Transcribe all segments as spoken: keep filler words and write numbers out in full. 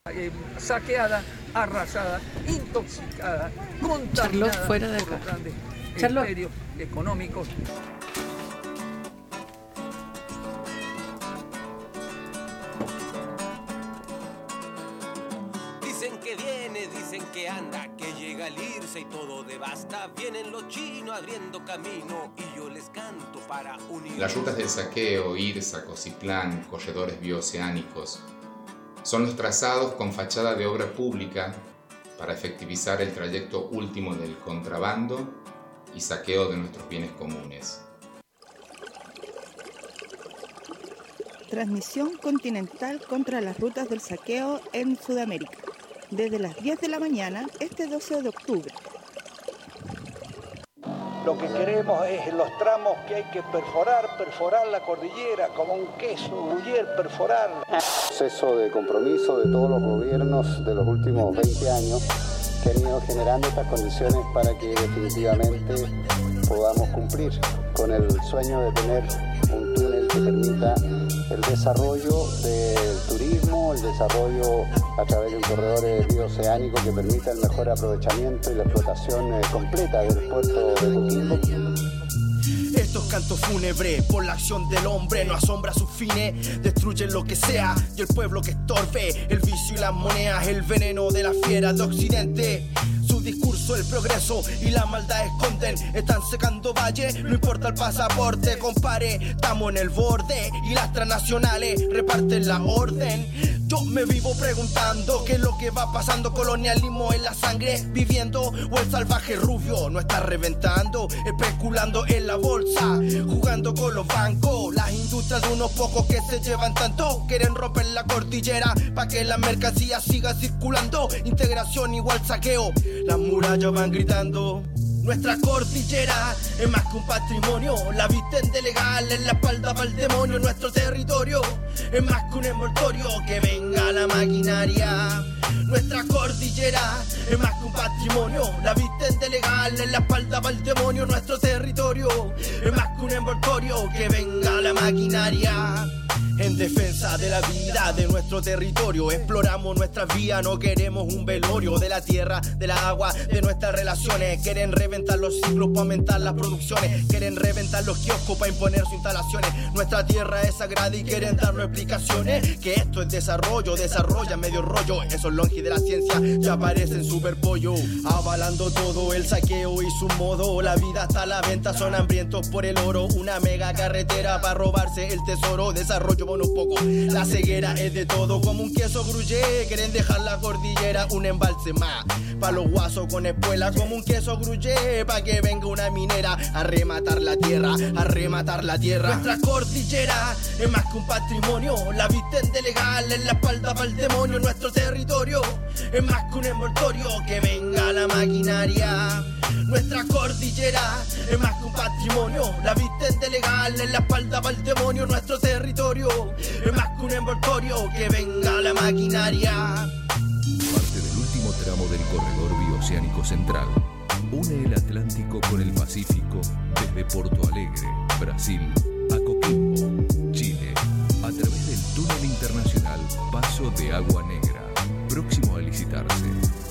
Eh, saqueada, arrasada, intoxicada, contaminada Charlotte, fuera de por acá. los grandes Charlotte. imperios económicos. Dicen que viene, dicen que anda, que llega al irse y todo devasta. Vienen los chinos abriendo camino y yo les canto para unir. Las rutas del saqueo, Irsa, Cociplán, corredores bioceánicos, son los trazados con fachada de obra pública para efectivizar el trayecto último del contrabando y saqueo de nuestros bienes comunes. Transmisión continental contra las rutas del saqueo en Sudamérica, desde las diez de la mañana, este doce de octubre. Lo que queremos es los tramos que hay que perforar, perforar la cordillera, como un queso, gruyere, perforarla. Proceso de compromiso de todos los gobiernos de los últimos veinte años que han ido generando estas condiciones para que definitivamente podamos cumplir con el sueño de tener un túnel que permita el desarrollo del turismo, el desarrollo a través de un corredor bioceánico que permita el mejor aprovechamiento y la explotación eh, completa del puerto de Coquimbo. Estos cantos fúnebres por la acción del hombre no asombra sus fines, destruyen lo que sea y el pueblo que estorbe, el vicio y las monedas, el veneno de la fiera de Occidente. Su discurso, el progreso y la maldad esconden, están secando valles, no importa el pasaporte, compare, estamos en el borde y las transnacionales reparten la orden. Yo me vivo preguntando qué es lo que va pasando, colonialismo en la sangre viviendo o el salvaje rubio no está reventando, especulando en la bolsa, jugando con los bancos, las industrias de unos pocos que se llevan tanto, quieren romper la cordillera para que la mercancía siga circulando, integración igual saqueo, las murallas van gritando. Nuestra cordillera es más que un patrimonio, la visten de legal en la espalda para el demonio. Nuestro territorio es más que un envoltorio, que venga la maquinaria. Nuestra cordillera es más que un patrimonio, la visten de legal en la espalda para el demonio. Nuestro territorio es más que un envoltorio, que venga la maquinaria. En defensa de la vida de nuestro territorio, exploramos nuestras vías, no queremos un velorio de la tierra, de la agua, de nuestras relaciones. Quieren reventar los ciclos para aumentar las producciones, quieren reventar los kioscos para imponer sus instalaciones. Nuestra tierra es sagrada y quieren darnos explicaciones, que esto es desarrollo, desarrolla medio rollo. Esos longis de la ciencia ya parecen superpollo, avalando todo el saqueo y su modo. La vida está a la venta, son hambrientos por el oro, una mega carretera para robarse el tesoro. Desarrollo un poco, la ceguera es de todo, como un queso gruyere, quieren dejar la cordillera un embalse más, pa' los guasos con espuela, como un queso gruyere, pa' que venga una minera a rematar la tierra, a rematar la tierra. Nuestra cordillera es más que un patrimonio, la visten de legal en la espalda para el demonio. Nuestro territorio es más que un envoltorio, que venga la maquinaria. Nuestra cordillera es más que un patrimonio, la visten de legal en la espalda para el demonio. Nuestro territorio es más que un envoltorio, que venga la maquinaria. Parte del último tramo del corredor bioceánico central une el Atlántico con el Pacífico desde Porto Alegre, Brasil, a Coquimbo, Chile, a través del túnel internacional Paso de Agua Negra, próximo a licitarse.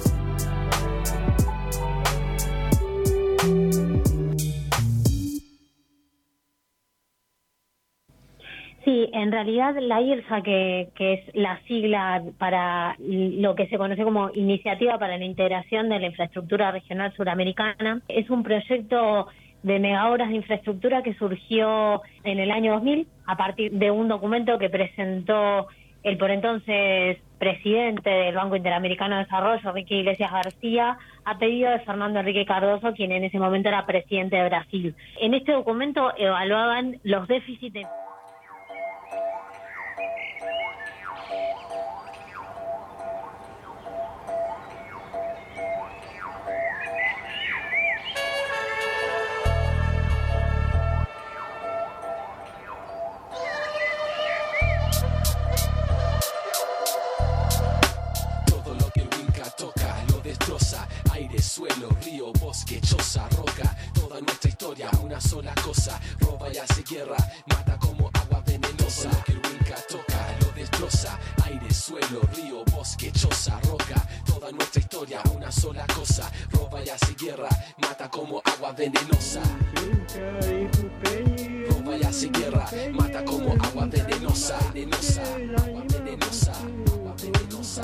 Sí, en realidad la IRSA, que, que es la sigla para lo que se conoce como Iniciativa para la Integración de la Infraestructura Regional Suramericana, es un proyecto de megaobras de infraestructura que surgió en el año dos mil a partir de un documento que presentó el por entonces presidente del Banco Interamericano de Desarrollo, Enrique Iglesias García, a pedido de Fernando Henrique Cardoso, quien en ese momento era presidente de Brasil. En este documento evaluaban los déficits. Aire, suelo, río, bosque, choza, roca, toda nuestra historia, una sola cosa, roba y hace guerra, mata como agua venenosa. Todo lo que el Winca toca lo destroza. Aire, aire, suelo, río, bosque, choza, roca. Toda nuestra historia, una sola cosa. Roba y hace guerra, mata como agua venenosa. Roba y hace guerra, mata como agua venenosa. Venenosa, agua venenosa, agua venenosa.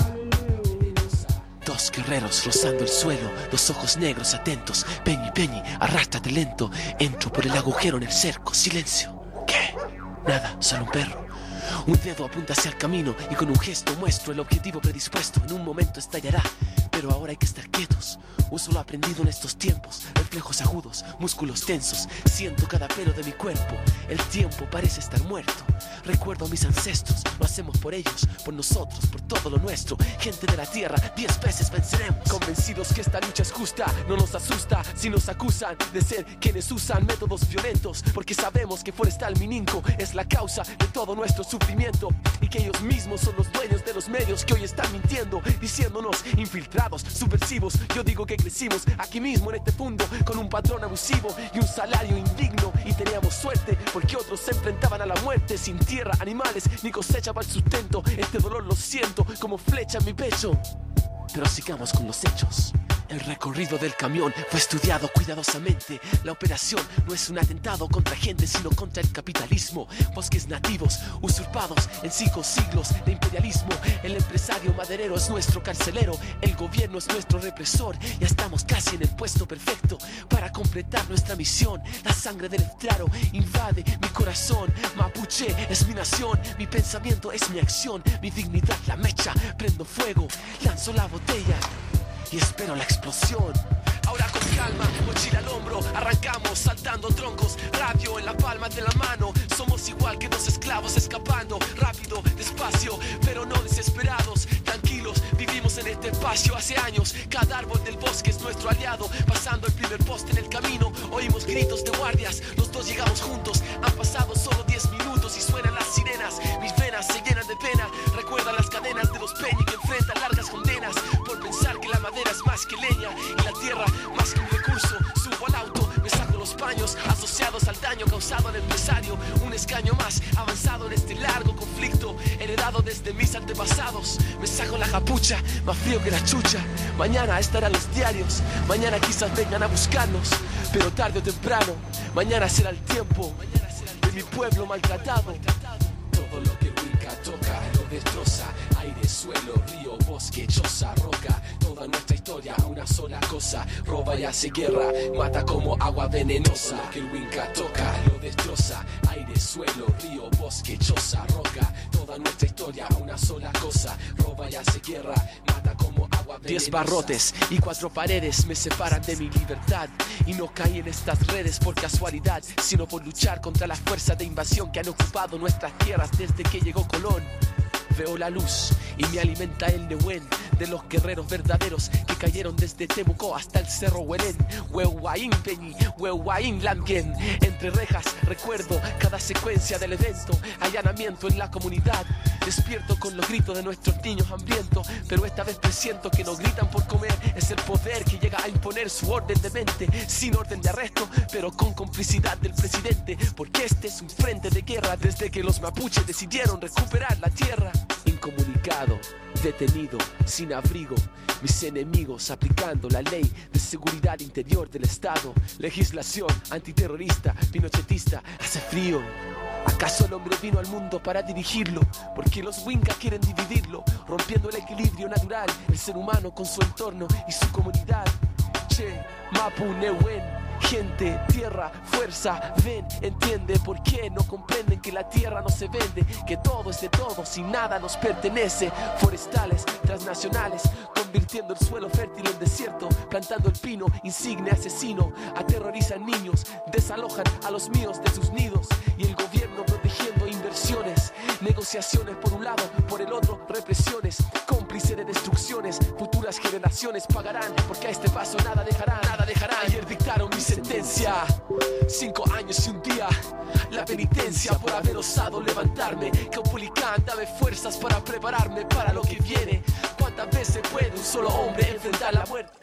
Dos guerreros rozando el suelo, los ojos negros atentos. Peñi, Peñi, arrástrate lento. Entro por el agujero en el cerco, silencio. ¿Qué? Nada, solo un perro. Un dedo apunta hacia el camino y con un gesto muestro el objetivo predispuesto. En un momento estallará, pero ahora hay que estar quietos. Uso lo aprendido en estos tiempos, reflejos agudos, músculos tensos. Siento cada pelo de mi cuerpo, el tiempo parece estar muerto. Recuerdo a mis ancestros, lo hacemos por ellos, por nosotros, por todo lo nuestro. Gente de la tierra, diez veces venceremos. Convencidos que esta lucha es justa, no nos asusta si nos acusan de ser quienes usan métodos violentos. Porque sabemos que Forestal Mininco es la causa de todo nuestro sufrimiento. Y que ellos mismos son los dueños de los medios que hoy están mintiendo, diciéndonos infiltrados, subversivos. Yo digo que crecimos aquí mismo en este mundo con un patrón abusivo y un salario indigno. Y teníamos suerte porque otros se enfrentaban a la muerte sin tierra, animales, ni cosecha para el sustento. Este dolor lo siento como flecha en mi pecho. Pero sigamos con los hechos. El recorrido del camión fue estudiado cuidadosamente. La operación no es un atentado contra gente, sino contra el capitalismo. Bosques nativos usurpados en cinco siglos de imperialismo. El empresario maderero es nuestro carcelero. El gobierno es nuestro represor. Ya estamos casi en el puesto perfecto para completar nuestra misión. La sangre del claro invade mi corazón. Mapuche es mi nación. Mi pensamiento es mi acción. Mi dignidad la mecha. Prendo fuego, lanzo la botella y espero la explosión. Ahora con calma, mochila al hombro, arrancamos saltando troncos, radio en la palma de la mano. Somos igual que dos esclavos escapando, rápido, despacio, pero no desesperados. Tranquilos, vivimos en este espacio hace años. Cada árbol del bosque es nuestro aliado. Pasando el primer poste en el camino, oímos gritos de guardias. Los dos llegamos juntos, han pasado solo diez minutos y suenan las sirenas. Mis venas se llenan de pena, recuerdan las cadenas de los Peñi que enfrentan largas condenas por pensar que la madera es más que leña y la tierra más que un recurso. Subo al auto, me saco los paños asociados al daño causado al empresario. Un escaño más avanzado en este largo conflicto heredado desde mis antepasados. Me saco la capucha, más frío que la chucha. Mañana estarán los diarios, mañana quizás vengan a buscarnos, pero tarde o temprano, mañana será el tiempo de mi pueblo maltratado. Todo lo que Winca toca lo destroza. Aire, suelo, río, bosque, choza, roca. Toda nuestra historia, una sola cosa. Roba y hace guerra, mata como agua venenosa. Todo lo que el Winca toca lo destroza. Aire, suelo, río, bosque, choza, roca. Toda nuestra historia, una sola cosa. Roba y hace guerra, mata como agua venenosa. Diez barrotes y cuatro paredes me separan de mi libertad. Y no caí en estas redes por casualidad, sino por luchar contra la fuerza de invasión que han ocupado nuestras tierras desde que llegó Colón. Veo la luz y me alimenta el Nehuen de los guerreros verdaderos que cayeron desde Temuco hasta el Cerro Huelén. Huehuaín Peñi, Huehuaín Lamien. Entre rejas recuerdo cada secuencia del evento. Allanamiento en la comunidad. Despierto con los gritos de nuestros niños hambrientos, pero esta vez presiento que no gritan por comer. Es el poder que llega a imponer su orden de mente, sin orden de arresto, pero con complicidad del presidente. Porque este es un frente de guerra desde que los mapuches decidieron recuperar la tierra. Incomunicado, detenido, sin abrigo, mis enemigos aplicando la ley de seguridad interior del Estado. Legislación antiterrorista, pinochetista, hace frío. ¿Acaso el hombre vino al mundo para dirigirlo? Porque los Winca quieren dividirlo, rompiendo el equilibrio natural, el ser humano con su entorno y su comunidad. Che, Mapu, Nehuen, gente, tierra, fuerza, ven, entiende por qué no comprenden que la tierra no se vende, que todo es de todos y nada nos pertenece. Forestales, transnacionales, convirtiendo el suelo fértil en desierto, plantando el pino, insigne asesino, aterrorizan niños, desalojan a los míos de sus nidos y el gobierno protegiendo inversiones, negociaciones por un lado, por el otro represiones, cómplice de destrucciones, futuras generaciones pagarán porque a este paso nada dejarán, nada dejarán. Ayer dictaron mi sentencia, cinco años y un día, la penitencia por haber osado levantarme. Caupolicán, dame fuerzas para prepararme para lo que viene. ¿Cuántas veces puede un solo hombre enfrentar la muerte?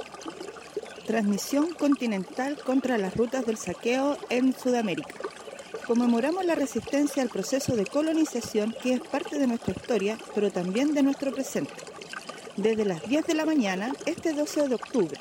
Transmisión continental contra las rutas del saqueo en Sudamérica. Conmemoramos la resistencia al proceso de colonización que es parte de nuestra historia, pero también de nuestro presente. Desde las diez de la mañana, este doce de octubre.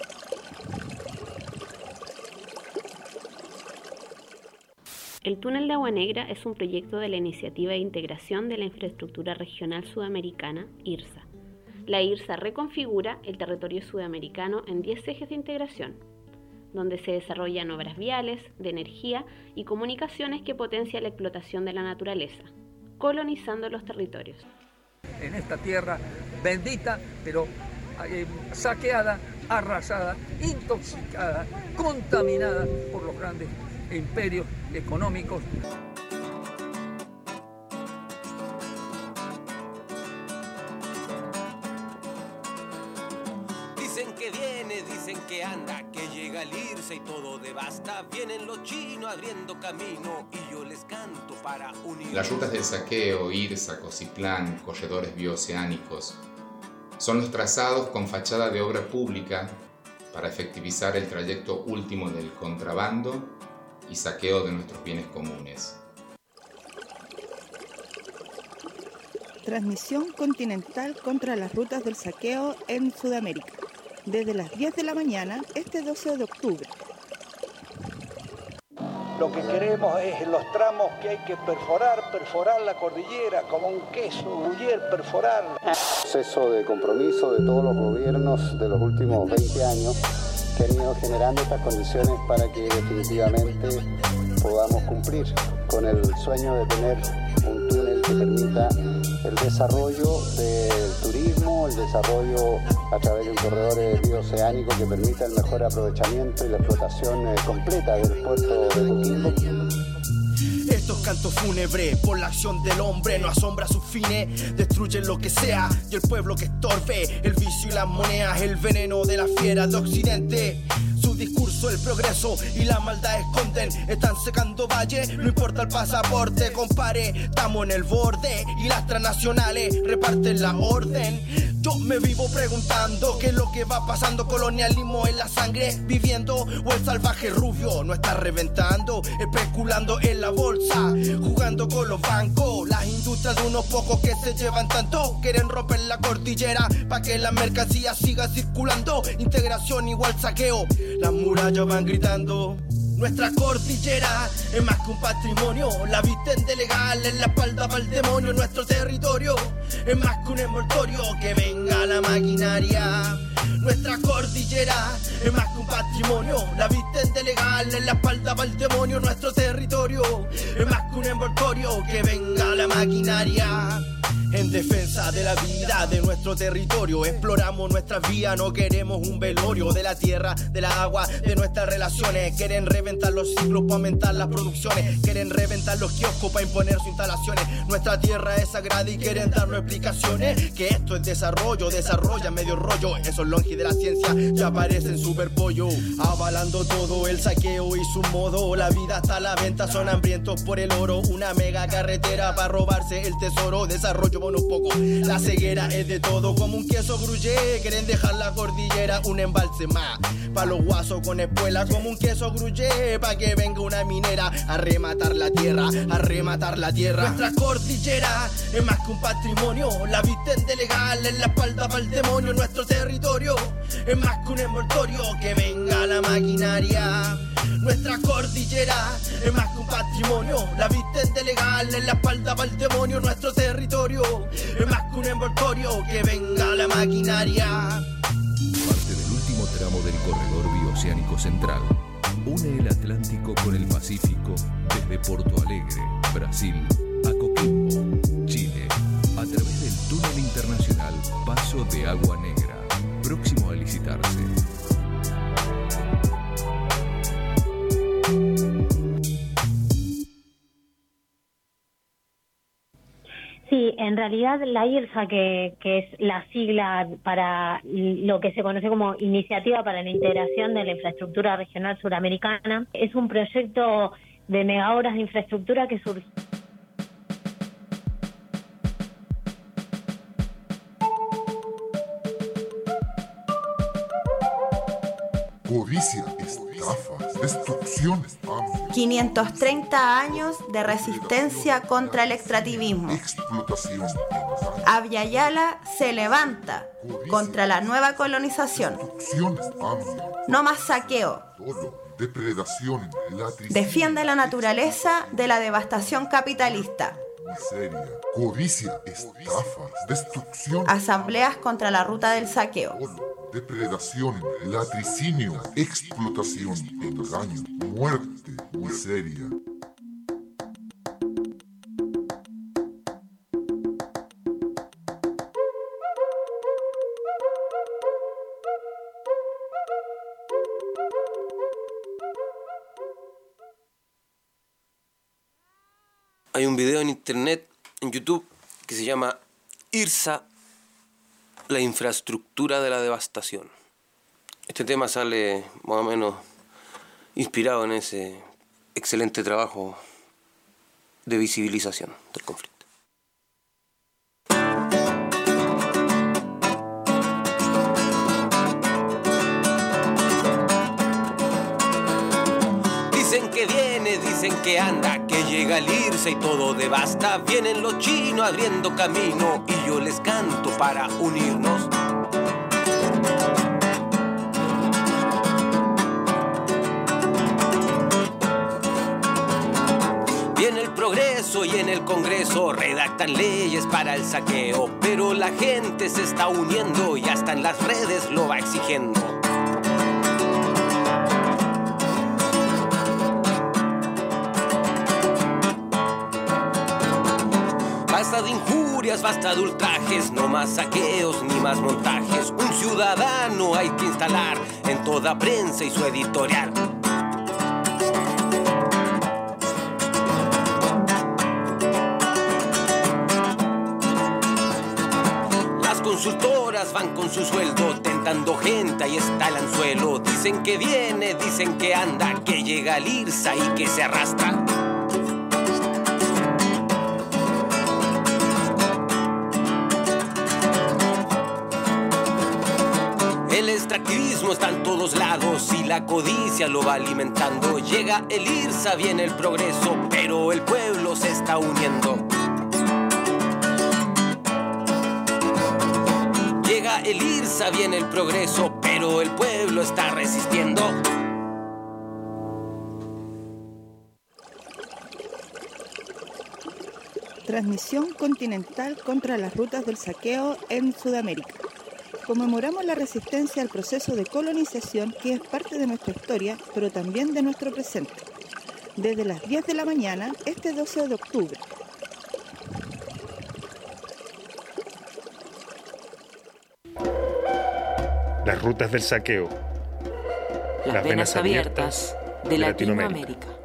El Túnel de Agua Negra es un proyecto de la Iniciativa de Integración de la Infraestructura Regional Sudamericana, IRSA. La IRSA reconfigura el territorio sudamericano en diez ejes de integración, donde se desarrollan obras viales, de energía y comunicaciones que potencian la explotación de la naturaleza, colonizando los territorios. En esta tierra bendita, pero eh, saqueada, arrasada, intoxicada, contaminada por los grandes imperios económicos. Dicen que viene, dicen que anda, que llega el irse y todo devasta. Vienen los chinos abriendo camino y yo les canto para unir. Las rutas del saqueo, IRSA, Cociplán, corredores bioceánicos, son los trazados con fachada de obra pública para efectivizar el trayecto último del contrabando y saqueo de nuestros bienes comunes. Transmisión continental contra las rutas del saqueo en Sudamérica. Desde las diez de la mañana, este doce de octubre. Lo que queremos es los tramos que hay que perforar, perforar la cordillera, como un queso, gruyere, perforarla. Proceso de compromiso de todos los gobiernos de los últimos veinte años que han ido generando estas condiciones para que definitivamente podamos cumplir con el sueño de tener un túnel que permita el desarrollo del turismo, el desarrollo a través de un corredor bioceánico que permita el mejor aprovechamiento y la explotación eh, completa del puerto de Coquimbo. Estos cantos fúnebres por la acción del hombre no asombra sus fines, destruyen lo que sea y el pueblo que estorbe, el vicio y las monedas, el veneno de la fiera de Occidente. Su discurso, el progreso y la maldad esconden, están secando valles, no importa el pasaporte, compare, estamos en el borde y las transnacionales reparten la orden. Yo me vivo preguntando qué es lo que va pasando, colonialismo en la sangre viviendo o el salvaje rubio no está reventando, especulando en la bolsa, jugando con los bancos, las industrias de unos pocos que se llevan tanto, quieren romper la cordillera para que la mercancía siga circulando, integración igual saqueo, las murallas van gritando. Nuestra cordillera es más que un patrimonio, la visten de legal en la espalda para el demonio. Nuestro territorio es más que un envoltorio, que venga la maquinaria. Nuestra cordillera es más que un patrimonio, la visten de legal en la espalda para el demonio. Nuestro territorio es más que un envoltorio, que venga la maquinaria. En defensa de la vida de nuestro territorio, exploramos nuestras vías, no queremos un velorio de la tierra, de la agua, de nuestras relaciones. Quieren reventar los ciclos para aumentar las producciones, quieren reventar los kioscos para imponer sus instalaciones. Nuestra tierra es sagrada y quieren darnos explicaciones, que esto es desarrollo, desarrolla medio rollo. Esos longis de la ciencia ya parecen superpollo, avalando todo el saqueo y su modo. La vida está a la venta, son hambrientos por el oro, una mega carretera para robarse el tesoro. Desarrollo un poco, la ceguera es de todo, como un queso gruyere, quieren dejar la cordillera un embalse más, pa' los guasos con espuela, como un queso gruyere, pa' que venga una minera a rematar la tierra, a rematar la tierra. Nuestra cordillera es más que un patrimonio, la visten de legal en la espalda para el demonio. Nuestro territorio es más que un envoltorio, que venga la maquinaria. Nuestra cordillera es más que un patrimonio, la visten de legal en la espalda para el demonio. Nuestro territorio es más que un envoltorio, que venga la maquinaria. Parte del último tramo del corredor bioceánico central une el Atlántico con el Pacífico desde Porto Alegre, Brasil, a Coquimbo, Chile, a través del túnel internacional Paso de Agua Negra, próximo a licitarse. Sí, en realidad la IRSA, que, que es la sigla para lo que se conoce como Iniciativa para la Integración de la Infraestructura Regional Suramericana, es un proyecto de megaobras de infraestructura que surgió. Codicia está estafas, destrucciones, quinientos treinta años de resistencia contra el extractivismo. Explotación. Abya Yala se levanta contra la nueva colonización. No más saqueo. Depredación, defiende la naturaleza de la devastación capitalista. Miseria, codicia, estafas, destrucción. Asambleas contra la ruta del saqueo. Depredación, latricinio, explotación, engaño, muerte, miseria. Hay un video en internet, en YouTube, que se llama IRSA, la infraestructura de la devastación. Este tema sale más o menos inspirado en ese excelente trabajo de visibilización del conflicto. Dicen que viene, dicen que anda, que llega el irse y todo devasta. Vienen los chinos abriendo camino y yo les canto para unirnos. Viene el progreso y en el Congreso redactan leyes para el saqueo, pero la gente se está uniendo y hasta en las redes lo va exigiendo. Basta de injurias, basta de ultrajes, no más saqueos ni más montajes. Un ciudadano hay que instalar en toda prensa y su editorial. Las consultoras van con su sueldo tentando gente, ahí está el anzuelo. Dicen que viene, dicen que anda, que llega el IRSA y que se arrastra. El extractivismo está en todos lados y la codicia lo va alimentando. Llega el IRSA, viene el progreso, pero el pueblo se está uniendo. Llega el IRSA, viene el progreso, pero el pueblo está resistiendo. Transmisión continental contra las rutas del saqueo en Sudamérica. Conmemoramos la resistencia al proceso de colonización que es parte de nuestra historia, pero también de nuestro presente. Desde las diez de la mañana, este doce de octubre. Las rutas del saqueo. Las, Las venas, venas abiertas de, de Latinoamérica. Latinoamérica.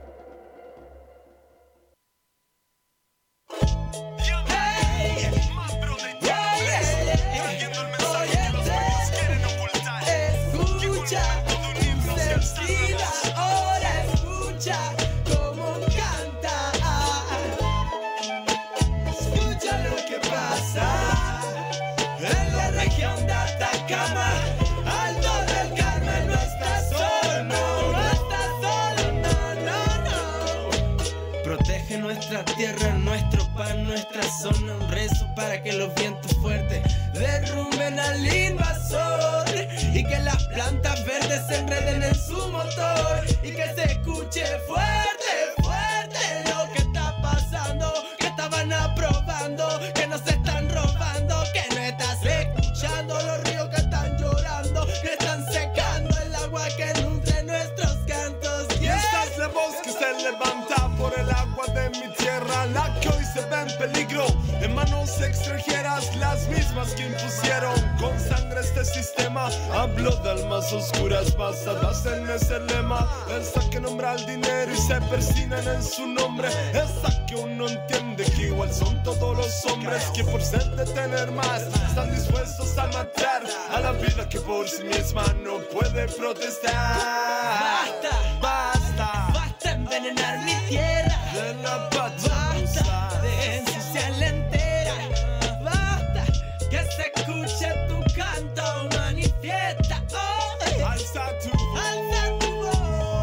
Tierra, nuestro pan, nuestra zona, un rezo para que los vientos fuertes derrumben al invasor y que las plantas verdes se enreden en su motor y que se escuche fuerte, fuerte lo que está pasando, que estaban aprobando, que nos están robando, que no estás escuchando los ríos que están llorando, que están secando el agua que nutre nuestros cantos. Yeah. Y esta es la voz que se levanta por el agua de mi tierra, la que hoy se ve en peligro en manos extranjeras, las mismas que impusieron con sangre este sistema. Hablo de almas oscuras basadas en ese lema, esa que nombra el dinero y se persignan en su nombre, esa que uno entiende que igual son todos los hombres que por sed de tener más están dispuestos a matar a la vida que por sí misma no puede protestar. Basta, basta, basta envenenar mi tierra, de la patria. Basta de ensuciarla entera. Basta que se escuche tu canto, manifiesta hoy. Alza tu voz, alza tu voz.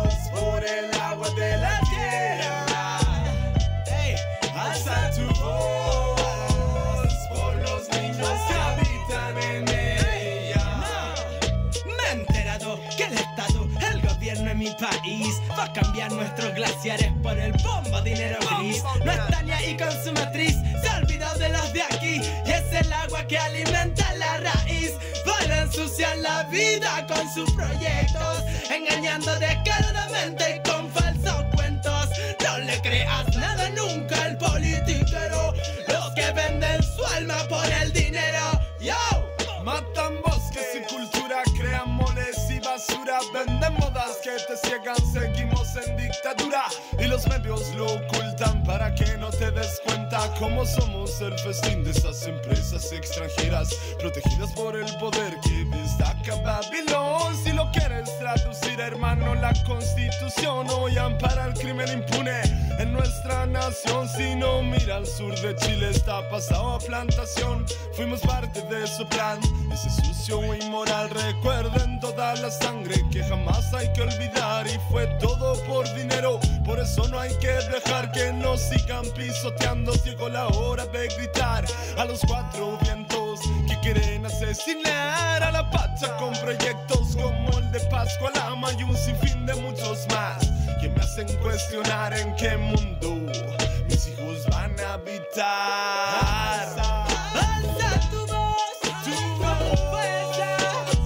y con su matriz se olvidó de los de aquí. Y es el agua que alimenta la raíz. Van a ensuciar la vida con sus proyectos, engañando descaradamente y con falsos cuentos. No le creas nada nunca al politiquero, los que venden su alma por el dinero. Yo, matan bosques y cultura, crean moles y basura, venden modas que te ciegan, seguimos en dictadura y los medios lo ocultan para que no te des cuenta cómo somos el festín de esas empresas extranjeras protegidas por el poder que destaca Babilón. Si lo quieres traducir, hermano, la constitución hoy ampara el crimen impune en nuestra nación. Si no mira al sur de Chile, está pasado a plantación. Fuimos parte de su plan, ese sucio e inmoral. Recuerden toda la sangre que jamás hay que olvidar, y fue todo por dinero. Por eso no hay que dejar que nos sigan pisoteando. Llegó la hora de gritar a los cuatro vientos que quieren asesinar a la pacha con proyectos como el de Pascua Lama y un sinfín de muchos más que me hacen cuestionar en qué mundo mis hijos van a habitar. alza tu voz, tu voz fuerza,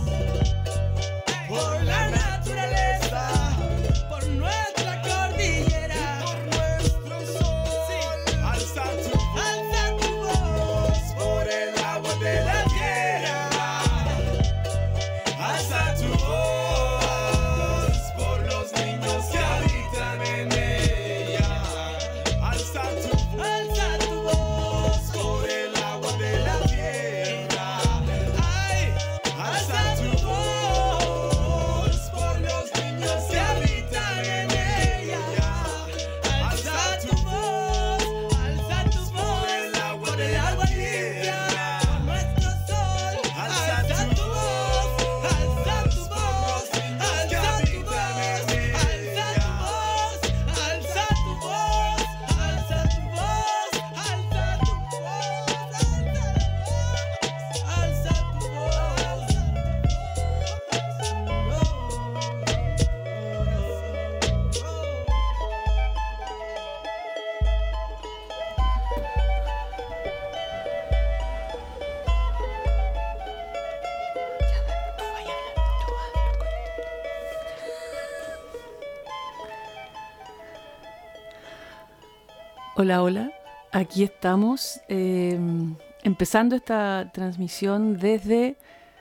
por la naturaleza, por nuestra cordillera, por nuestro sol. Alza tu voz, alza tu voz, por el agua de la tierra. Alza tu voz, por los niños que habitan en ella. Alza tu voz, alza tu voz, por el agua de la tierra. ay, Alza tu voz, por los niños que habitan en ella. alza tu voz, alza tu voz, el agua por de el la agua tierra. limpia, por nuestro sol. Alza Alza tu tu voz, alza tu voz, que alza tu habitan voz, en alza ella. tu voz, alza tu voz, alza tu voz, alza tu voz, alza tu Hola, hola, aquí estamos eh, empezando esta transmisión desde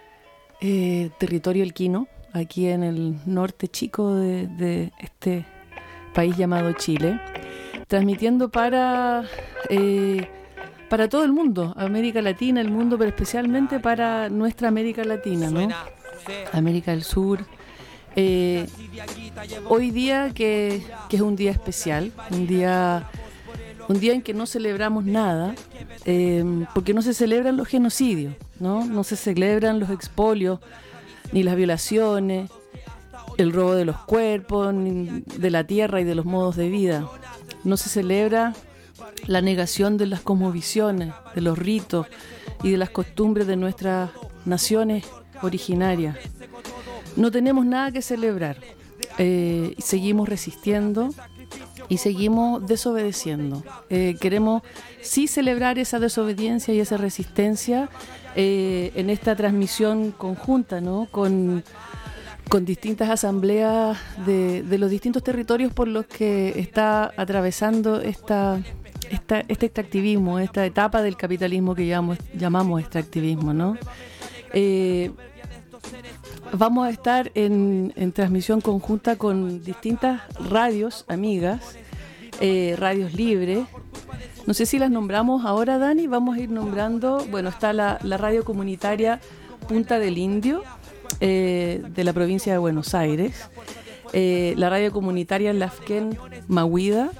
eh, territorio elquino, aquí en el norte chico de, de este país llamado Chile, transmitiendo para, eh, para todo el mundo, América Latina, el mundo, pero especialmente para nuestra América Latina, ¿no? América del Sur. Eh, hoy día que, que es un día especial, un día... Un día en que no celebramos nada, eh, porque no se celebran los genocidios, ¿no? No se celebran los expolios, ni las violaciones, el robo de los cuerpos, ni de la tierra y de los modos de vida. No se celebra la negación de las cosmovisiones, de los ritos y de las costumbres de nuestras naciones originarias. No tenemos nada que celebrar. Eh, seguimos resistiendo y seguimos desobedeciendo. Eh, queremos sí celebrar esa desobediencia y esa resistencia eh, en esta transmisión conjunta, ¿no? Con, con distintas asambleas de, de los distintos territorios por los que está atravesando esta, esta, este extractivismo, esta etapa del capitalismo que llamamos, llamamos extractivismo, ¿no? Eh, Vamos a estar en, en transmisión conjunta con distintas radios amigas, eh, radios libres. No sé si las nombramos ahora, Dani. Vamos a ir nombrando. Bueno, está la, la radio comunitaria Punta del Indio, eh, de la provincia de Buenos Aires. Eh, la radio comunitaria Lafken Mahuida.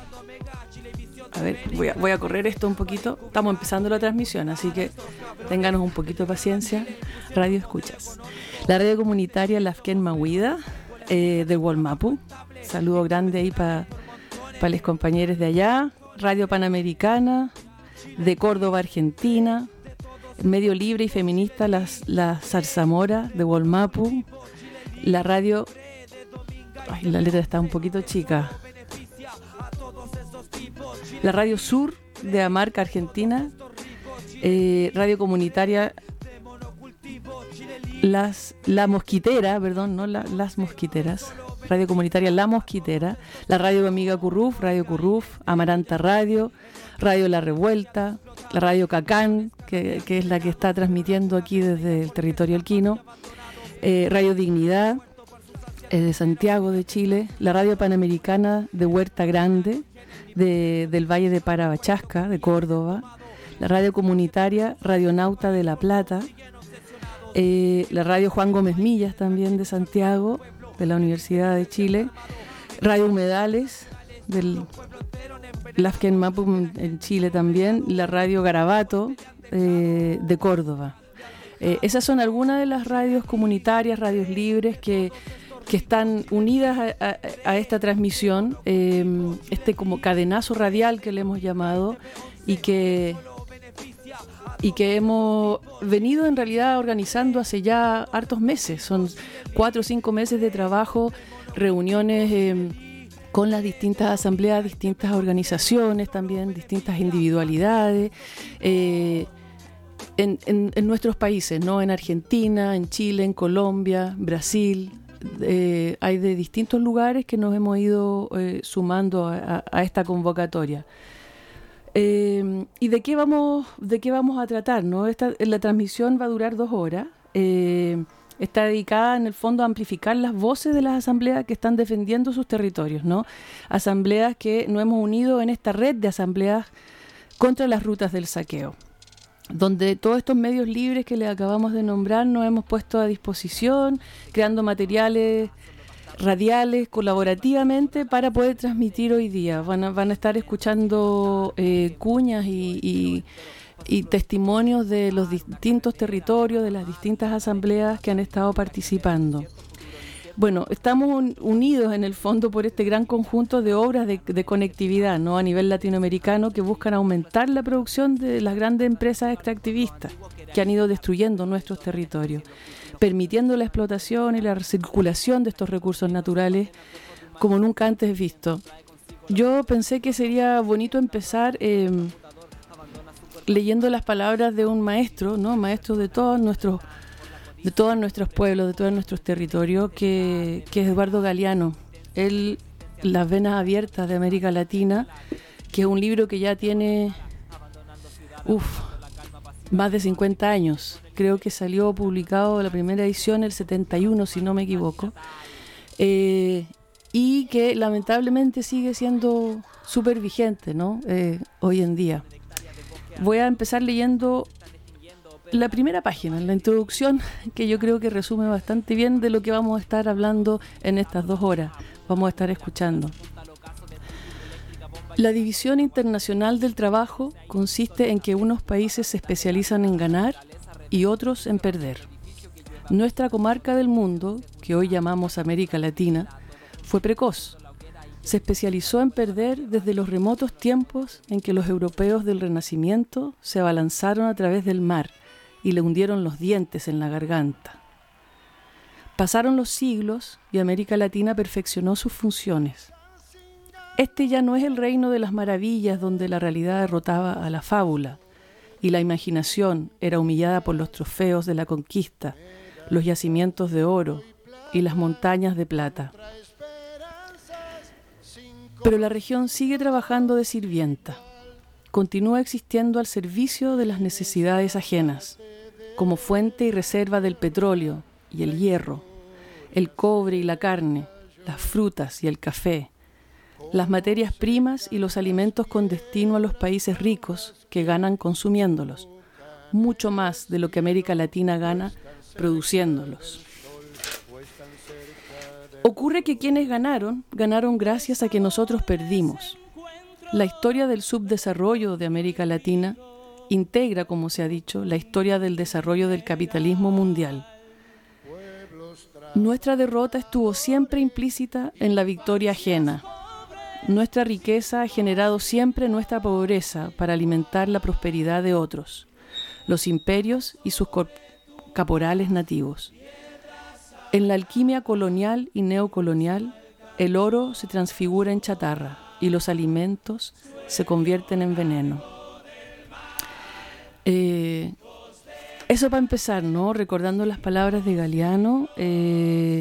A ver, voy a, voy a correr esto un poquito. Estamos empezando la transmisión, así que ténganos un poquito de paciencia. Radio Escuchas. La radio comunitaria Lafken Mahuida, eh, de Gualmapu. Saludo grande ahí para pa los compañeros de allá. Radio Panamericana, de Córdoba, Argentina. Medio libre y feminista, las, la Zarzamora, de Gualmapu. La radio... Ay, la letra está un poquito chica. La Radio Sur, de Amarca, Argentina, eh, radio comunitaria Las, La Mosquitera, perdón, no la, Las Mosquiteras, radio comunitaria La Mosquitera, la radio amiga Curruf, Radio Curruf, Amaranta Radio, Radio La Revuelta, la radio Cacán, que, que es la que está transmitiendo aquí desde el territorio alquino, eh, Radio Dignidad, eh, de Santiago de Chile, la radio Panamericana de Huerta Grande, de, del Valle de Parabachasca, de Córdoba, la radio comunitaria Radionauta de La Plata, eh, la radio Juan Gómez Millas también de Santiago, de la Universidad de Chile, Radio Humedales del Lafken Mapu en Chile también, la radio Garabato eh, de Córdoba. Eh, esas son algunas de las radios comunitarias, radios libres que, que están unidas a, a, a esta transmisión, eh, este como cadenazo radial que le hemos llamado y que, y que hemos venido en realidad organizando hace ya hartos meses. Son cuatro o cinco meses de trabajo, reuniones eh, con las distintas asambleas, distintas organizaciones también, distintas individualidades, eh, en, en, en nuestros países, ¿no? En Argentina, en Chile, en Colombia, Brasil. Eh, hay de distintos lugares que nos hemos ido eh, sumando a, a, a esta convocatoria. Eh, ¿Y de qué vamos, de qué vamos a tratar, ¿no? Esta, la transmisión va a durar dos horas. Eh, está dedicada en el fondo a amplificar las voces de las asambleas que están defendiendo sus territorios, ¿no? Asambleas que nos hemos unido en esta red de asambleas contra las rutas del saqueo, donde todos estos medios libres que les acabamos de nombrar nos hemos puesto a disposición, creando materiales radiales colaborativamente para poder transmitir hoy día. Van a, van a estar escuchando eh, cuñas y, y, y testimonios de los distintos territorios, de las distintas asambleas que han estado participando. Bueno, estamos un, unidos en el fondo por este gran conjunto de obras de, de conectividad, ¿no? A nivel latinoamericano, que buscan aumentar la producción de las grandes empresas extractivistas que han ido destruyendo nuestros territorios, permitiendo la explotación y la recirculación de estos recursos naturales como nunca antes visto. Yo pensé que sería bonito empezar eh, leyendo las palabras de un maestro, ¿no? Maestro de todos nuestros de todos nuestros pueblos, de todos nuestros territorios, que, que es Eduardo Galeano. Él, Las Venas Abiertas de América Latina, que es un libro que ya tiene uf, más de cincuenta años. Creo que salió publicado la primera edición el setenta y uno, si no me equivoco, eh, y que lamentablemente sigue siendo súper vigente, ¿no? Eh, hoy en día. Voy a empezar leyendo la primera página, la introducción, que yo creo que resume bastante bien de lo que vamos a estar hablando en estas dos horas. Vamos a estar escuchando. La división internacional del trabajo consiste en que unos países se especializan en ganar y otros en perder. Nuestra comarca del mundo, que hoy llamamos América Latina, fue precoz. Se especializó en perder desde los remotos tiempos en que los europeos del Renacimiento se abalanzaron a través del mar y le hundieron los dientes en la garganta. Pasaron los siglos y América Latina perfeccionó sus funciones. Este ya no es el reino de las maravillas donde la realidad derrotaba a la fábula y la imaginación era humillada por los trofeos de la conquista, los yacimientos de oro y las montañas de plata. Pero la región sigue trabajando de sirvienta. Continúa existiendo al servicio de las necesidades ajenas, como fuente y reserva del petróleo y el hierro, el cobre y la carne, las frutas y el café, las materias primas y los alimentos con destino a los países ricos que ganan consumiéndolos, mucho más de lo que América Latina gana produciéndolos. Ocurre que quienes ganaron, ganaron gracias a que nosotros perdimos. La historia del subdesarrollo de América Latina integra, como se ha dicho, la historia del desarrollo del capitalismo mundial. Nuestra derrota estuvo siempre implícita en la victoria ajena. Nuestra riqueza ha generado siempre nuestra pobreza para alimentar la prosperidad de otros, los imperios y sus caporales nativos. En la alquimia colonial y neocolonial, el oro se transfigura en chatarra, y los alimentos se convierten en veneno. Eh, eso para empezar, ¿no? Recordando las palabras de Galeano eh,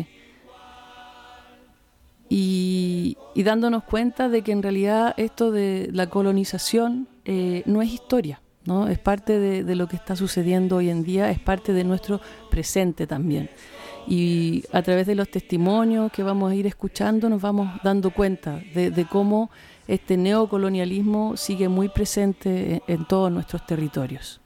y, y dándonos cuenta de que en realidad esto de la colonización eh, no es historia, ¿no? Es parte de, de lo que está sucediendo hoy en día, es parte de nuestro presente también. Y a través de los testimonios que vamos a ir escuchando nos vamos dando cuenta de, de cómo este neocolonialismo sigue muy presente en, en todos nuestros territorios.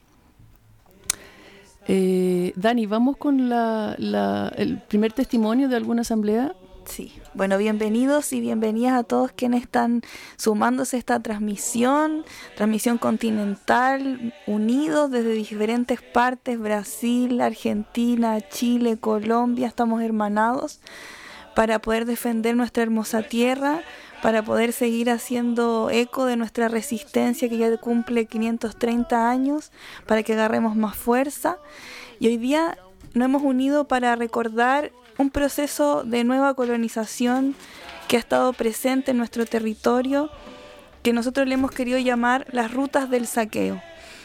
Eh, Dani, ¿vamos con la, la, el primer testimonio de alguna asamblea? Sí, bueno, bienvenidos y bienvenidas a todos quienes están sumándose a esta transmisión, transmisión continental, unidos desde diferentes partes, Brasil, Argentina, Chile, Colombia, estamos hermanados para poder defender nuestra hermosa tierra, para poder seguir haciendo eco de nuestra resistencia que ya cumple quinientos treinta años, para que agarremos más fuerza. Y hoy día nos hemos unido para recordar un proceso de nueva colonización que ha estado presente en nuestro territorio, que nosotros le hemos querido llamar las rutas del saqueo,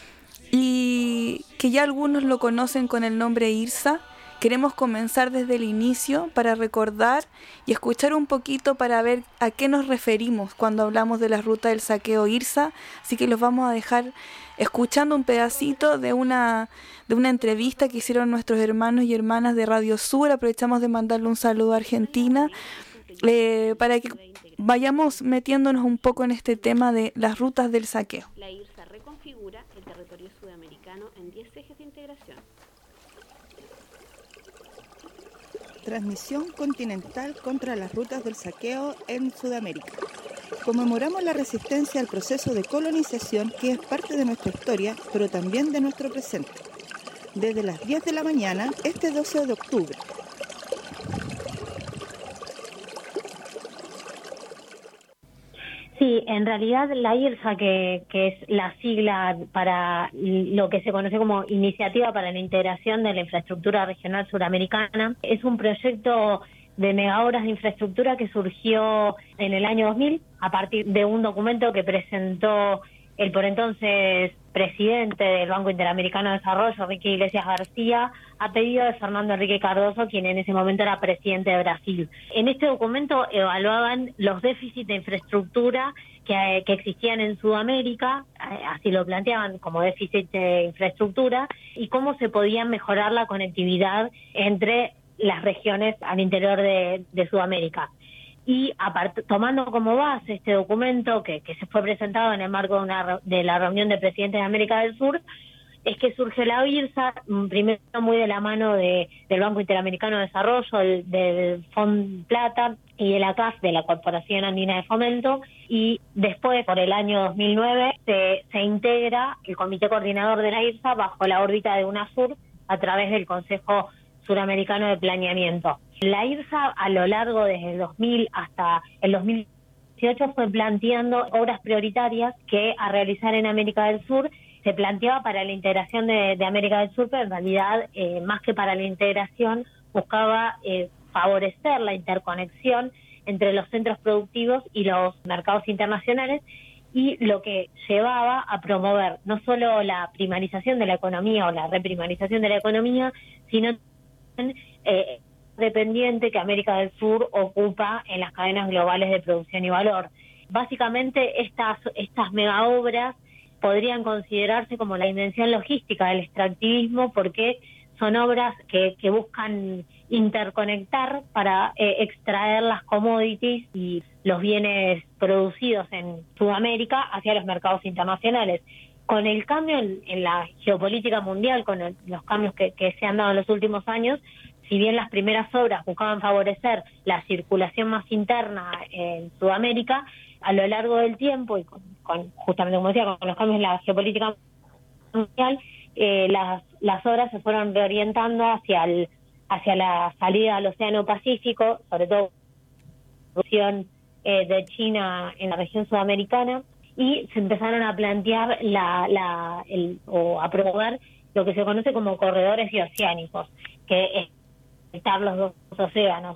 y que ya algunos lo conocen con el nombre IRSA. Queremos comenzar desde el inicio para recordar y escuchar un poquito para ver a qué nos referimos cuando hablamos de la ruta del saqueo IRSA. Así que los vamos a dejar escuchando un pedacito de una, de una entrevista que hicieron nuestros hermanos y hermanas de Radio Sur. Aprovechamos de mandarle un saludo a Argentina eh, para que vayamos metiéndonos un poco en este tema de las rutas del saqueo. La IRSA reconfigura el territorio sudamericano en diez ejes de integración. Transmisión continental contra las rutas del saqueo en Sudamérica. Conmemoramos la resistencia al proceso de colonización que es parte de nuestra historia, pero también de nuestro presente. Desde las diez de la mañana, este doce de octubre. Sí, en realidad la IRSA, que, que es la sigla para lo que se conoce como Iniciativa para la Integración de la Infraestructura Regional Suramericana, es un proyecto de megaobras de infraestructura que surgió en el año dos mil a partir de un documento que presentó el por entonces presidente del Banco Interamericano de Desarrollo, Enrique Iglesias García, a pedido de Fernando Henrique Cardoso, quien en ese momento era presidente de Brasil. En este documento evaluaban los déficits de infraestructura que, que existían en Sudamérica, así lo planteaban como déficit de infraestructura, y cómo se podía mejorar la conectividad entre las regiones al interior de, de Sudamérica. Y apart, tomando como base este documento que, que se fue presentado en el marco de, una, de la reunión de presidentes de América del Sur, es que surge la IRSA, primero muy de la mano de, del Banco Interamericano de Desarrollo, del, del Fondo Plata y de la C A F, de la Corporación Andina de Fomento, y después, por el año dos mil nueve, se, se integra el Comité Coordinador de la IRSA bajo la órbita de UNASUR a través del Consejo Suramericano de Planeamiento. La IRSA, a lo largo desde el dos mil hasta el dos mil dieciocho, fue planteando obras prioritarias que a realizar en América del Sur. Se planteaba para la integración de, de América del Sur, pero en realidad, eh, más que para la integración, buscaba eh, favorecer la interconexión entre los centros productivos y los mercados internacionales, y lo que llevaba a promover no solo la primarización de la economía o la reprimarización de la economía, sino también eh, dependiente que América del Sur ocupa en las cadenas globales de producción y valor. Básicamente, estas, estas megaobras podrían considerarse como la dimensión logística del extractivismo, porque son obras que, que buscan interconectar para eh, extraer las commodities y los bienes producidos en Sudamérica hacia los mercados internacionales. Con el cambio en, en la geopolítica mundial, con el, los cambios que, que se han dado en los últimos años, si bien las primeras obras buscaban favorecer la circulación más interna en Sudamérica, a lo largo del tiempo y con, con justamente como decía, con los cambios en la geopolítica mundial, eh, las, las obras se fueron reorientando hacia el, hacia la salida al Océano Pacífico, sobre todo la producción eh, de China en la región sudamericana, y se empezaron a plantear la, la, el, o a promover lo que se conoce como corredores bioceánicos, que es conectar los dos océanos.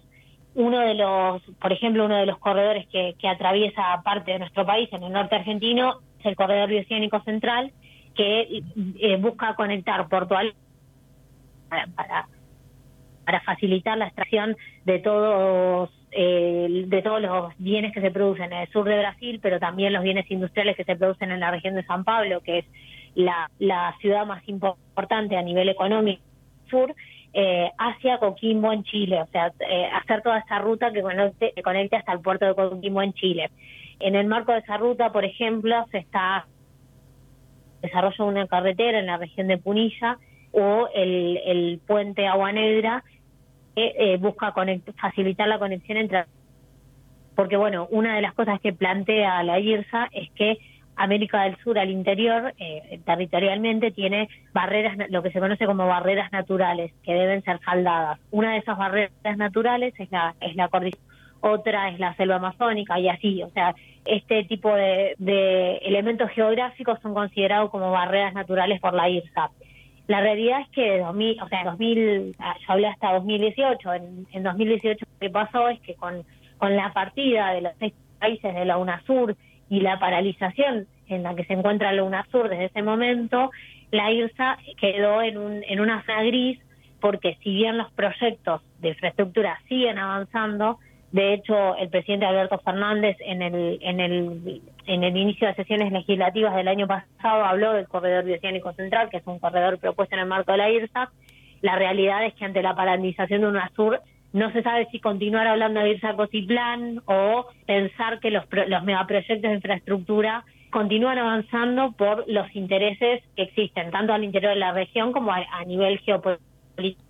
uno de los, por ejemplo, uno de los corredores que, que atraviesa parte de nuestro país, en el norte argentino, es el corredor bioceánico central, que eh, busca conectar Porto Alegre para, para, para facilitar la extracción de todos eh, de todos los bienes que se producen en el sur de Brasil, pero también los bienes industriales que se producen en la región de San Pablo, que es la, la ciudad más importante a nivel económico sur, eh, hacia Coquimbo en Chile, o sea, eh, hacer toda esa ruta que conecte, que conecte hasta el puerto de Coquimbo en Chile. En el marco de esa ruta, por ejemplo, se está desarrolla una carretera en la región de Punilla o el, el puente Agua Negra que eh, busca conect, facilitar la conexión entre... Porque, bueno, una de las cosas que plantea la IRSA es que América del Sur al interior, eh, territorialmente, tiene barreras, lo que se conoce como barreras naturales, que deben ser saldadas. Una de esas barreras naturales es la, es la cordillera, otra es la selva amazónica y así, o sea, este tipo de, de elementos geográficos son considerados como barreras naturales por la IRSA. La realidad es que dos mil, o sea, en dos mil, yo hablé hasta dos mil dieciocho, en, en dos mil dieciocho lo que pasó es que con, con la partida de los seis países de la UNASUR y la paralización en la que se encuentra la UNASUR desde ese momento, la IRSA quedó en, un, en una zona gris, porque si bien los proyectos de infraestructura siguen avanzando, de hecho el presidente Alberto Fernández en el, en el, en el inicio de sesiones legislativas del año pasado habló del corredor bioceánico central, que es un corredor propuesto en el marco de la IRSA. La realidad es que ante la paralización de UNASUR no se sabe si continuar hablando de IRSA Cosiplan o pensar que los, los megaproyectos de infraestructura continúan avanzando por los intereses que existen, tanto al interior de la región como a, a nivel geopolítico,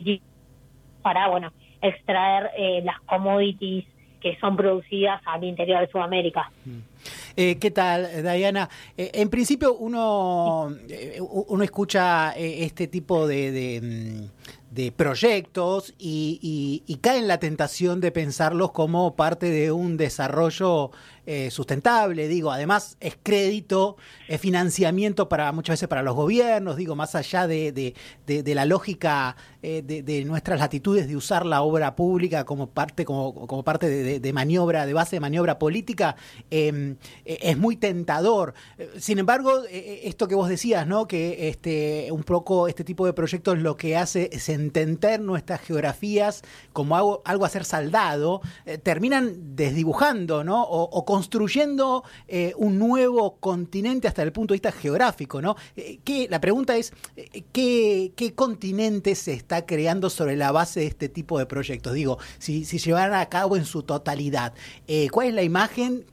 para, bueno, extraer eh, las commodities que son producidas al interior de Sudamérica. Eh, ¿Qué tal, Diana? Eh, en principio uno, eh, uno escucha eh, este tipo de... de de proyectos y, y, y cae en la tentación de pensarlos como parte de un desarrollo eh, sustentable. Digo, además es crédito, es financiamiento para muchas veces para los gobiernos, digo, más allá de, de, de, de la lógica eh, de, de nuestras latitudes de usar la obra pública como parte, como, como parte de, de, de maniobra, de base de maniobra política, eh, es muy tentador. Sin embargo, eh, esto que vos decías, ¿no? Que este, un poco este tipo de proyectos lo que hace es entender nuestras geografías como algo, algo a ser saldado, eh, terminan desdibujando, ¿no? O, o construyendo eh, un nuevo continente hasta el punto de vista geográfico, ¿no? Eh, ¿qué, la pregunta es, eh, ¿qué, ¿qué continente se está creando sobre la base de este tipo de proyectos? Digo, si, si llevaran a cabo en su totalidad, eh, ¿cuál es la imagen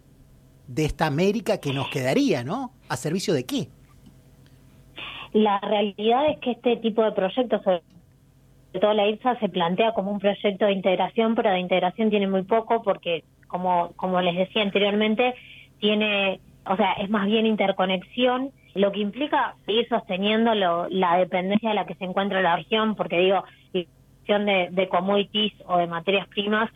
de esta América que nos quedaría, ¿no? ¿A servicio de qué? La realidad es que este tipo de proyectos, sobre todo la IRSA, se plantea como un proyecto de integración, pero de integración tiene muy poco porque, como como les decía anteriormente, tiene, o sea, es más bien interconexión, lo que implica seguir sosteniendo lo, la dependencia de la que se encuentra la región, porque digo, la cuestión de, de commodities o de materias primas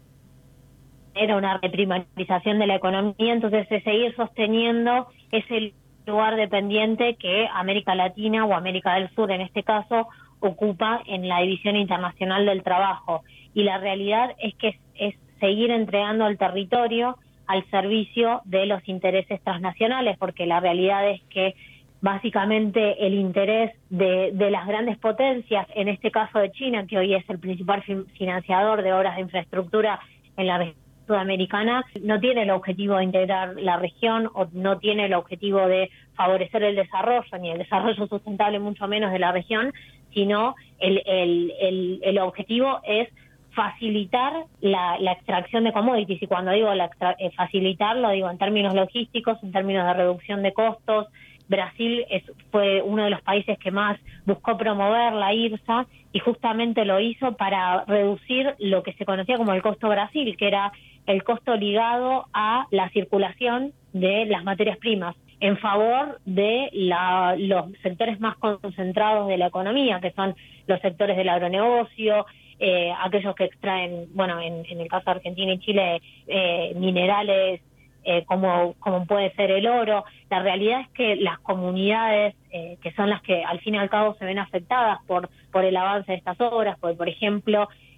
era una reprimarización de la economía, entonces es seguir sosteniendo ese lugar dependiente que América Latina o América del Sur en este caso ocupa en la división internacional del trabajo. Y la realidad es que es, es seguir entregando el territorio al servicio de los intereses transnacionales, porque la realidad es que básicamente el interés de, de las grandes potencias, en este caso de China, que hoy es el principal financiador de obras de infraestructura en la región sudamericana, no tiene el objetivo de integrar la región o no tiene el objetivo de favorecer el desarrollo, ni el desarrollo sustentable mucho menos de la región, sino el, el, el, el objetivo es facilitar la, la extracción de commodities. Y cuando digo la extra, eh, facilitar, lo digo en términos logísticos, en términos de reducción de costos. Brasil es, fue uno de los países que más buscó promover la IRSA y justamente lo hizo para reducir lo que se conocía como el costo Brasil, que era el costo ligado a la circulación de las materias primas en favor de la, los sectores más concentrados de la economía, que son los sectores del agronegocio, eh, aquellos que extraen, bueno, en, en el caso de Argentina y Chile, eh, minerales, eh, como, como puede ser el oro. La realidad es que las comunidades, eh, que son las que al fin y al cabo se ven afectadas por, por el avance de estas obras, porque, por ejemplo,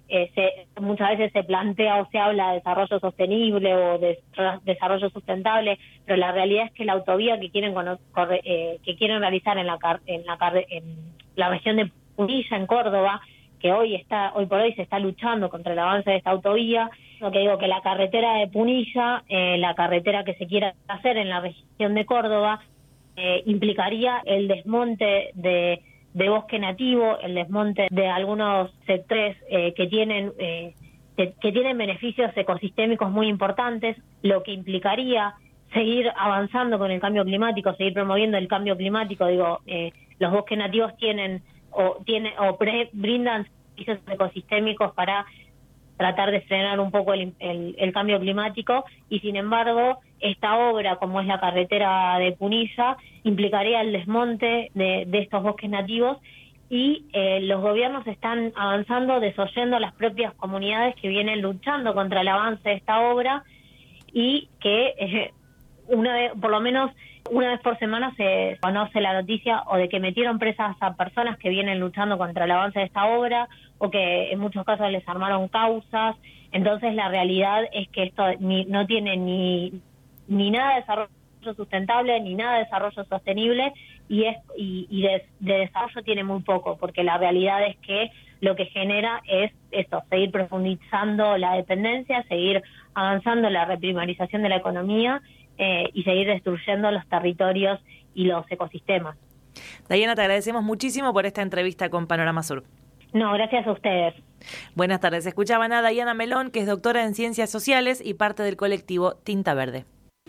eh, se, muchas veces se plantea o se habla de desarrollo sostenible o de desarrollo sustentable, pero la realidad es que la autovía que quieren cono- corre, eh, que quieren realizar en la car- en la car- en la región de Punilla, en Córdoba, que hoy está hoy por hoy se está luchando contra el avance de esta autovía. Lo que digo, que la carretera de Punilla, eh, la carretera que se quiera hacer en la región de Córdoba, eh, implicaría el desmonte de, de bosque nativo, el desmonte de algunos sectores eh, que tienen eh, que, que tienen beneficios ecosistémicos muy importantes, lo que implicaría seguir avanzando con el cambio climático, seguir promoviendo el cambio climático. Digo, eh, los bosques nativos tienen o tienen o pre, brindan servicios ecosistémicos para tratar de frenar un poco el, el, el cambio climático, y sin embargo esta obra, como es la carretera de Punilla, implicaría el desmonte de, de estos bosques nativos, y eh, los gobiernos están avanzando desoyendo a las propias comunidades que vienen luchando contra el avance de esta obra, y que eh, una vez, por lo menos una vez por semana se conoce la noticia o de que metieron presas a personas que vienen luchando contra el avance de esta obra, o que en muchos casos les armaron causas. Entonces la realidad es que esto ni, no tiene ni, ni nada de desarrollo sustentable, ni nada de desarrollo sostenible, y, es, y, y de, de desarrollo tiene muy poco, porque la realidad es que lo que genera es esto, seguir profundizando la dependencia, seguir avanzando la reprimarización de la economía, Eh, y seguir destruyendo los territorios y los ecosistemas. Dayana, te agradecemos muchísimo por esta entrevista con Panorama Sur. No, gracias a ustedes. Buenas tardes. Escuchaban a Dayana Melón, que es doctora en Ciencias Sociales y parte del colectivo Tinta Verde.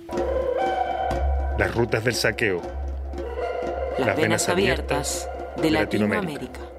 Las rutas del saqueo. Las, Las venas abiertas de, de Latinoamérica. Latinoamérica.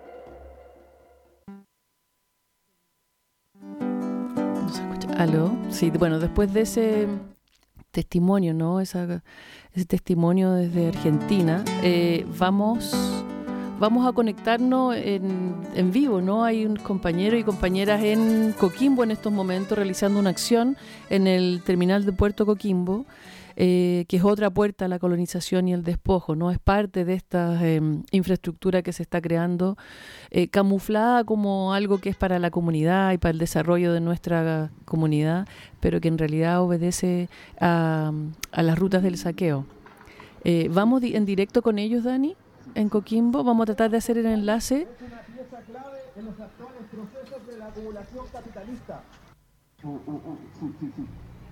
¿No se escucha? ¿Aló? Sí, bueno, después de ese testimonio, ¿no? Esa, ese testimonio desde Argentina, eh, vamos, vamos a conectarnos en, en vivo, ¿no? Hay un compañero y compañeras en Coquimbo en estos momentos realizando una acción en el terminal de Puerto Coquimbo, eh, que es otra puerta a la colonización y el despojo, ¿no? Es parte de esta eh, infraestructura que se está creando, eh, camuflada como algo que es para la comunidad y para el desarrollo de nuestra comunidad, pero que en realidad obedece a, a las rutas del saqueo. Eh, ¿Vamos di- en directo con ellos, Dani, en Coquimbo? Vamos a tratar de hacer el enlace. Es una pieza clave en los actuales procesos de la acumulación capitalista. Uh, uh, uh, sí, sí, sí.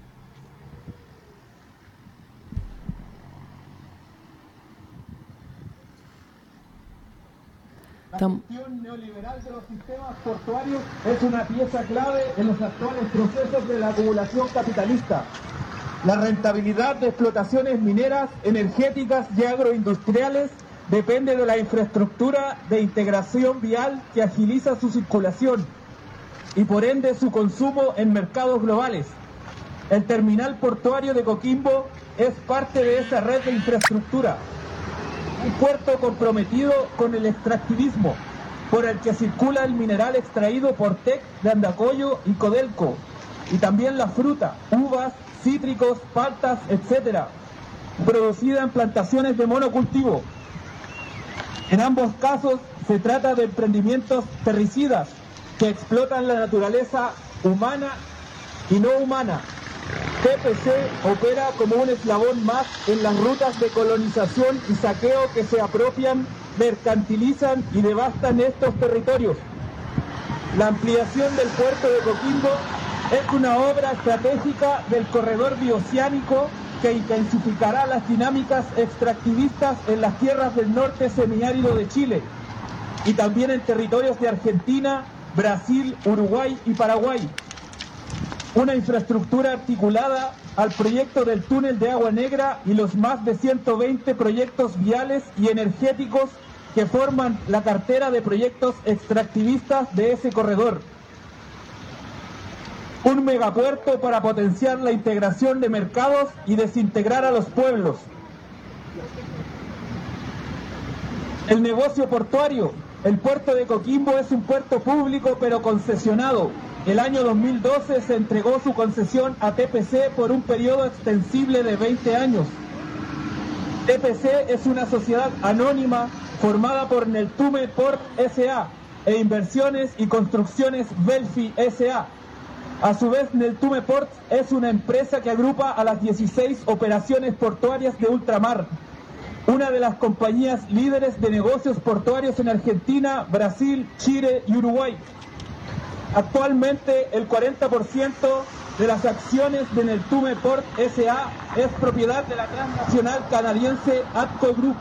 La gestión neoliberal de los sistemas portuarios es una pieza clave en los actuales procesos de la acumulación capitalista. La rentabilidad de explotaciones mineras, energéticas y agroindustriales depende de la infraestructura de integración vial que agiliza su circulación y por ende su consumo en mercados globales. El terminal portuario de Coquimbo es parte de esa red de infraestructura. Un puerto comprometido con el extractivismo, por el que circula el mineral extraído por Teck de Andacollo y Codelco, y también la fruta, uvas, cítricos, paltas, etcétera, producida en plantaciones de monocultivo. En ambos casos se trata de emprendimientos terricidas que explotan la naturaleza humana y no humana. T P C opera como un eslabón más en las rutas de colonización y saqueo que se apropian, mercantilizan y devastan estos territorios. La ampliación del puerto de Coquimbo es una obra estratégica del corredor bioceánico que intensificará las dinámicas extractivistas en las tierras del norte semiárido de Chile y también en territorios de Argentina, Brasil, Uruguay y Paraguay. Una infraestructura articulada al proyecto del túnel de Agua Negra y los más de ciento veinte proyectos viales y energéticos que forman la cartera de proyectos extractivistas de ese corredor. Un megapuerto para potenciar la integración de mercados y desintegrar a los pueblos. El negocio portuario. El puerto de Coquimbo es un puerto público pero concesionado. El año dos mil doce se entregó su concesión a T P C por un periodo extensible de veinte años. T P C es una sociedad anónima formada por Neltume Port S A, e Inversiones y Construcciones Belfi S A A su vez, Neltume Ports es una empresa que agrupa a las dieciséis operaciones portuarias de ultramar, una de las compañías líderes de negocios portuarios en Argentina, Brasil, Chile y Uruguay. Actualmente, el cuarenta por ciento de las acciones de Neltume Port S A es propiedad de la transnacional canadiense ATCO Group.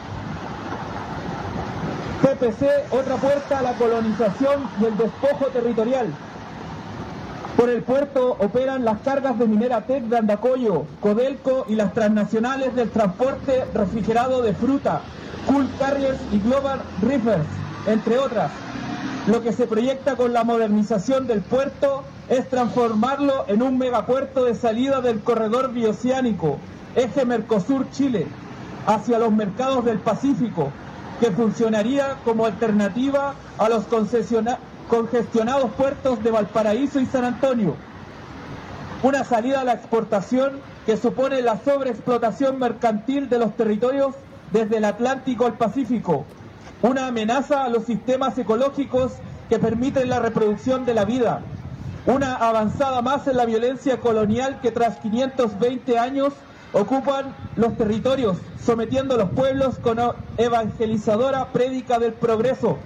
P P C, otra puerta a la colonización y el despojo territorial. Por el puerto operan las cargas de Minera Tech de Andacollo, Codelco y las transnacionales del transporte refrigerado de fruta, Cool Carriers y Global Reefers, entre otras. Lo que se proyecta con la modernización del puerto es transformarlo en un megapuerto de salida del corredor bioceánico, eje Mercosur-Chile, hacia los mercados del Pacífico, que funcionaría como alternativa a los concesionarios congestionados puertos de Valparaíso y San Antonio. Una salida a la exportación que supone la sobreexplotación mercantil de los territorios desde el Atlántico al Pacífico. Una amenaza a los sistemas ecológicos que permiten la reproducción de la vida. Una avanzada más en la violencia colonial que tras quinientos veinte años ocupan los territorios, sometiendo a los pueblos con evangelizadora prédica del progreso.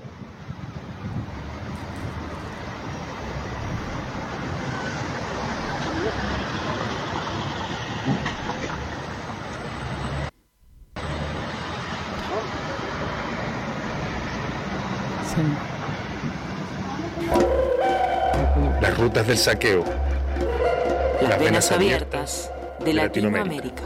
Las rutas del saqueo. Las, Las venas abiertas de, de Latinoamérica.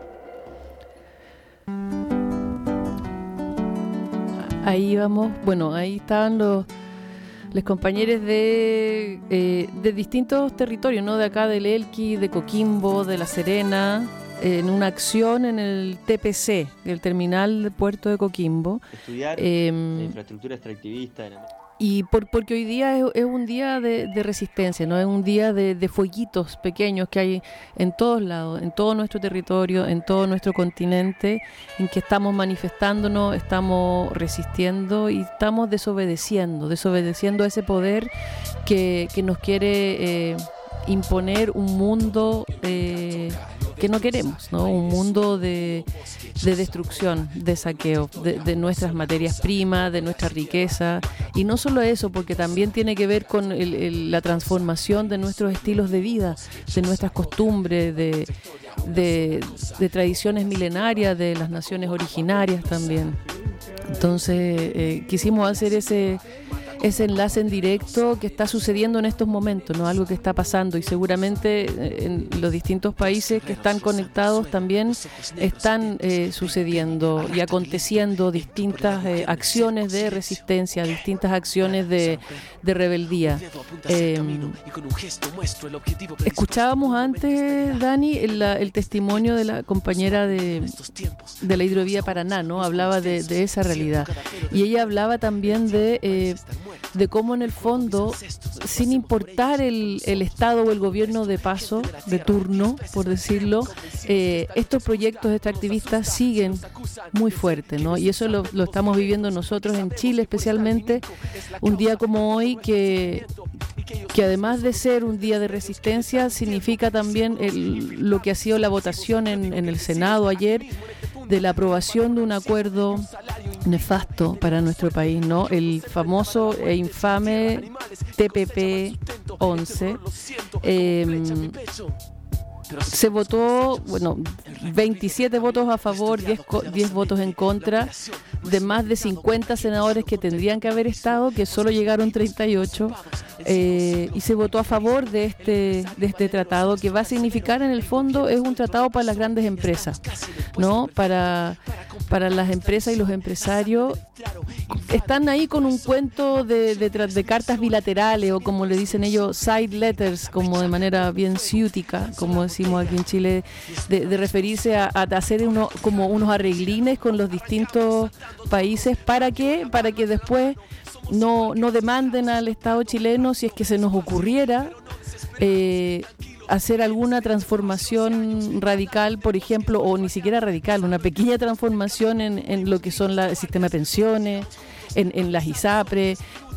Ahí vamos, bueno, ahí estaban los, los compañeros de, eh, de distintos territorios, ¿no? De acá del Elqui, de Coquimbo, de La Serena, eh, en una acción en el T P C, el terminal de puerto de Coquimbo. Estudiar eh, la infraestructura extractivista en América. Y por, porque hoy día es, es un día de, de resistencia, ¿no? Es un día de, de fueguitos pequeños que hay en todos lados, en todo nuestro territorio, en todo nuestro continente, en que estamos manifestándonos, estamos resistiendo y estamos desobedeciendo, desobedeciendo a ese poder que, que nos quiere eh, imponer un mundo eh, que no queremos, ¿no? Un mundo de, de destrucción, de saqueo de, de nuestras materias primas, de nuestra riqueza. Y no solo eso, porque también tiene que ver con el, el, la transformación de nuestros estilos de vida, de nuestras costumbres, de, de, de tradiciones milenarias, de las naciones originarias también. Entonces eh, quisimos hacer ese... ese enlace en directo que está sucediendo en estos momentos, ¿no? Algo que está pasando, y seguramente en los distintos países que están conectados también están eh, sucediendo y aconteciendo distintas eh, acciones de resistencia, distintas acciones de, de rebeldía. Eh, escuchábamos antes, Dani, el, el testimonio de la compañera de, de la Hidrovía Paraná, ¿no? Hablaba de, de esa realidad, y ella hablaba también de eh, de cómo en el fondo, sin importar el, el Estado o el gobierno de paso, de turno, por decirlo, eh, estos proyectos extractivistas siguen muy fuertes, ¿no? Y eso lo, lo estamos viviendo nosotros en Chile, especialmente un día como hoy, que, que además de ser un día de resistencia, significa también el, lo que ha sido la votación en, en el Senado ayer, de la aprobación de un acuerdo nefasto para nuestro país, ¿no? El famoso e infame T P P once. Eh, se votó, bueno, veintisiete votos a favor, diez, diez votos en contra, de más de cincuenta senadores que tendrían que haber estado, que solo llegaron treinta y ocho, eh, y se votó a favor de este, de este tratado, que va a significar, en el fondo, es un tratado para las grandes empresas, ¿no? Para, para las empresas y los empresarios. Están ahí con un cuento de, de, de cartas bilaterales, o como le dicen ellos, side letters, como de manera bien ciútica, como decimos aquí en Chile, de, de referirse a, a hacer uno, como unos arreglines con los distintos países. ¿Para qué? Para que después no, no demanden al Estado chileno si es que se nos ocurriera eh, hacer alguna transformación radical, por ejemplo, o ni siquiera radical, una pequeña transformación en, en lo que son la, el sistema de pensiones, en, en las ISAPRE,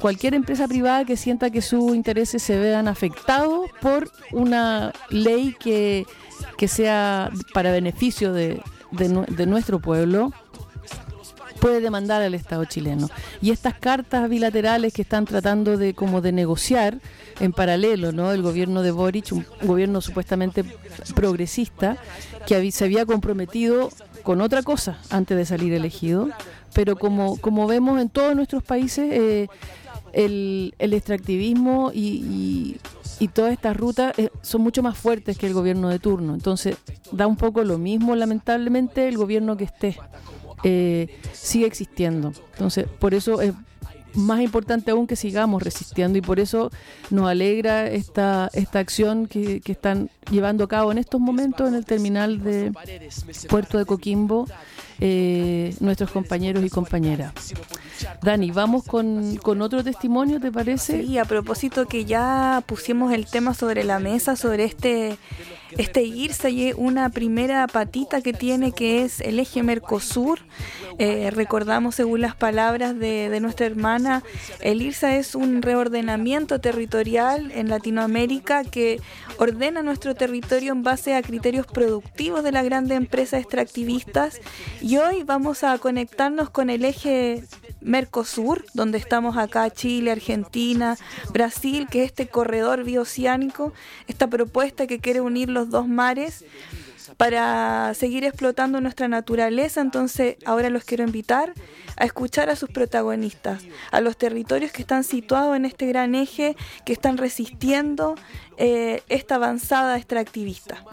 cualquier empresa privada que sienta que sus intereses se vean afectados por una ley que, que sea para beneficio de, de, de nuestro pueblo, puede demandar al Estado chileno. Y estas cartas bilaterales que están tratando de como de negociar en paralelo, ¿no? El gobierno de Boric, un gobierno supuestamente progresista, que se había comprometido con otra cosa antes de salir elegido, pero como, como vemos en todos nuestros países, eh, el, el extractivismo y, y, y todas estas rutas eh, son mucho más fuertes que el gobierno de turno. Entonces da un poco lo mismo, lamentablemente, el gobierno que esté. Eh, sigue existiendo. Entonces, por eso es más importante aún que sigamos resistiendo, y por eso nos alegra esta, esta acción que, que están llevando a cabo en estos momentos en el terminal de Puerto de Coquimbo eh, nuestros compañeros y compañeras. Dani, vamos con, con otro testimonio, ¿te parece? Sí, a propósito que ya pusimos el tema sobre la mesa, sobre este Este IRSA, y una primera patita que tiene, que es el eje Mercosur. Eh, recordamos, según las palabras de, de nuestra hermana, el IRSA es un reordenamiento territorial en Latinoamérica que ordena nuestro territorio en base a criterios productivos de las grandes empresas extractivistas. Y hoy vamos a conectarnos con el eje Mercosur, donde estamos acá Chile, Argentina, Brasil, que es este corredor bioceánico, esta propuesta que quiere unir los dos mares para seguir explotando nuestra naturaleza. Entonces ahora los quiero invitar a escuchar a sus protagonistas, a los territorios que están situados en este gran eje, que están resistiendo eh, esta avanzada extractivista.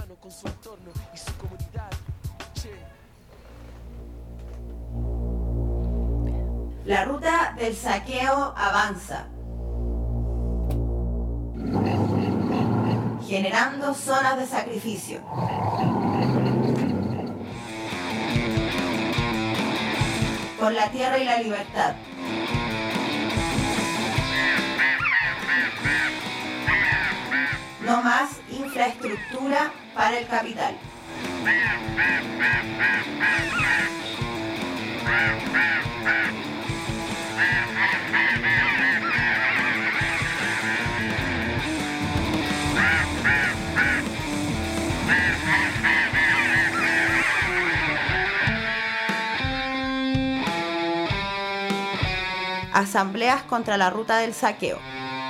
La ruta del saqueo avanza, generando zonas de sacrificio. Por la tierra y la libertad. No más infraestructura para el capital. Asambleas contra la ruta del saqueo.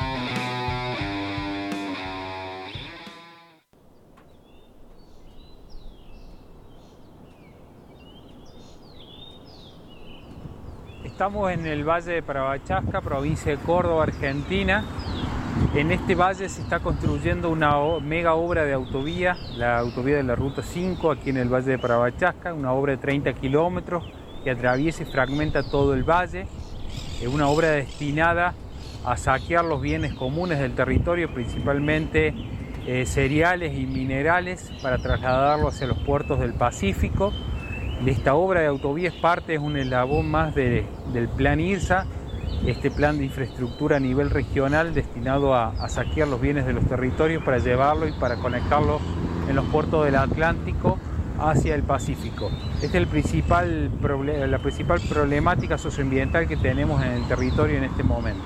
Estamos en el Valle de Paravachasca, provincia de Córdoba, Argentina. En este valle se está construyendo una mega obra de autovía, la autovía de la Ruta cinco, aquí en el Valle de Paravachasca, una obra de treinta kilómetros que atraviesa y fragmenta todo el valle. Es una obra destinada a saquear los bienes comunes del territorio, principalmente eh, cereales y minerales, para trasladarlos hacia los puertos del Pacífico. Esta obra de autovía es parte, es un eslabón más de, del plan IRSA, este plan de infraestructura a nivel regional destinado a, a saquear los bienes de los territorios para llevarlos y para conectarlos en los puertos del Atlántico hacia el Pacífico. Esta es el principal, la principal problemática socioambiental que tenemos en el territorio en este momento.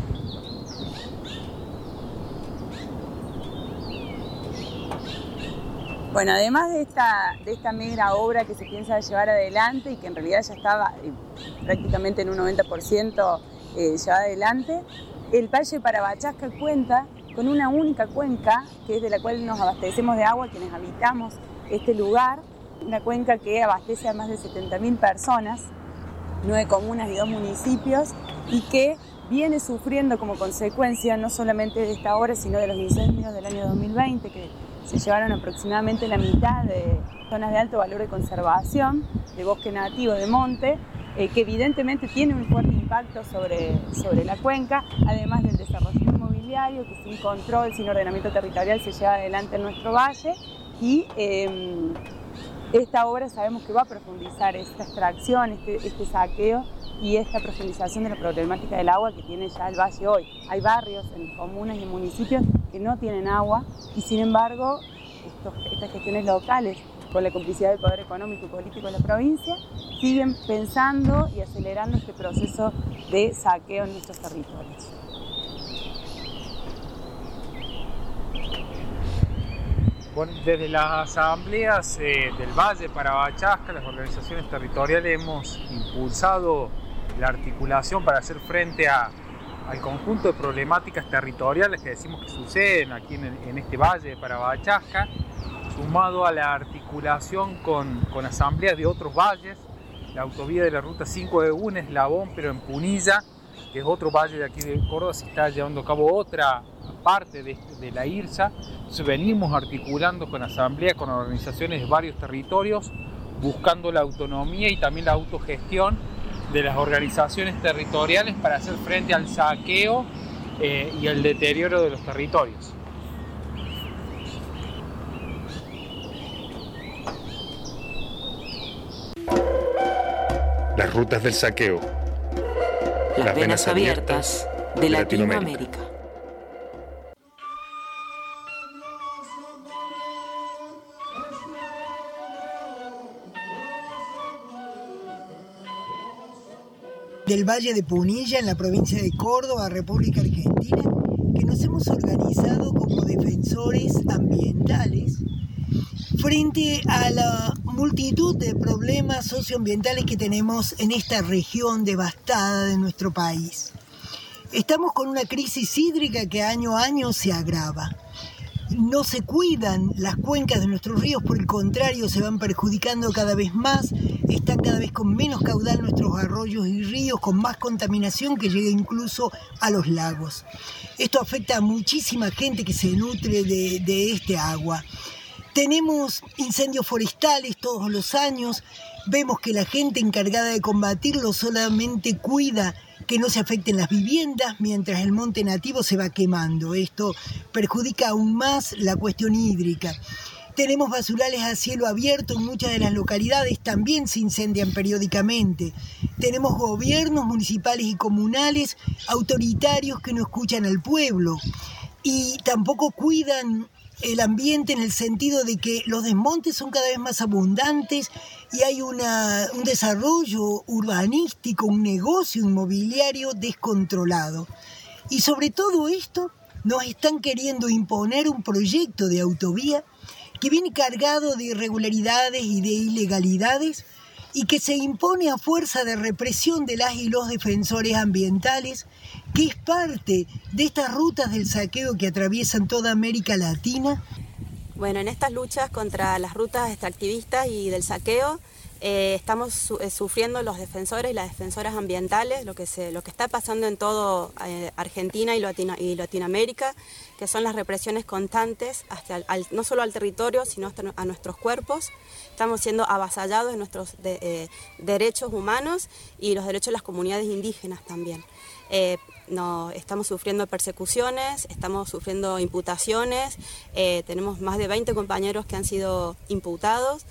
Bueno, además de esta, de esta mega obra que se piensa llevar adelante y que en realidad ya estaba eh, prácticamente en un noventa por ciento eh, llevada adelante, el Valle de Paravachasca cuenta con una única cuenca, que es de la cual nos abastecemos de agua quienes habitamos este lugar, una cuenca que abastece a más de setenta mil personas, nueve comunas y dos municipios, y que viene sufriendo como consecuencia no solamente de esta obra, sino de los incendios del año dos mil veinte, que se llevaron aproximadamente la mitad de zonas de alto valor de conservación, de bosque nativo, de monte, eh, que evidentemente tiene un fuerte impacto sobre, sobre la cuenca, además del desarrollo inmobiliario, que sin control, sin ordenamiento territorial se lleva adelante en nuestro valle, y eh, esta obra sabemos que va a profundizar esta extracción, este, este saqueo y esta profundización de la problemática del agua que tiene ya el valle hoy. Hay barrios en comunas y municipios que no tienen agua y sin embargo estos, estas gestiones locales con la complicidad del poder económico y político de la provincia, siguen pensando y acelerando este proceso de saqueo en nuestros territorios. Bueno, desde las asambleas eh, del Valle para Bachasca, las organizaciones territoriales hemos impulsado la articulación para hacer frente a, al conjunto de problemáticas territoriales que decimos que suceden aquí en, el, en este Valle para Bachasca, sumado a la articulación con, con asambleas de otros valles. La autovía de la ruta cinco de un Eslabón, pero en Punilla, que es otro valle de aquí de Córdoba, se está llevando a cabo otra parte de, de la IRSA. Entonces venimos articulando con asambleas, con organizaciones de varios territorios, buscando la autonomía y también la autogestión de las organizaciones territoriales para hacer frente al saqueo eh, y al deterioro de los territorios. Las rutas del saqueo. Las, Las venas abiertas de, de Latinoamérica. Latinoamérica. Del Valle de Punilla, en la provincia de Córdoba, República Argentina, que nos hemos organizado como defensores ambientales frente a la multitud de problemas socioambientales que tenemos en esta región devastada de nuestro país. Estamos con una crisis hídrica que año a año se agrava. No se cuidan las cuencas de nuestros ríos, por el contrario, se van perjudicando cada vez más, están cada vez con menos caudal nuestros arroyos y ríos, con más contaminación que llega incluso a los lagos. Esto afecta a muchísima gente que se nutre de, de este agua. Tenemos incendios forestales todos los años, vemos que la gente encargada de combatirlo solamente cuida que no se afecten las viviendas mientras el monte nativo se va quemando. Esto perjudica aún más la cuestión hídrica. Tenemos basurales a cielo abierto en muchas de las localidades, también se incendian periódicamente. Tenemos gobiernos municipales y comunales autoritarios que no escuchan al pueblo y tampoco cuidan el ambiente en el sentido de que los desmontes son cada vez más abundantes y hay una, un desarrollo urbanístico, un negocio inmobiliario descontrolado. Y sobre todo esto nos están queriendo imponer un proyecto de autovía que viene cargado de irregularidades y de ilegalidades y que se impone a fuerza de represión de las y los defensores ambientales, que es parte de estas rutas del saqueo que atraviesan toda América Latina. Bueno, en estas luchas contra las rutas extractivistas y del saqueo eh, estamos su eh, sufriendo los defensores y las defensoras ambientales, lo que, se, lo que está pasando en todo eh, Argentina y, Latino y Latinoamérica, que son las represiones constantes, hasta al, al, no solo al territorio, sino hasta a nuestros cuerpos. Estamos siendo avasallados en nuestros de, eh, derechos humanos y los derechos de las comunidades indígenas también. Eh, no, estamos sufriendo persecuciones, estamos sufriendo imputaciones, eh, tenemos más de veinte compañeros que han sido imputados,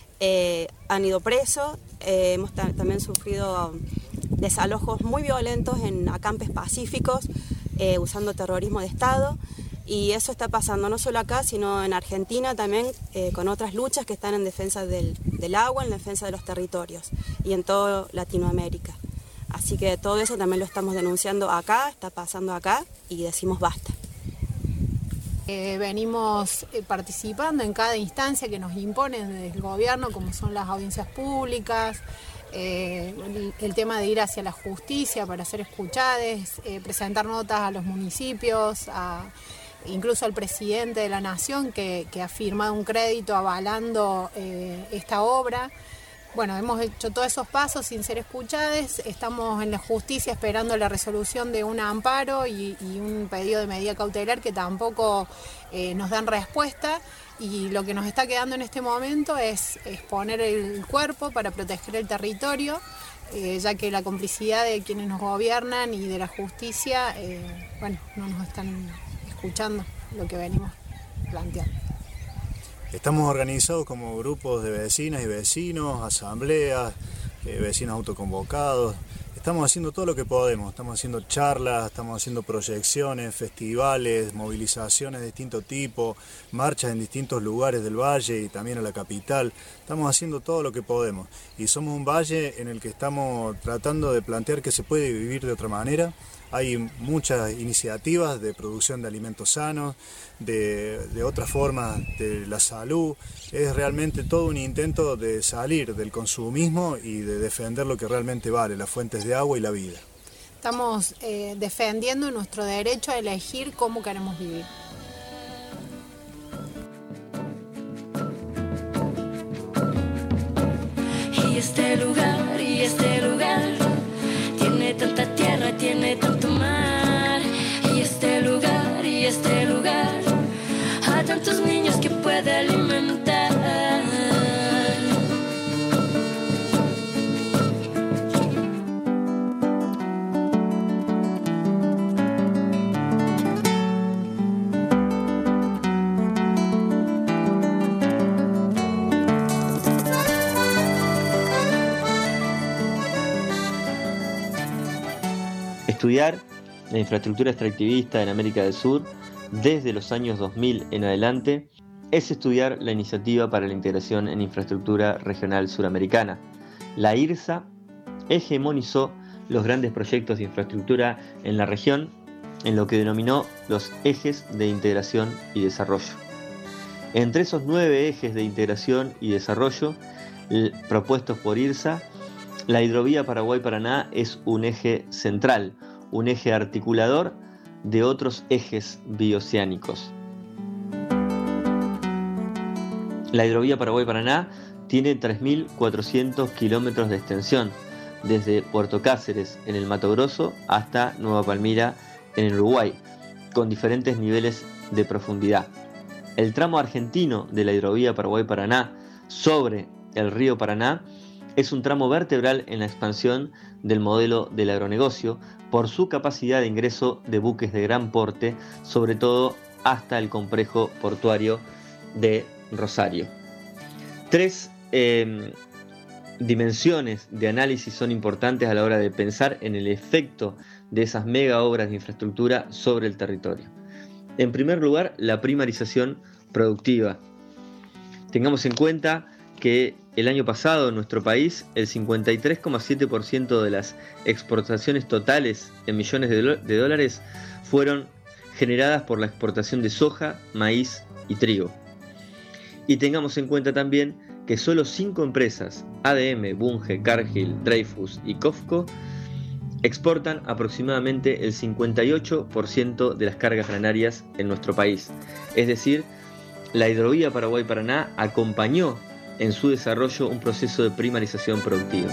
eh, han ido presos, eh, hemos ta también sufrido desalojos muy violentos en acampes pacíficos, eh, usando terrorismo de Estado, y eso está pasando no solo acá, sino en Argentina también, eh, con otras luchas que están en defensa del, del agua, en defensa de los territorios, y en toda Latinoamérica. Así que todo eso también lo estamos denunciando acá, está pasando acá y decimos basta. Eh, venimos eh, participando en cada instancia que nos imponen desde el gobierno, como son las audiencias públicas, eh, el, el tema de ir hacia la justicia para ser escuchadas, eh, presentar notas a los municipios, a, incluso al presidente de la Nación que, que ha firmado un crédito avalando eh, esta obra. Bueno, hemos hecho todos esos pasos sin ser escuchados, estamos en la justicia esperando la resolución de un amparo y, y un pedido de medida cautelar que tampoco eh, nos dan respuesta, y lo que nos está quedando en este momento es, es poner el cuerpo para proteger el territorio, eh, ya que la complicidad de quienes nos gobiernan y de la justicia, eh, bueno, no nos están escuchando lo que venimos planteando. Estamos organizados como grupos de vecinas y vecinos, asambleas, eh, vecinos autoconvocados, Estamos haciendo todo lo que podemos, estamos haciendo charlas, estamos haciendo proyecciones, festivales, movilizaciones de distinto tipo, marchas en distintos lugares del valle y también en la capital. Estamos haciendo todo lo que podemos y somos un valle en el que estamos tratando de plantear que se puede vivir de otra manera. Hay muchas iniciativas de producción de alimentos sanos, de, de otras formas de la salud. Es realmente todo un intento de salir del consumismo y de defender lo que realmente vale, las fuentes de agua y la vida. Estamos eh, defendiendo nuestro derecho a elegir cómo queremos vivir. Y este lugar, y este lugar tiene tanta tierra, tiene tanto mar. Y este lugar, y este lugar a tantos niños que puede alimentar. Estudiar la infraestructura extractivista en América del Sur desde los años dos mil en adelante es estudiar la Iniciativa para la Integración en Infraestructura Regional Suramericana. La IRSA hegemonizó los grandes proyectos de infraestructura en la región en lo que denominó los ejes de integración y desarrollo. Entre esos nueve ejes de integración y desarrollo propuestos por IRSA, la hidrovía Paraguay-Paraná es un eje central, un eje articulador de otros ejes bioceánicos. La hidrovía Paraguay-Paraná tiene tres mil cuatrocientos kilómetros de extensión, desde Puerto Cáceres en el Mato Grosso hasta Nueva Palmira en el Uruguay, con diferentes niveles de profundidad. El tramo argentino de la hidrovía Paraguay-Paraná sobre el río Paraná es un tramo vertebral en la expansión del modelo del agronegocio por su capacidad de ingreso de buques de gran porte, sobre todo hasta el complejo portuario de Rosario. Tres eh, dimensiones de análisis son importantes a la hora de pensar en el efecto de esas mega obras de infraestructura sobre el territorio. En primer lugar, la primarización productiva. Tengamos en cuenta que el año pasado en nuestro país el cincuenta y tres coma siete por ciento de las exportaciones totales en millones de, do- de dólares fueron generadas por la exportación de soja, maíz y trigo. Y tengamos en cuenta también que solo cinco empresas, A D M, Bunge, Cargill, Dreyfus y Cofco, exportan aproximadamente el cincuenta y ocho por ciento de las cargas granarias en nuestro país. Es decir, la hidrovía Paraguay-Paraná acompañó en su desarrollo un proceso de primarización productiva.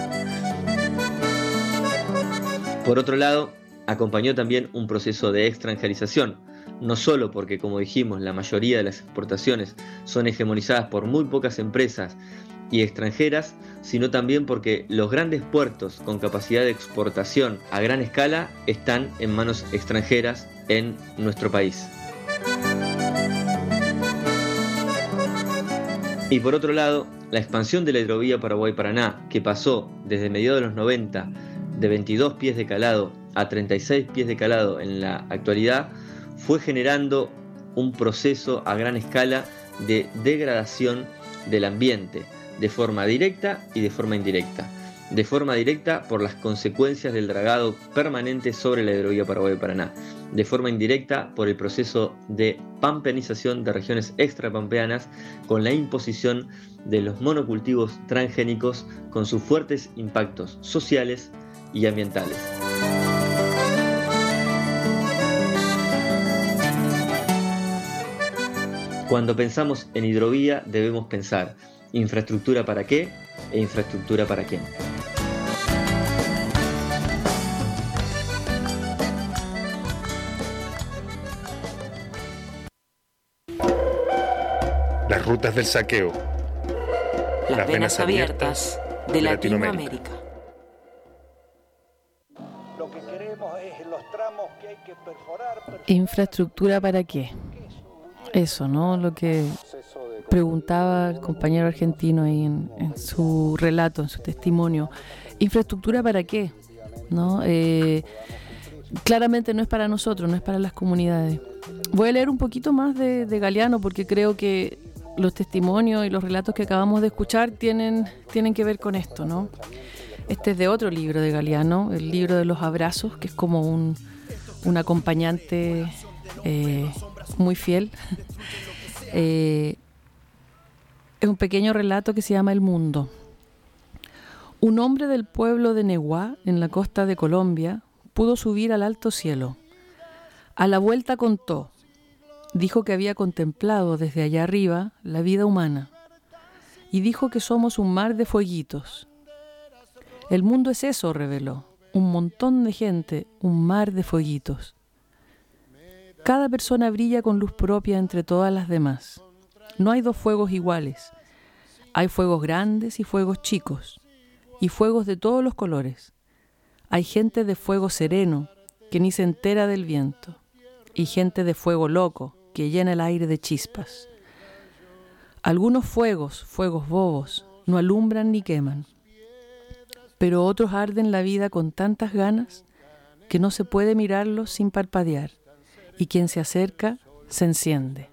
Por otro lado, acompañó también un proceso de extranjerización, no solo porque, como dijimos, la mayoría de las exportaciones son hegemonizadas por muy pocas empresas y extranjeras, sino también porque los grandes puertos con capacidad de exportación a gran escala están en manos extranjeras en nuestro país. Y por otro lado, la expansión de la hidrovía Paraguay-Paraná, que pasó desde mediados de los noventa de veintidós pies de calado a treinta y seis pies de calado en la actualidad, fue generando un proceso a gran escala de degradación del ambiente, de forma directa y de forma indirecta. De forma directa por las consecuencias del dragado permanente sobre la hidrovía Paraguay-Paraná. De forma indirecta por el proceso de pampenización de regiones extrapampeanas con la imposición de los monocultivos transgénicos con sus fuertes impactos sociales y ambientales. Cuando pensamos en hidrovía debemos pensar infraestructura para qué e infraestructura para quién. Las rutas del saqueo. Las, Las venas abiertas de Latinoamérica. Lo que queremos es los tramos que hay que perforar. ¿Infraestructura para qué? Eso, ¿no? Lo que preguntaba el compañero argentino ahí en, en su relato, en su testimonio. ¿Infraestructura para qué? ¿no? Eh, claramente no es para nosotros, no es para las comunidades. Voy a leer un poquito más de, de Galeano porque creo que los testimonios y los relatos que acabamos de escuchar tienen, tienen que ver con esto, ¿no? Este es de otro libro de Galeano, el libro de los abrazos, que es como un, un acompañante eh, muy fiel. eh, es un pequeño relato que se llama El Mundo. Un hombre del pueblo de Neguá, en la costa de Colombia, pudo subir al alto cielo. A la vuelta contó. Dijo que había contemplado desde allá arriba la vida humana. Y dijo que somos un mar de fueguitos. El mundo es eso, reveló. Un montón de gente, un mar de fueguitos. Cada persona brilla con luz propia entre todas las demás. No hay dos fuegos iguales. Hay fuegos grandes y fuegos chicos. Y fuegos de todos los colores. Hay gente de fuego sereno, que ni se entera del viento. Y gente de fuego loco, que llena el aire de chispas. Algunos fuegos, fuegos bobos, no alumbran ni queman. Pero otros arden la vida con tantas ganas que no se puede mirarlos sin parpadear, y quien se acerca se enciende.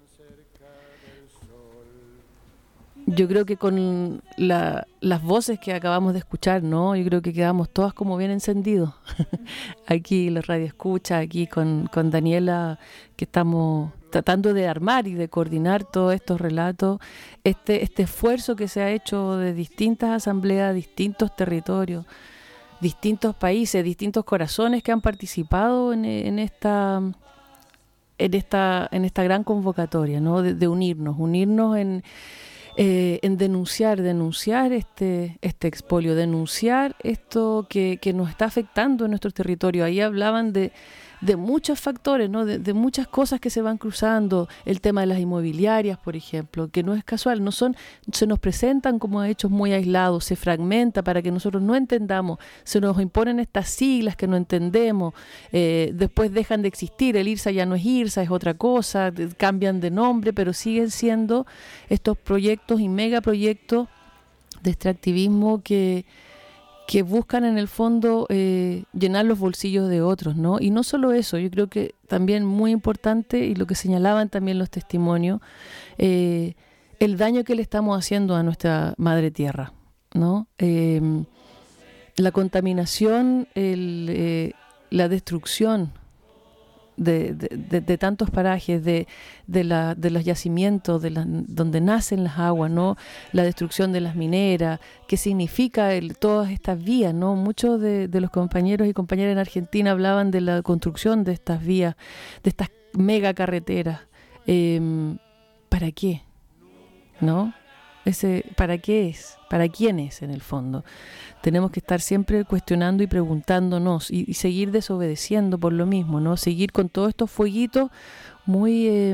Yo creo que con la, las voces que acabamos de escuchar, ¿no? Yo creo que quedamos todas como bien encendidos. Aquí la radio escucha, aquí con, con Daniela, que estamos tratando de armar y de coordinar todos estos relatos, este, este esfuerzo que se ha hecho de distintas asambleas, distintos territorios, distintos países, distintos corazones que han participado en, en esta en esta en esta gran convocatoria, ¿no? De, de unirnos, unirnos en Eh, en denunciar, denunciar este, este expolio, denunciar esto que, que nos está afectando en nuestro territorio. Ahí hablaban de, de muchos factores, ¿no? de, de muchas cosas que se van cruzando. El tema de las inmobiliarias, por ejemplo, que no es casual, no son, se nos presentan como hechos muy aislados, se fragmenta para que nosotros no entendamos, se nos imponen estas siglas que no entendemos, eh, después dejan de existir, el IRSA ya no es IRSA, es otra cosa, cambian de nombre, pero siguen siendo estos proyectos y megaproyectos de extractivismo que que buscan en el fondo eh, llenar los bolsillos de otros, ¿no? Y no solo eso, yo creo que también muy importante, y lo que señalaban también los testimonios, eh, el daño que le estamos haciendo a nuestra madre tierra, ¿no? Eh, la contaminación, el, eh, la destrucción de, de, de, de tantos parajes, de, de, la, de los yacimientos, de la, donde nacen las aguas, ¿no? La destrucción de las mineras, qué significa el, todas estas vías, ¿no? Muchos de, de los compañeros y compañeras en Argentina hablaban de la construcción de estas vías, de estas mega carreteras. Eh, ¿Para qué? ¿No? Ese, ¿para qué es? ¿Para quién es en el fondo? Tenemos que estar siempre cuestionando y preguntándonos y, y seguir desobedeciendo por lo mismo, ¿no? Seguir con todos estos fueguitos muy eh,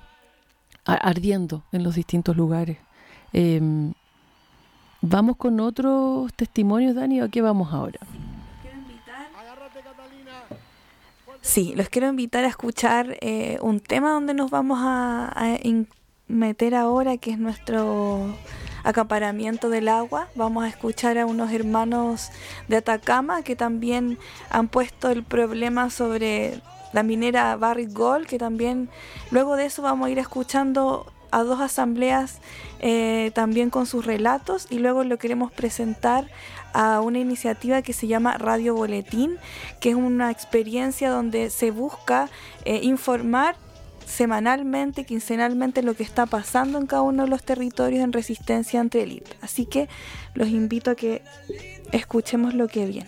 ardiendo en los distintos lugares. Eh, vamos con otros testimonios, Dani, ¿a qué vamos ahora? Sí, los quiero invitar a escuchar eh, un tema donde nos vamos a, a in- meter ahora, que es nuestro acaparamiento del agua. Vamos a escuchar a unos hermanos de Atacama que también han puesto el problema sobre la minera Barrick Gold, que también luego de eso vamos a ir escuchando a dos asambleas eh, también con sus relatos, y luego lo queremos presentar a una iniciativa que se llama Radio Boletín, que es una experiencia donde se busca eh, informar semanalmente, quincenalmente lo que está pasando en cada uno de los territorios en resistencia ante el IRSA. Así que los invito a que escuchemos lo que viene.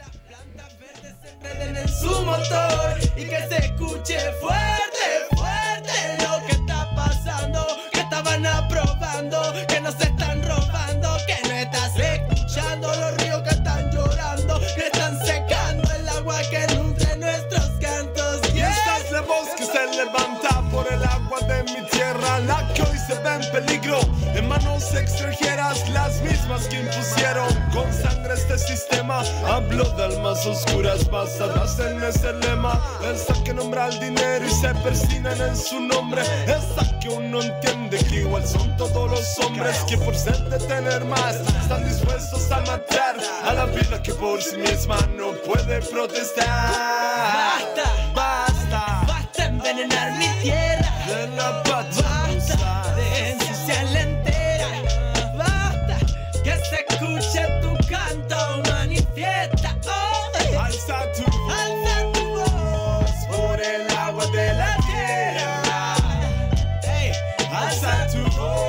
En su motor y que se escuche fuerte, fuerte lo que está pasando, que estaban aprobando, que nos están robando, que no estás escuchando los ríos que están llorando, que están secando el agua que nutre nuestros cantos. Yeah. Esta es la voz que se levanta por el agua de mi tierra, la que hoy se ve en peligro en manos extranjeras, las mismas que impusieron con sangre este sistema. Hablo de almas oscuras basadas en ese lema. Esa que nombra al dinero y se persignan en su nombre. Esa que uno entiende que igual son todos los hombres, que por ser de tener más están dispuestos a matar a la vida que por sí misma no puede protestar. Basta, basta, basta envenenar mi tierra. De la patria basta de ensuciarla entera. Basta que se escuche tu canto, manifiesta hoy. Alza tu voz, alza tu voz por el agua de la tierra. Hey, alza tu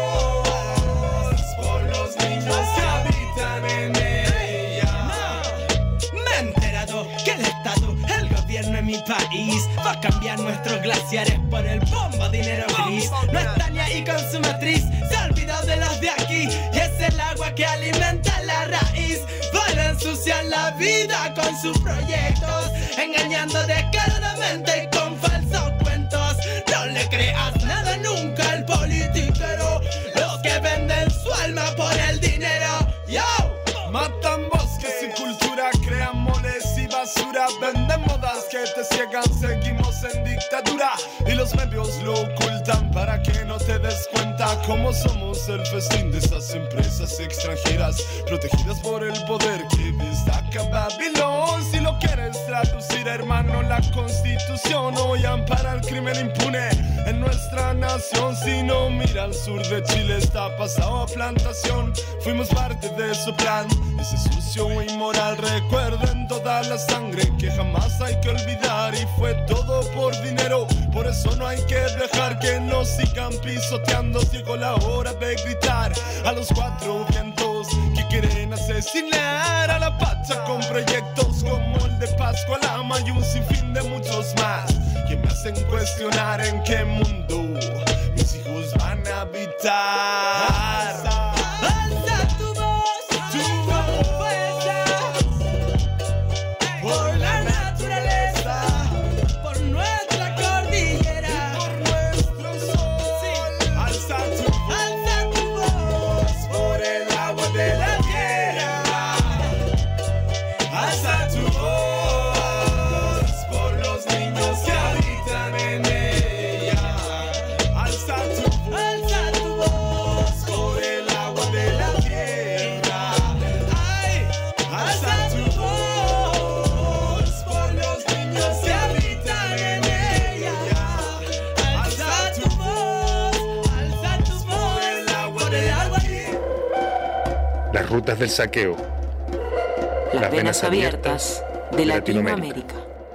voz por los niños que habitan en ella. No, me he enterado que el Estado, el gobierno en mi país va a cambiar nuestros glaciares por el bomba dinero gris. No está ni ahí con su matriz, se ha olvidado de los de aquí. Y es el agua que alimenta la raíz. Van a ensuciar la vida con sus proyectos, engañando descaradamente y con falsos cuentos. No le creas nada nunca al politiquero, los que venden su alma por el dinero. Yo, matan bosques y cultura, crean moles y basura, venden modas que te ciegan, seguimos en dictadura y los medios lo ocultan para que no te des cuenta cómo somos el festín de esas empresas extranjeras protegidas por el poder que destaca Babilón. Si lo quieres traducir, hermano, la constitución hoy ampara el crimen impune en nuestra nación. Si no mira al sur de Chile, está pasado a plantación. Fuimos parte de su plan, ese sucio e inmoral. Recuerden toda la sangre que jamás hay que olvidar, y fue todo por dinero. Por eso no hay que dejar que nos sigan pisoteando. Llegó la hora de gritar a los cuatro vientos que quieren asesinar a la pacha con proyectos como el de Pascua Lama y un sinfín de muchos más que me hacen cuestionar en qué mundo mis hijos van a habitar. alza tu voz, tu voz fuerza, por la naturaleza, por nuestra cordillera, por nuestro sol. Alza tu voz, alza tu voz por el agua de la tierra. Alza tu voz por los niños que habitan en ella. Alza tu voz, alza tu voz por el agua de la tierra. Ay, Alza tu voz por los niños que habitan en ella. alza tu voz, alza tu voz Por el agua por de el la agua. Las rutas del saqueo. Las venas abiertas de Latinoamérica.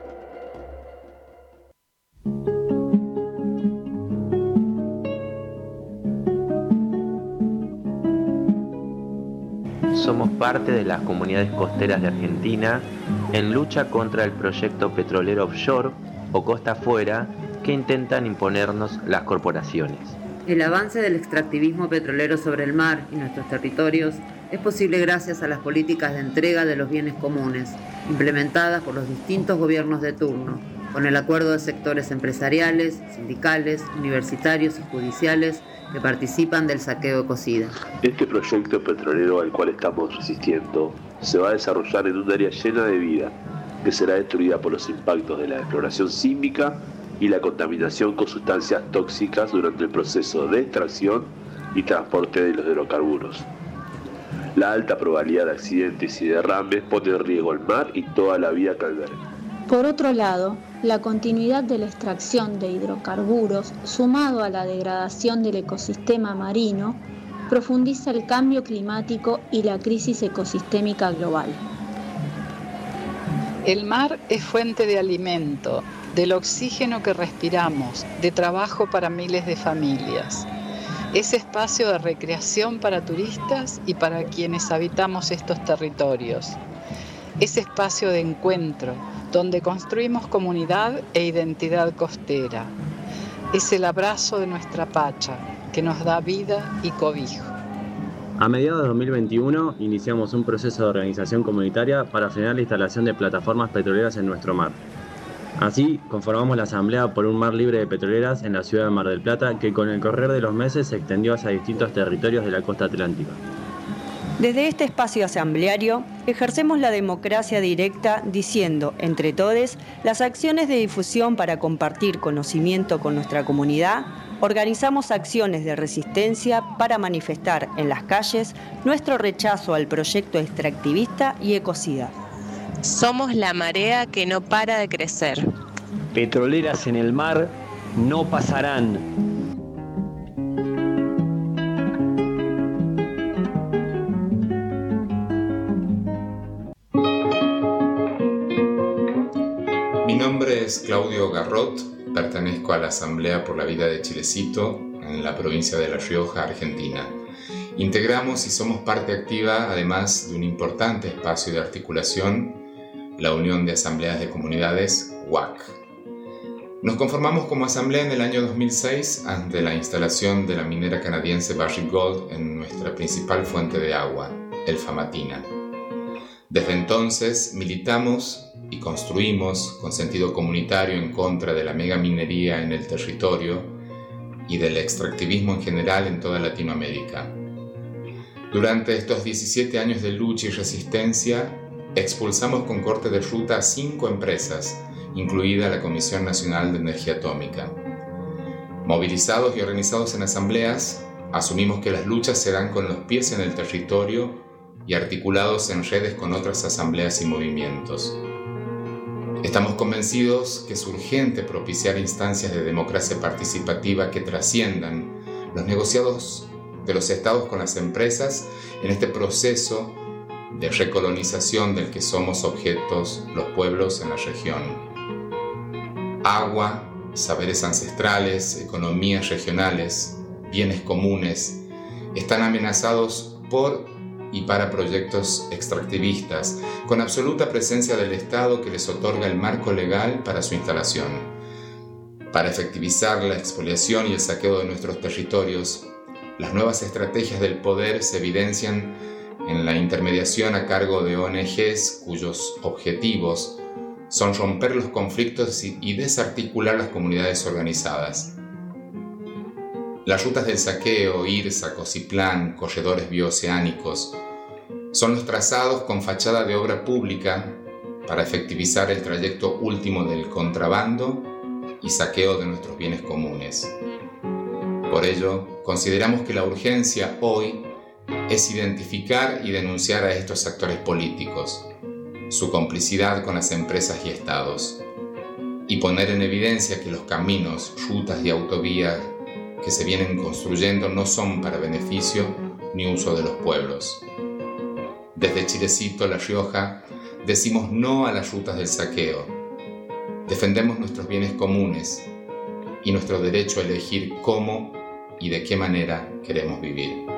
Somos parte de las comunidades costeras de Argentina en lucha contra el proyecto petrolero offshore o costa afuera que intentan imponernos las corporaciones. El avance del extractivismo petrolero sobre el mar y nuestros territorios es posible gracias a las políticas de entrega de los bienes comunes, implementadas por los distintos gobiernos de turno, con el acuerdo de sectores empresariales, sindicales, universitarios y judiciales que participan del saqueo ecocida. Este proyecto petrolero al cual estamos resistiendo se va a desarrollar en un área llena de vida, que será destruida por los impactos de la exploración sísmica y la contaminación con sustancias tóxicas durante el proceso de extracción y transporte de los hidrocarburos. La alta probabilidad de accidentes y derrames pone en riesgo el mar y toda la vida que alberga. Por otro lado, la continuidad de la extracción de hidrocarburos, sumado a la degradación del ecosistema marino, profundiza el cambio climático y la crisis ecosistémica global. El mar es fuente de alimento, del oxígeno que respiramos, de trabajo para miles de familias. Es espacio de recreación para turistas y para quienes habitamos estos territorios. Es espacio de encuentro, donde construimos comunidad e identidad costera. Es el abrazo de nuestra pacha, que nos da vida y cobijo. A mediados de dos mil veintiuno iniciamos un proceso de organización comunitaria para frenar la instalación de plataformas petroleras en nuestro mar. Así, conformamos la Asamblea por un Mar Libre de Petroleras en la ciudad de Mar del Plata, que con el correr de los meses se extendió hacia distintos territorios de la costa atlántica. Desde este espacio asambleario, ejercemos la democracia directa diciendo, entre todos, las acciones de difusión para compartir conocimiento con nuestra comunidad, organizamos acciones de resistencia para manifestar en las calles nuestro rechazo al proyecto extractivista y ecocida. Somos la marea que no para de crecer. Petroleras en el mar no pasarán. Mi nombre es Claudio Garrot, pertenezco a la Asamblea por la Vida de Chilecito en la provincia de La Rioja, Argentina. Integramos y somos parte activa, además de un importante espacio de articulación, la Unión de Asambleas de Comunidades, U A C. Nos conformamos como asamblea en el año dos mil seis ante la instalación de la minera canadiense Barrick Gold en nuestra principal fuente de agua, el Famatina. Desde entonces militamos y construimos con sentido comunitario en contra de la megaminería en el territorio y del extractivismo en general en toda Latinoamérica. Durante estos diecisiete años de lucha y resistencia, expulsamos con corte de ruta a cinco empresas, incluida la Comisión Nacional de Energía Atómica. Movilizados y organizados en asambleas, asumimos que las luchas se dan con los pies en el territorio y articulados en redes con otras asambleas y movimientos. Estamos convencidos que es urgente propiciar instancias de democracia participativa que trasciendan los negociados de los estados con las empresas en este proceso de recolonización del que somos objetos los pueblos en la región. Agua, saberes ancestrales, economías regionales, bienes comunes, están amenazados por y para proyectos extractivistas, con absoluta presencia del Estado que les otorga el marco legal para su instalación. Para efectivizar la expoliación y el saqueo de nuestros territorios, las nuevas estrategias del poder se evidencian en la intermediación a cargo de O N Ges cuyos objetivos son romper los conflictos y desarticular las comunidades organizadas. Las rutas del saqueo, IRSA, Cociplán, corredores bioceánicos, son los trazados con fachada de obra pública para efectivizar el trayecto último del contrabando y saqueo de nuestros bienes comunes. Por ello, consideramos que la urgencia hoy es identificar y denunciar a estos actores políticos, su complicidad con las empresas y estados, y poner en evidencia que los caminos, rutas y autovías que se vienen construyendo no son para beneficio ni uso de los pueblos. Desde Chilecito, La Rioja, decimos no a las rutas del saqueo. Defendemos nuestros bienes comunes y nuestro derecho a elegir cómo y de qué manera queremos vivir.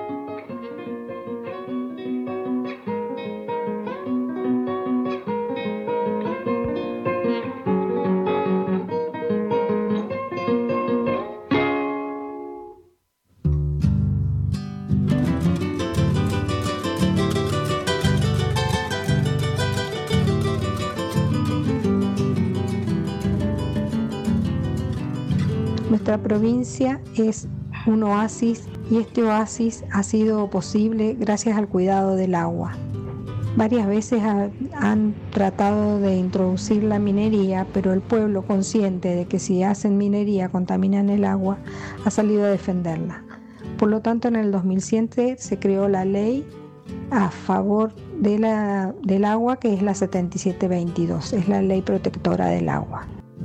Nuestra provincia es un oasis y este oasis ha sido posible gracias al cuidado del agua. Varias veces ha, han tratado de introducir la minería, pero el pueblo, consciente de que si hacen minería contaminan el agua, ha salido a defenderla. Por lo tanto, en el dos mil siete se creó la ley a favor de la, del agua, que es la setenta y siete veintidós, es la ley protectora del agua.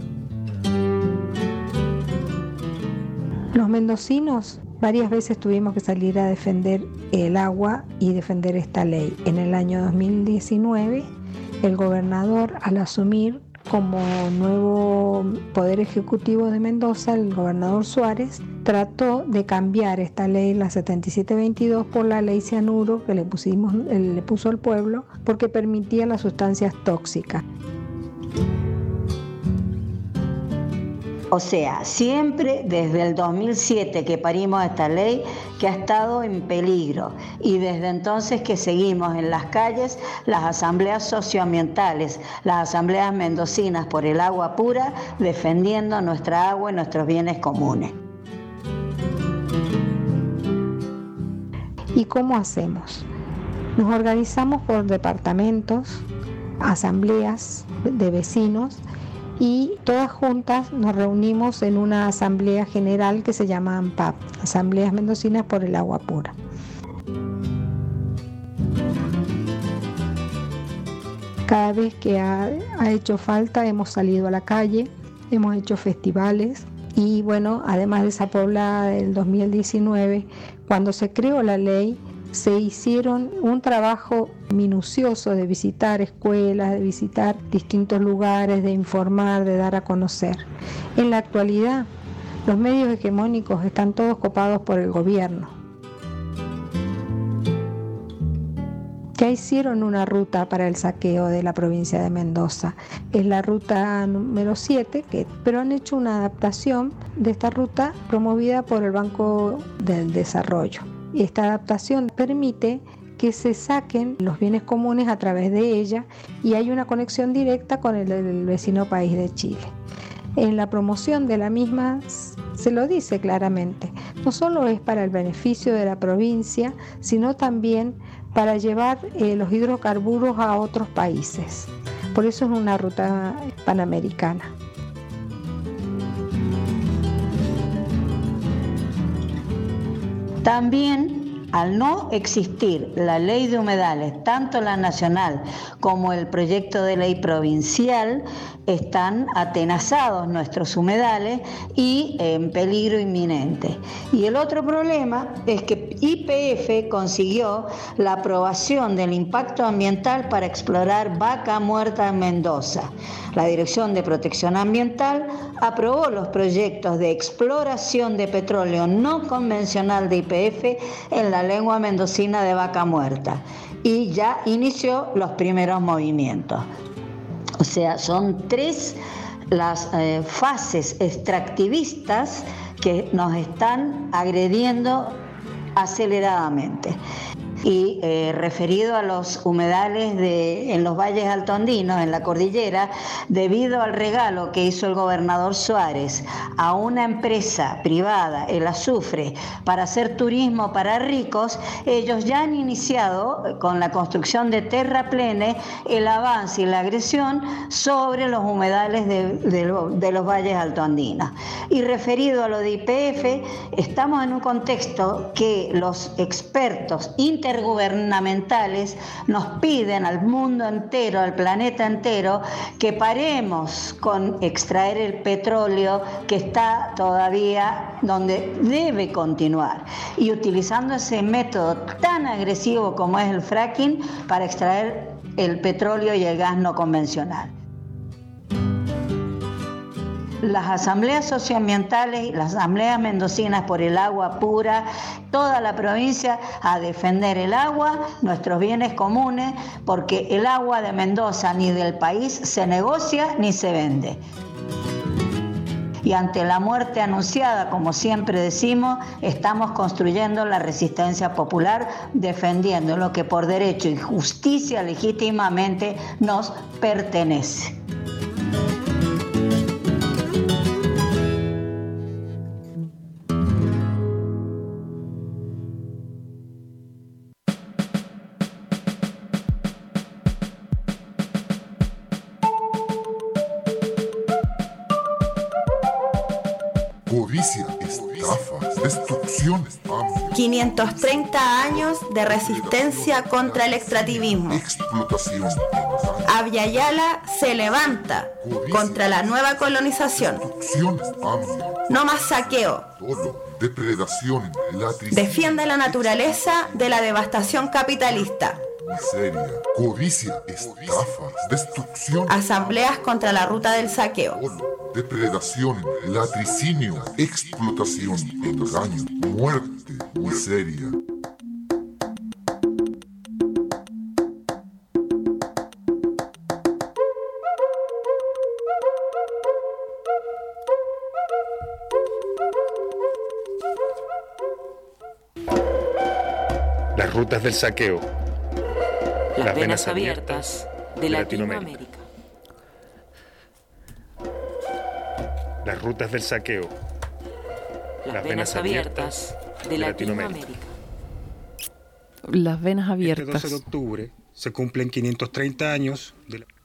Los mendocinos varias veces tuvimos que salir a defender el agua y defender esta ley. En el año dos mil diecinueve, el gobernador, al asumir como nuevo poder ejecutivo de Mendoza, el gobernador Suárez, trató de cambiar esta ley, la setenta y siete veintidós, por la ley cianuro que le, pusimos, le puso al pueblo, porque permitía las sustancias tóxicas. O sea, siempre desde el dos mil siete que parimos esta ley, que ha estado en peligro, y desde entonces que seguimos en las calles las asambleas socioambientales, las asambleas mendocinas por el agua pura, defendiendo nuestra agua y nuestros bienes comunes. ¿Y cómo hacemos? Nos organizamos por departamentos, asambleas de vecinos, y todas juntas nos reunimos en una asamblea general que se llama AMPAP, Asambleas Mendocinas por el Agua Pura. Cada vez que ha, ha hecho falta hemos salido a la calle, hemos hecho festivales y bueno, además de esa poblada del dos mil diecinueve, cuando se creó la ley, se hicieron un trabajo minucioso de visitar escuelas, de visitar distintos lugares, de informar, de dar a conocer. En la actualidad, los medios hegemónicos están todos copados por el gobierno. Ya hicieron una ruta para el saqueo de la provincia de Mendoza. Es la ruta número siete, que, pero han hecho una adaptación de esta ruta promovida por el Banco del Desarrollo. Esta adaptación permite que se saquen los bienes comunes a través de ella y hay una conexión directa con el, el vecino país de Chile. En la promoción de la misma se lo dice claramente, no solo es para el beneficio de la provincia, sino también para llevar eh, los hidrocarburos a otros países. Por eso es una ruta panamericana. También, al no existir la ley de humedales, tanto la nacional como el proyecto de ley provincial, están atenazados nuestros humedales y en peligro inminente. Y el otro problema es que Y P F consiguió la aprobación del impacto ambiental para explorar Vaca Muerta en Mendoza. La Dirección de Protección Ambiental aprobó los proyectos de exploración de petróleo no convencional de Y P F en la lengua mendocina de Vaca Muerta y ya inició los primeros movimientos. O sea, son tres las eh, fases extractivistas que nos están agrediendo aceleradamente. Y eh, referido a los humedales de, en los valles altoandinos, en la cordillera, debido al regalo que hizo el gobernador Suárez a una empresa privada, el Azufre, para hacer turismo para ricos, ellos ya han iniciado con la construcción de terraplenes el avance y la agresión sobre los humedales de, de, lo, de los valles altoandinos. Y referido a lo de Y P F, estamos en un contexto que los expertos inter gubernamentales nos piden al mundo entero, al planeta entero, que paremos con extraer el petróleo que está todavía donde debe continuar y utilizando ese método tan agresivo como es el fracking para extraer el petróleo y el gas no convencional. Las asambleas socioambientales, las asambleas mendocinas por el agua pura, toda la provincia a defender el agua, nuestros bienes comunes, porque el agua de Mendoza ni del país se negocia ni se vende. Y ante la muerte anunciada, como siempre decimos, estamos construyendo la resistencia popular, defendiendo lo que por derecho y justicia legítimamente nos pertenece. Codicia, estafas, destrucciones, hambre, quinientos treinta años de resistencia contra el extractivismo. Explotación. Abya Yala se levanta Codicia, contra la nueva colonización. Destrucciones, hambre, No más saqueo. todo, depredación, latricidad, Defiende la naturaleza de la devastación capitalista. miseria, codicia, estafas, destrucción, Asambleas contra la ruta del saqueo. depredación, latricinio, explotación, engaño, muerte, miseria. Las rutas del saqueo. Las, Las venas abiertas de Latinoamérica. Las rutas del saqueo. Las venas abiertas de Latinoamérica. Las Venas Abiertas. Este doce de octubre se cumplen quinientos treinta años de la...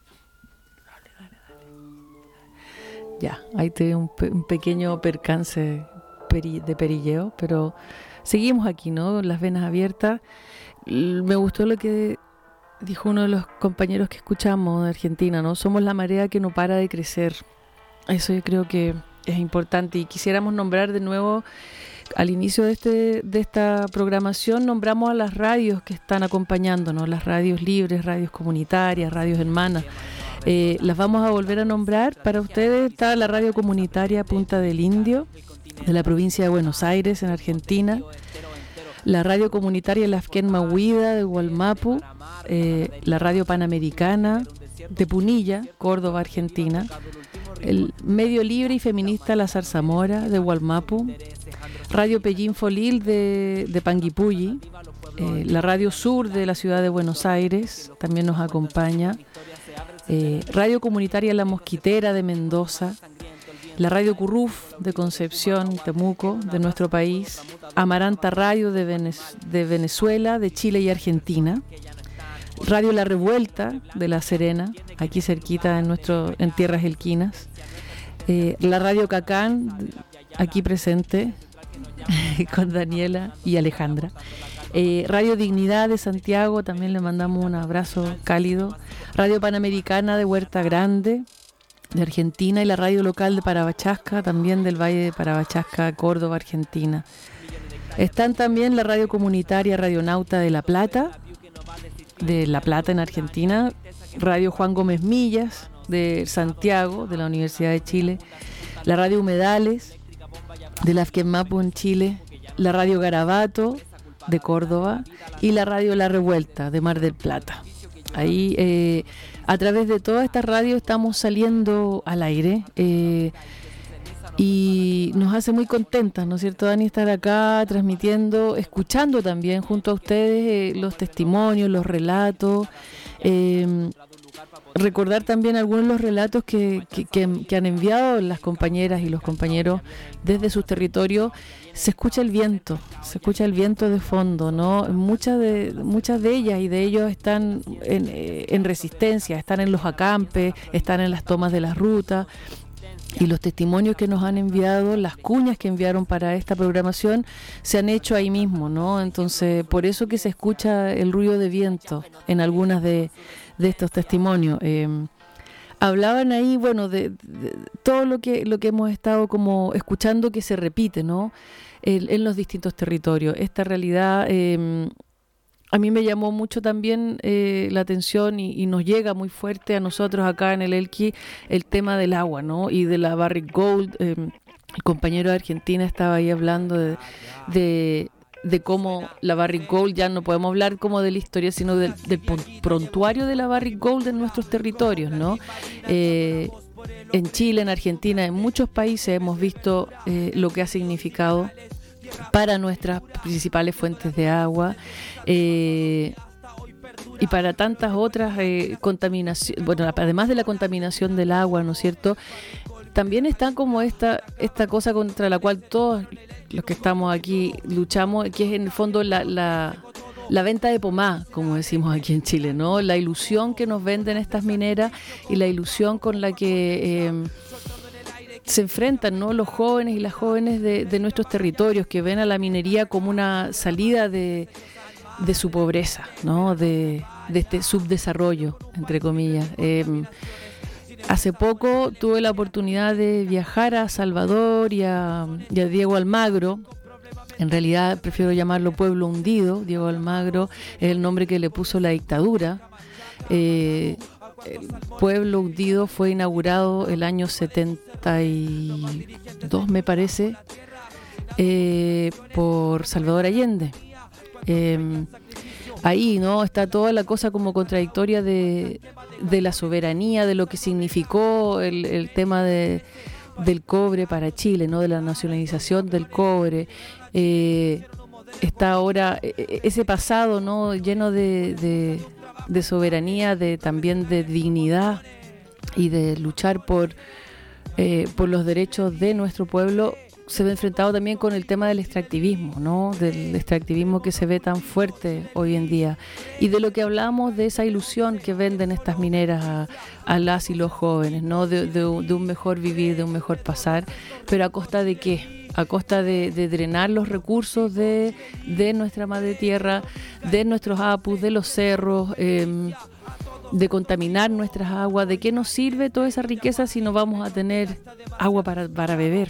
Ya, ahí te un, pe- un pequeño percance peri- de perilleo, pero seguimos aquí, ¿no? Las Venas Abiertas. L- Me gustó lo que dijo uno de los compañeros que escuchamos de Argentina, ¿no? Somos la marea que no para de crecer. Eso yo creo que es importante y quisiéramos nombrar de nuevo, al inicio de, este, de esta programación, nombramos a las radios que están acompañándonos, las radios libres, radios comunitarias, radios hermanas. Eh, las vamos a volver a nombrar. Para ustedes está la radio comunitaria Punta del Indio, de la provincia de Buenos Aires, en Argentina. La radio comunitaria Lafken Mahuida, de Hualmapu. Eh, la radio panamericana de Punilla, Córdoba, Argentina. El medio libre y feminista La Zarzamora, de Hualmapu. Radio Pellín Folil, de, de Panguipulli. Eh, la radio Sur, de la ciudad de Buenos Aires, también nos acompaña. Eh, radio comunitaria La Mosquitera, de Mendoza. La radio Curruf, de Concepción, Temuco, de nuestro país. Amaranta Radio, de, Venez- de Venezuela, de Chile y Argentina. Radio La Revuelta, de La Serena, aquí cerquita en, nuestro, en Tierras Elquinas. Eh, la radio Cacán, aquí presente, con Daniela y Alejandra. Eh, Radio Dignidad, de Santiago, también le mandamos un abrazo cálido. Radio Panamericana, de Huerta Grande, de Argentina. Y la radio local de Parabachasca, también del Valle de Parabachasca, Córdoba, Argentina. Están también la radio comunitaria Radionauta de La Plata, de La Plata en Argentina. Radio Juan Gómez Millas, de Santiago, de la Universidad de Chile. La radio Humedales, de la Afkenmapu en Chile. La radio Garabato, de Córdoba. Y la radio La Revuelta, de Mar del Plata. Ahí, eh, a través de todas estas radios estamos saliendo al aire. Eh, y nos hace muy contentas, ¿no es cierto, Dani?, estar acá transmitiendo, escuchando también junto a ustedes eh, los testimonios, los relatos. Eh, recordar también algunos de los relatos que, que, que, que han enviado las compañeras y los compañeros desde sus territorios. Se escucha el viento, se escucha el viento de fondo, ¿no? Muchas de, muchas de ellas y de ellos están en, en resistencia, están en los acampes, están en las tomas de las rutas. Y los testimonios que nos han enviado, las cuñas que enviaron para esta programación, se han hecho ahí mismo, ¿no? Entonces, por eso que se escucha el ruido de viento en algunas de, de estos testimonios. Eh, hablaban ahí, bueno, de, de todo lo que lo que hemos estado como escuchando que se repite, ¿no? En, en los distintos territorios. Esta realidad eh, a mí me llamó mucho también eh, la atención y, y nos llega muy fuerte a nosotros acá en el Elqui el tema del agua, ¿no? Y de la Barrick Gold. Eh, el compañero de Argentina estaba ahí hablando de, de, de cómo la Barrick Gold, ya no podemos hablar como de la historia, sino del, del prontuario de la Barrick Gold en nuestros territorios, ¿no? Eh, en Chile, en Argentina, en muchos países hemos visto eh, lo que ha significado para nuestras principales fuentes de agua eh, y para tantas otras eh, contaminaciones. Bueno, además de la contaminación del agua, ¿no es cierto? También está como esta esta cosa contra la cual todos los que estamos aquí luchamos, que es en el fondo la, la, la venta de pomá, como decimos aquí en Chile, ¿no? La ilusión que nos venden estas mineras y la ilusión con la que eh, se enfrentan, ¿no?, los jóvenes y las jóvenes de, de nuestros territorios, que ven a la minería como una salida de, de su pobreza, ¿no?, de, de este subdesarrollo, entre comillas. Eh, hace poco tuve la oportunidad de viajar a Salvador y a, y a Diego Almagro. En realidad prefiero llamarlo Pueblo Hundido. Diego Almagro es el nombre que le puso la dictadura. Eh, El Pueblo Hundido fue inaugurado el año setenta y dos, me parece, eh, por Salvador Allende. Eh, ahí, ¿no?, está toda la cosa como contradictoria de, de la soberanía, de lo que significó el, el tema de, del cobre para Chile, ¿no?, de la nacionalización del cobre. Eh, está ahora ese pasado, ¿no?, lleno de... de de soberanía, de también de dignidad y de luchar por, eh, por los derechos de nuestro pueblo, se ve enfrentado también con el tema del extractivismo, ¿no? Del extractivismo que se ve tan fuerte hoy en día, y de lo que hablamos de esa ilusión que venden estas mineras a, a las y los jóvenes, ¿no? De, de, de un mejor vivir, de un mejor pasar, pero ¿a costa de qué? A costa de, de drenar los recursos de, de nuestra madre tierra, de nuestros apus, de los cerros, eh, de contaminar nuestras aguas. ¿De qué nos sirve toda esa riqueza si no vamos a tener agua para, para beber?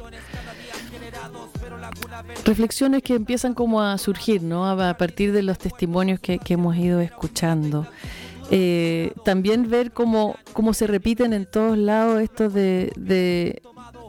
Reflexiones que empiezan como a surgir, ¿no? A partir de los testimonios que, que hemos ido escuchando. Eh, también ver cómo, cómo se repiten en todos lados estos de, de,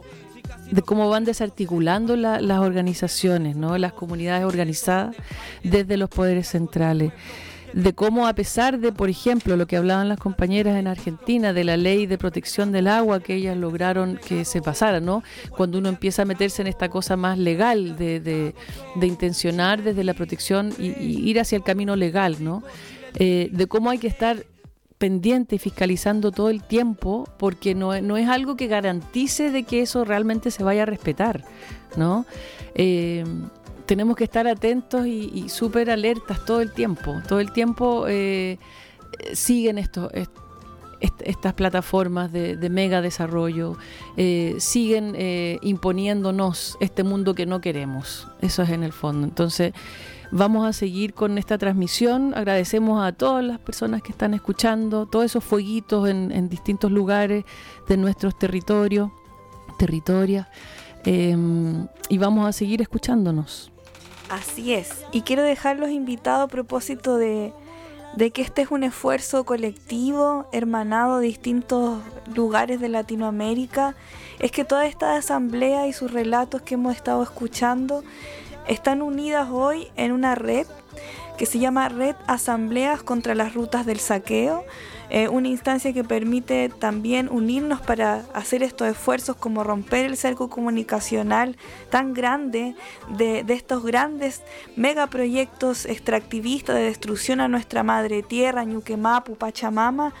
de cómo van desarticulando la, las organizaciones, ¿no? Las comunidades organizadas desde los poderes centrales. De cómo, a pesar de, por ejemplo, lo que hablaban las compañeras en Argentina, de la ley de protección del agua que ellas lograron que se pasara, ¿no? Cuando uno empieza a meterse en esta cosa más legal de, de, de intencionar desde la protección y, y ir hacia el camino legal, ¿no? Eh, de cómo hay que estar pendiente y fiscalizando todo el tiempo, porque no, no es algo que garantice de que eso realmente se vaya a respetar, ¿no? Eh, tenemos que estar atentos y, y súper alertas todo el tiempo. Todo el tiempo eh, siguen estos, est, est, estas plataformas de, de mega desarrollo, eh, siguen eh, imponiéndonos este mundo que no queremos. Eso es en el fondo. Entonces, vamos a seguir con esta transmisión. Agradecemos a todas las personas que están escuchando, todos esos fueguitos en, en distintos lugares de nuestros territorios, territorias, eh, y vamos a seguir escuchándonos. Así es, y quiero dejarlos invitados a propósito de, de que este es un esfuerzo colectivo, hermanado de distintos lugares de Latinoamérica. Es que toda esta asamblea y sus relatos que hemos estado escuchando están unidas hoy en una red que se llama Red Asambleas contra las Rutas del Saqueo, eh, una instancia que permite también unirnos para hacer estos esfuerzos como romper el cerco comunicacional tan grande de, de estos grandes megaproyectos extractivistas de destrucción a nuestra madre tierra, Ñuquemapu, Pachamama,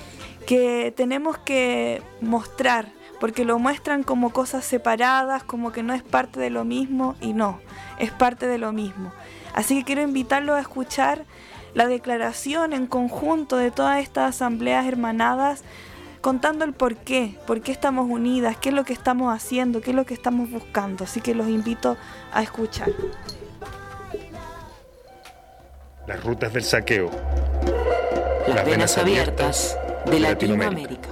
que tenemos que mostrar, porque lo muestran como cosas separadas, como que no es parte de lo mismo, y no, es parte de lo mismo. Así que quiero invitarlos a escuchar la declaración en conjunto de todas estas asambleas hermanadas, contando el por qué, por qué estamos unidas, qué es lo que estamos haciendo, qué es lo que estamos buscando. Así que los invito a escuchar. Las rutas del saqueo. Las, Las venas abiertas de Latinoamérica.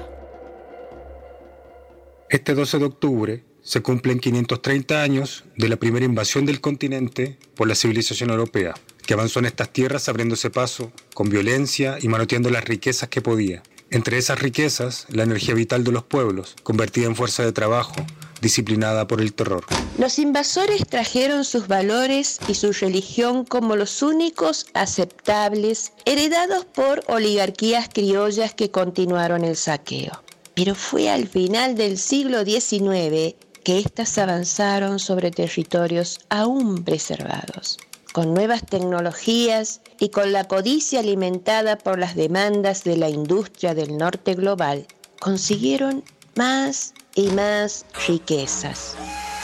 Este doce de octubre se cumplen quinientos treinta años de la primera invasión del continente por la civilización europea, que avanzó en estas tierras abriéndose paso, con violencia y manoteando las riquezas que podía. Entre esas riquezas, la energía vital de los pueblos, convertida en fuerza de trabajo, disciplinada por el terror. Los invasores trajeron sus valores y su religión como los únicos aceptables, heredados por oligarquías criollas que continuaron el saqueo. Pero fue al final del siglo diecinueve que éstas avanzaron sobre territorios aún preservados. Con nuevas tecnologías y con la codicia alimentada por las demandas de la industria del norte global, consiguieron más y más riquezas.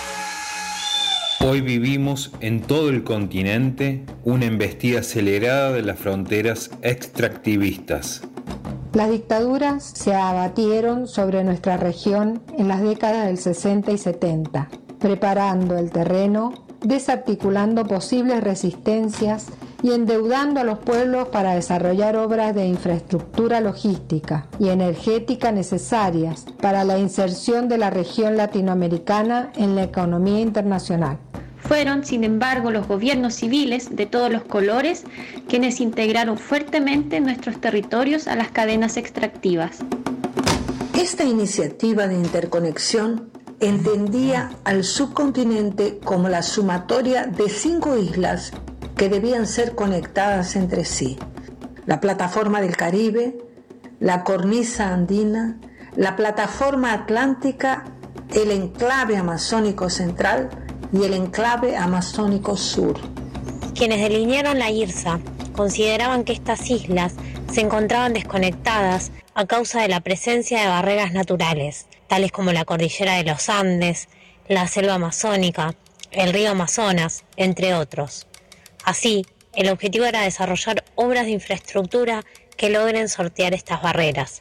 Hoy vivimos en todo el continente una embestida acelerada de las fronteras extractivistas. Las dictaduras se abatieron sobre nuestra región en las décadas del sesenta y setenta, preparando el terreno, desarticulando posibles resistencias y endeudando a los pueblos para desarrollar obras de infraestructura logística y energética necesarias para la inserción de la región latinoamericana en la economía internacional. Fueron, sin embargo, los gobiernos civiles de todos los colores quienes integraron fuertemente nuestros territorios a las cadenas extractivas. Esta iniciativa de interconexión entendía al subcontinente como la sumatoria de cinco islas que debían ser conectadas entre sí: la plataforma del Caribe, la cornisa andina, la plataforma atlántica, el enclave amazónico central y el enclave amazónico sur. Quienes delinearon la IRSA consideraban que estas islas se encontraban desconectadas a causa de la presencia de barreras naturales, tales como la cordillera de los Andes, la selva amazónica, el río Amazonas, entre otros. Así, el objetivo era desarrollar obras de infraestructura que logren sortear estas barreras.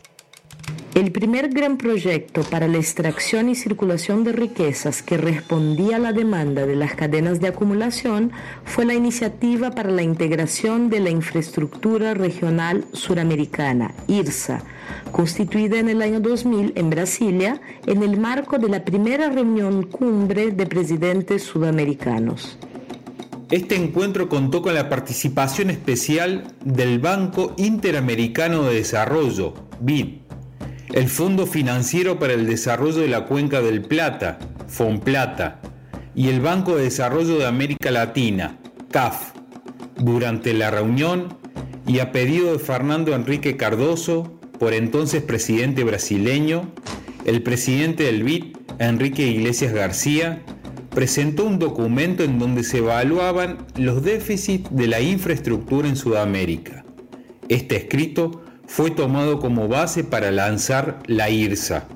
El primer gran proyecto para la extracción y circulación de riquezas que respondía a la demanda de las cadenas de acumulación fue la Iniciativa para la Integración de la Infraestructura Regional Suramericana, IRSA, constituida en el año dos mil en Brasilia en el marco de la primera reunión cumbre de presidentes sudamericanos. Este encuentro contó con la participación especial del Banco Interamericano de Desarrollo, B I D, el Fondo Financiero para el Desarrollo de la Cuenca del Plata, FONPLATA, y el Banco de Desarrollo de América Latina, C A F. Durante la reunión, y a pedido de Fernando Henrique Cardoso, por entonces presidente brasileño, el presidente del B I D, Enrique Iglesias García, presentó un documento en donde se evaluaban los déficits de la infraestructura en Sudamérica. Este escrito fue tomado como base para lanzar la IRSA.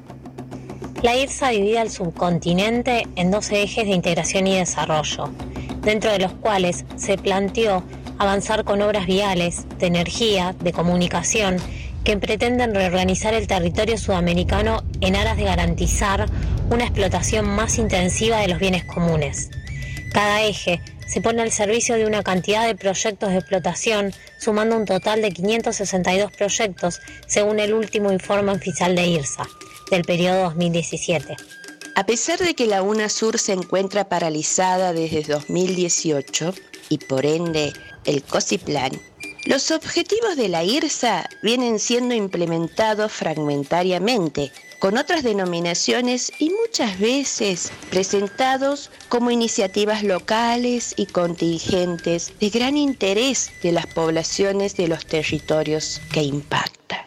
La IRSA divide al subcontinente en dos ejes de integración y desarrollo, dentro de los cuales se planteó avanzar con obras viales, de energía, de comunicación, que pretenden reorganizar el territorio sudamericano en aras de garantizar una explotación más intensiva de los bienes comunes. Cada eje se pone al servicio de una cantidad de proyectos de explotación, sumando un total de quinientos sesenta y dos proyectos, según el último informe oficial de IRSA, del periodo dos mil diecisiete. A pesar de que la UNASUR se encuentra paralizada desde dos mil dieciocho y por ende el COSIPLAN, los objetivos de la IRSA vienen siendo implementados fragmentariamente, con otras denominaciones y muchas veces presentados como iniciativas locales y contingentes de gran interés de las poblaciones de los territorios que impacta.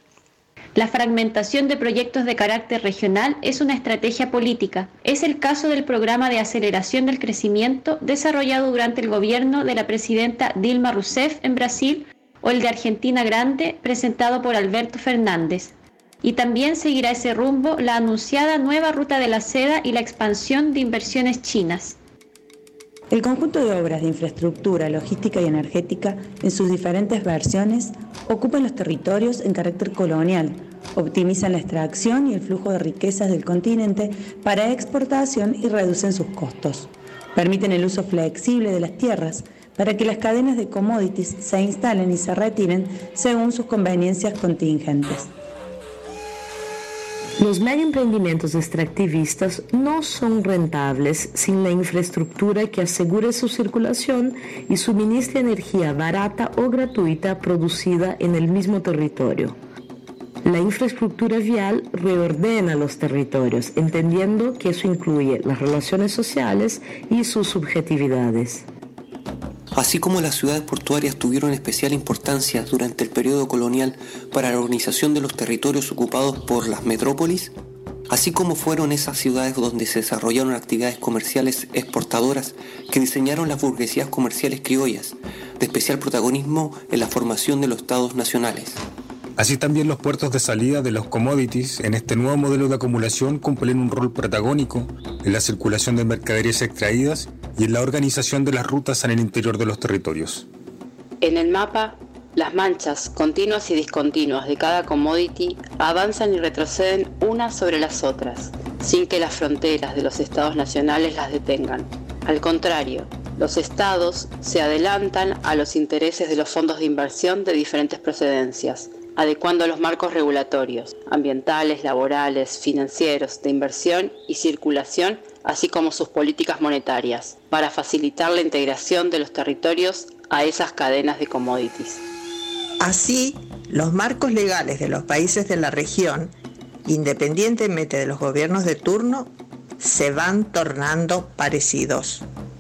La fragmentación de proyectos de carácter regional es una estrategia política. Es el caso del programa de aceleración del crecimiento desarrollado durante el gobierno de la presidenta Dilma Rousseff en Brasil o el de Argentina Grande presentado por Alberto Fernández. Y también seguirá ese rumbo la anunciada nueva ruta de la seda y la expansión de inversiones chinas. El conjunto de obras de infraestructura, logística y energética, en sus diferentes versiones, ocupan los territorios en carácter colonial, optimizan la extracción y el flujo de riquezas del continente para exportación y reducen sus costos. Permiten el uso flexible de las tierras para que las cadenas de commodities se instalen y se retiren según sus conveniencias contingentes. Los megaemprendimientos extractivistas no son rentables sin la infraestructura que asegure su circulación y suministre energía barata o gratuita producida en el mismo territorio. La infraestructura vial reordena los territorios, entendiendo que eso incluye las relaciones sociales y sus subjetividades. Así como las ciudades portuarias tuvieron especial importancia durante el periodo colonial para la organización de los territorios ocupados por las metrópolis, así como fueron esas ciudades donde se desarrollaron actividades comerciales exportadoras que diseñaron las burguesías comerciales criollas, de especial protagonismo en la formación de los estados nacionales. Así también los puertos de salida de los commodities en este nuevo modelo de acumulación cumplen un rol protagónico en la circulación de mercaderías extraídas y en la organización de las rutas en el interior de los territorios. En el mapa, las manchas continuas y discontinuas de cada commodity avanzan y retroceden unas sobre las otras, sin que las fronteras de los estados nacionales las detengan. Al contrario, los estados se adelantan a los intereses de los fondos de inversión de diferentes procedencias, adecuando los marcos regulatorios, ambientales, laborales, financieros, de inversión y circulación, así como sus políticas monetarias, para facilitar la integración de los territorios a esas cadenas de commodities. Así, los marcos legales de los países de la región, independientemente de los gobiernos de turno, se van tornando parecidos.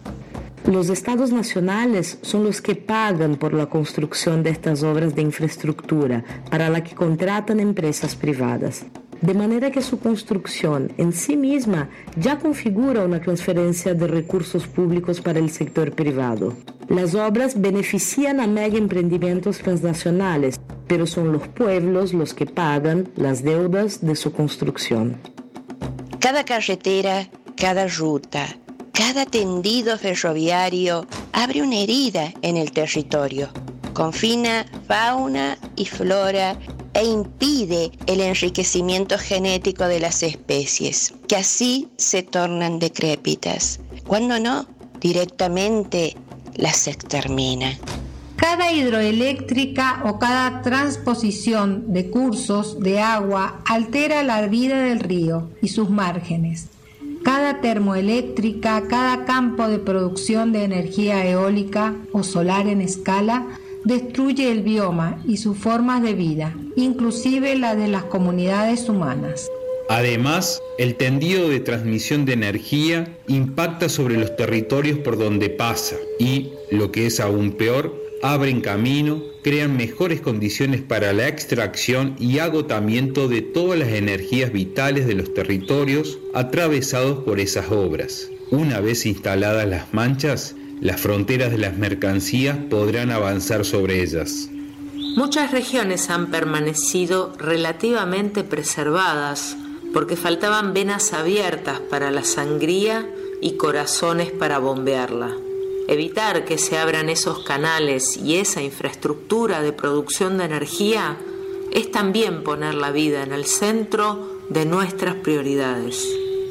Los estados nacionales son los que pagan por la construcción de estas obras de infraestructura, para la que contratan empresas privadas. De manera que su construcción en sí misma ya configura una transferencia de recursos públicos para el sector privado. Las obras benefician a megaemprendimientos transnacionales, pero son los pueblos los que pagan las deudas de su construcción. Cada carretera, Cada ruta, cada tendido ferroviario abre una herida en el territorio, confina fauna y flora e impide el enriquecimiento genético de las especies, que así se tornan decrépitas. Cuando no, directamente las extermina. Cada hidroeléctrica o cada transposición de cursos de agua altera la vida del río y sus márgenes. Cada termoeléctrica, cada campo de producción de energía eólica o solar en escala destruye el bioma y sus formas de vida, inclusive la de las comunidades humanas. Además, el tendido de transmisión de energía impacta sobre los territorios por donde pasa y, lo que es aún peor, abren camino, crean mejores condiciones para la extracción y agotamiento de todas las energías vitales de los territorios atravesados por esas obras. Una vez instaladas las manchas, las fronteras de las mercancías podrán avanzar sobre ellas. Muchas regiones han permanecido relativamente preservadas porque faltaban venas abiertas para la sangría y corazones para bombearla. Evitar que se abran esos canales y esa infraestructura de producción de energía es también poner la vida en el centro de nuestras prioridades.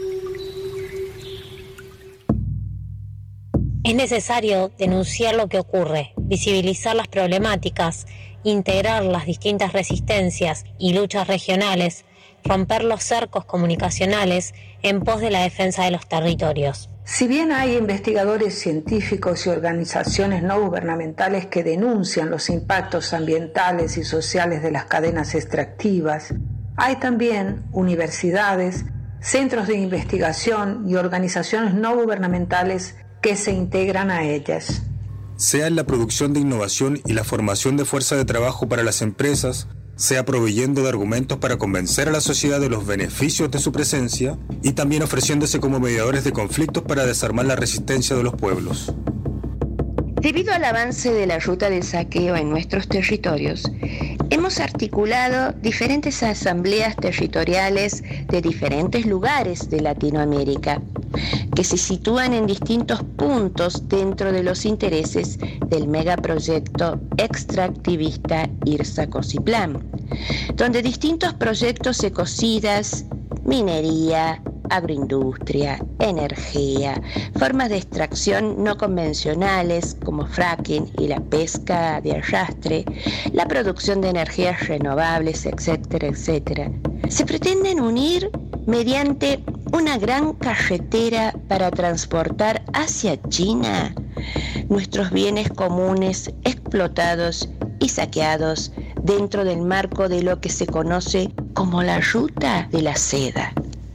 Es necesario denunciar lo que ocurre, visibilizar las problemáticas, integrar las distintas resistencias y luchas regionales, romper los cercos comunicacionales en pos de la defensa de los territorios. Si bien hay investigadores científicos y organizaciones no gubernamentales que denuncian los impactos ambientales y sociales de las cadenas extractivas, hay también universidades, centros de investigación y organizaciones no gubernamentales que se integran a ellas. Sea en la producción de innovación y la formación de fuerza de trabajo para las empresas, sea proveyendo de argumentos para convencer a la sociedad de los beneficios de su presencia y también ofreciéndose como mediadores de conflictos para desarmar la resistencia de los pueblos. Debido al avance de la ruta del saqueo en nuestros territorios, hemos articulado diferentes asambleas territoriales de diferentes lugares de Latinoamérica, que se sitúan en distintos puntos dentro de los intereses del megaproyecto extractivista IRSA-Cociplán, donde distintos proyectos ecocidas, minería, agroindustria, energía, formas de extracción no convencionales como fracking y la pesca de arrastre, la producción de energías renovables, etcétera, etcétera, se pretenden unir mediante una gran carretera para transportar hacia China nuestros bienes comunes explotados y saqueados dentro del marco de lo que se conoce como la ruta de la seda.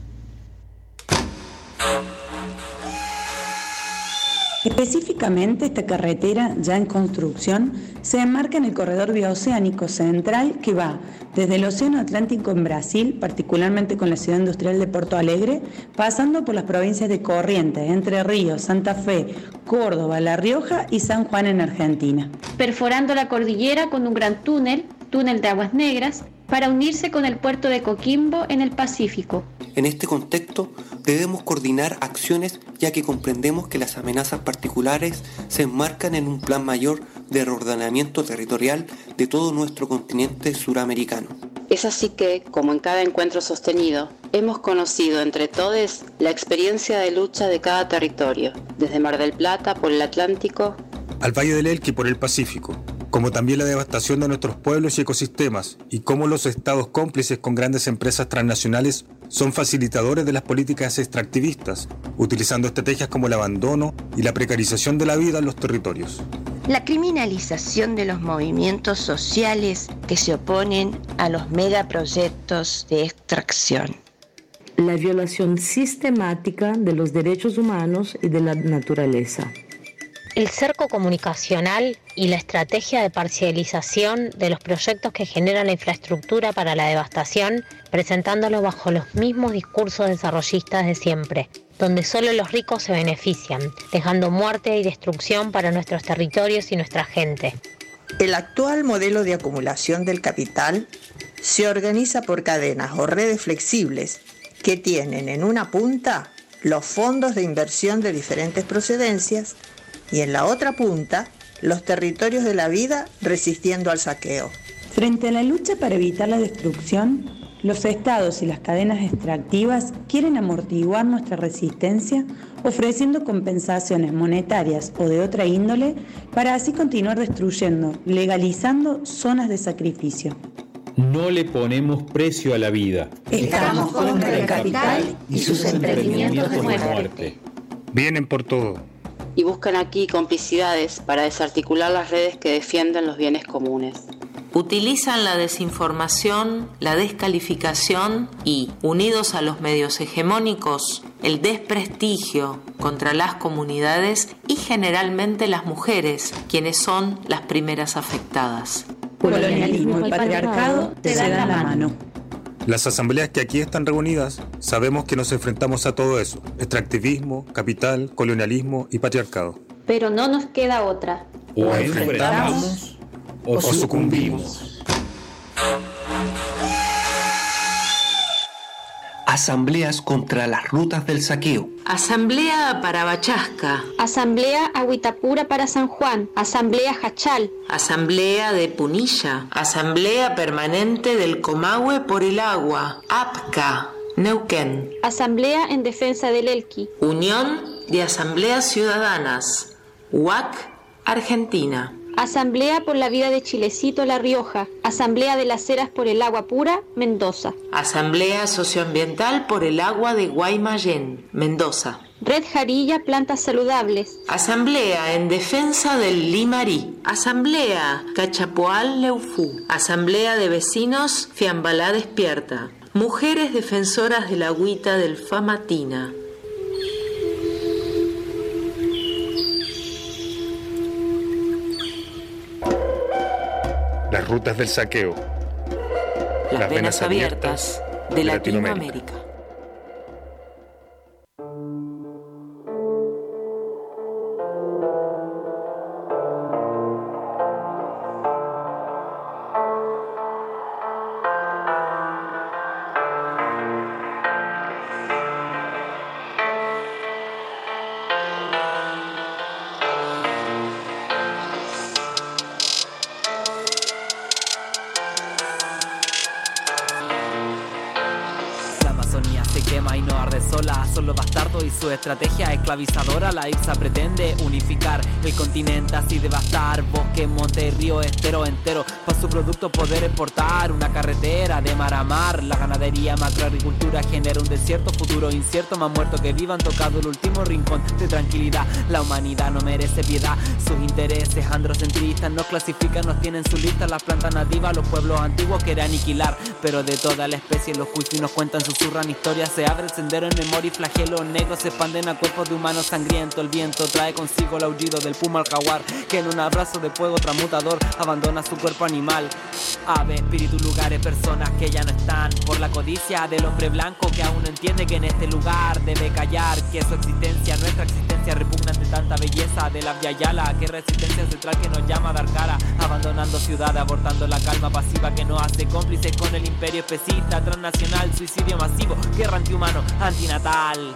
Específicamente, esta carretera, ya en construcción, se enmarca en el corredor bioceánico central que va desde el Océano Atlántico en Brasil, particularmente con la ciudad industrial de Porto Alegre, pasando por las provincias de Corrientes, Entre Ríos, Santa Fe, Córdoba, La Rioja y San Juan en Argentina. Perforando la cordillera con un gran túnel, túnel de aguas negras, para unirse con el puerto de Coquimbo en el Pacífico. En este contexto, debemos coordinar acciones ya que comprendemos que las amenazas particulares se enmarcan en un plan mayor de reordenamiento territorial de todo nuestro continente suramericano. Es así que, como en cada encuentro sostenido, hemos conocido entre todos la experiencia de lucha de cada territorio, desde Mar del Plata por el Atlántico al Valle del Elqui por el Pacífico, como también la devastación de nuestros pueblos y ecosistemas y cómo los estados cómplices con grandes empresas transnacionales son facilitadores de las políticas extractivistas, utilizando estrategias como el abandono y la precarización de la vida en los territorios. La criminalización de los movimientos sociales que se oponen a los megaproyectos de extracción. La violación sistemática de los derechos humanos y de la naturaleza. El cerco comunicacional y la estrategia de parcialización de los proyectos que generan la infraestructura para la devastación, presentándolos bajo los mismos discursos desarrollistas de siempre, donde solo los ricos se benefician, dejando muerte y destrucción para nuestros territorios y nuestra gente. El actual modelo de acumulación del capital se organiza por cadenas o redes flexibles que tienen en una punta los fondos de inversión de diferentes procedencias y en la otra punta, los territorios de la vida resistiendo al saqueo. Frente a la lucha para evitar la destrucción, los estados y las cadenas extractivas quieren amortiguar nuestra resistencia ofreciendo compensaciones monetarias o de otra índole para así continuar destruyendo, legalizando zonas de sacrificio. No le ponemos precio a la vida. Estamos contra el capital y sus emprendimientos de muerte. Vienen por todo. Y buscan aquí complicidades para desarticular las redes que defienden los bienes comunes. Utilizan la desinformación, la descalificación y, unidos a los medios hegemónicos, el desprestigio contra las comunidades y generalmente las mujeres, quienes son las primeras afectadas. Colonialismo y patriarcado te dan la mano. Las asambleas que aquí están reunidas, sabemos que nos enfrentamos a todo eso: extractivismo, capital, colonialismo y patriarcado. Pero no nos queda otra. O enfrentamos o sucumbimos. Asambleas contra las rutas del saqueo. Asamblea para Bachasca. Asamblea Agüitapura para San Juan. Asamblea Jachal. Asamblea de Punilla. Asamblea Permanente del Comahue por el Agua. APCA, Neuquén. Asamblea en Defensa del Elqui. Unión de Asambleas Ciudadanas. U A C, Argentina. Asamblea por la Vida de Chilecito, La Rioja. Asamblea de las Heras por el Agua Pura, Mendoza. Asamblea Socioambiental por el Agua de Guaymallén, Mendoza. Red Jarilla, Plantas Saludables. Asamblea en Defensa del Limarí. Asamblea Cachapoal, Leufú. Asamblea de Vecinos, Fiambalá Despierta. Mujeres Defensoras de la Agüita del Famatina. Las rutas del saqueo. Las, Las venas, venas abiertas de, de Latinoamérica. Latinoamérica. Son los bastardos y su estrategia esclavizadora. La I R S A pretende unificar el continente, así devastar bosque, monte, río, estero entero. Para su producto poder exportar una carretera de mar a mar. La ganadería, macroagricultura genera un desierto futuro incierto. Más muertos que vivan tocado el último rincón de tranquilidad. La humanidad no merece piedad. Sus intereses androcentristas nos clasifican, nos tienen su lista. Las plantas nativas, los pueblos antiguos quieren aniquilar. Pero de toda la especie los cuisis nos cuentan, susurran historias. Se abre el sendero en memoria y flagelos negros se expanden a cuerpos de humanos sangrientos. El viento trae consigo el aullido del puma al jaguar, que en un abrazo de fuego transmutador abandona su cuerpo animal. Ave, espíritu, lugares, personas que ya no están por la codicia del hombre blanco que aún no entiende que en este lugar debe callar, que su existencia, nuestra existencia repugna ante tanta belleza de la Via Yala, que resistencia ancestral que nos llama a dar cara, abandonando ciudades, abortando la calma pasiva que nos hace cómplices con el imperio especista, transnacional, suicidio masivo, guerra antihumano, antinatal.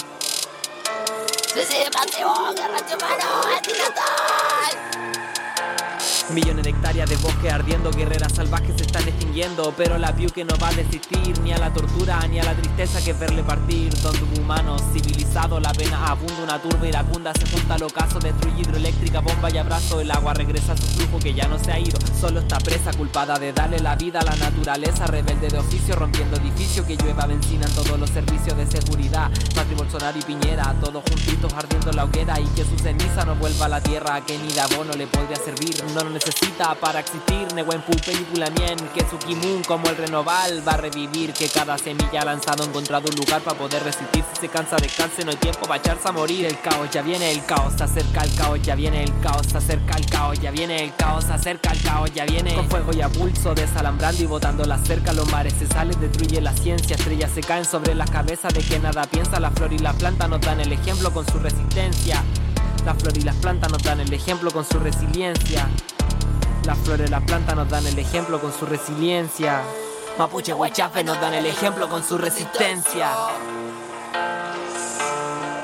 Suicidio masivo, guerra antihumano, antinatal. Millones de hectáreas de bosque ardiendo, guerreras salvajes se están extinguiendo, pero la view que no va a desistir ni a la tortura ni a la tristeza que es verle partir. Donde hubo humanos civilizados, la pena abunda, una turba iracunda se junta al ocaso, destruye hidroeléctrica, bomba y abrazo. El agua regresa a su flujo que ya no se ha ido, solo está presa, culpada de darle la vida a la naturaleza, rebelde de oficio, rompiendo edificios, que llueva benzina en todos los servicios de seguridad. Macri, Bolsonaro y Piñera, todos juntitos ardiendo la hoguera, y que su ceniza no vuelva a la tierra, que ni de abono le podría servir, no lo necesita para existir. Neguen pu película mien, que su kimun como el renoval va a revivir, que cada semilla lanzado ha encontrado un lugar para poder resistir. Si se cansa, descanse, no hay tiempo para echarse a morir. El caos ya viene, el caos se acerca, el caos ya viene, el caos se acerca, el caos ya viene, el caos se acerca, el caos ya viene. Con fuego y a pulso, desalambrando y botando la cerca, los mares se salen, destruye la ciencia, estrellas se caen sobre las cabezas de que nada piensa. La flor y la planta nos dan el ejemplo con su resistencia. La flor y las plantas nos dan el ejemplo con su resiliencia. Las flores y las plantas nos dan el ejemplo con su resiliencia. Mapuche, Huaychafe nos dan el ejemplo con su resistencia.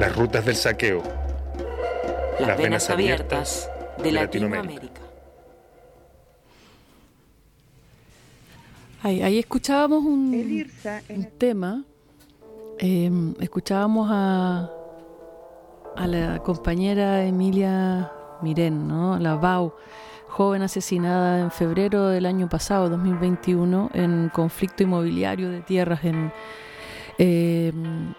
Las rutas del saqueo. Las, Las venas, venas abiertas de, de Latinoamérica. Latinoamérica. Ahí, ahí escuchábamos un, un tema, eh, escuchábamos a, a la compañera Emilia Mirén, ¿no? La Bau, joven asesinada en febrero del año pasado, dos mil veintiuno, en conflicto inmobiliario de tierras. En, eh,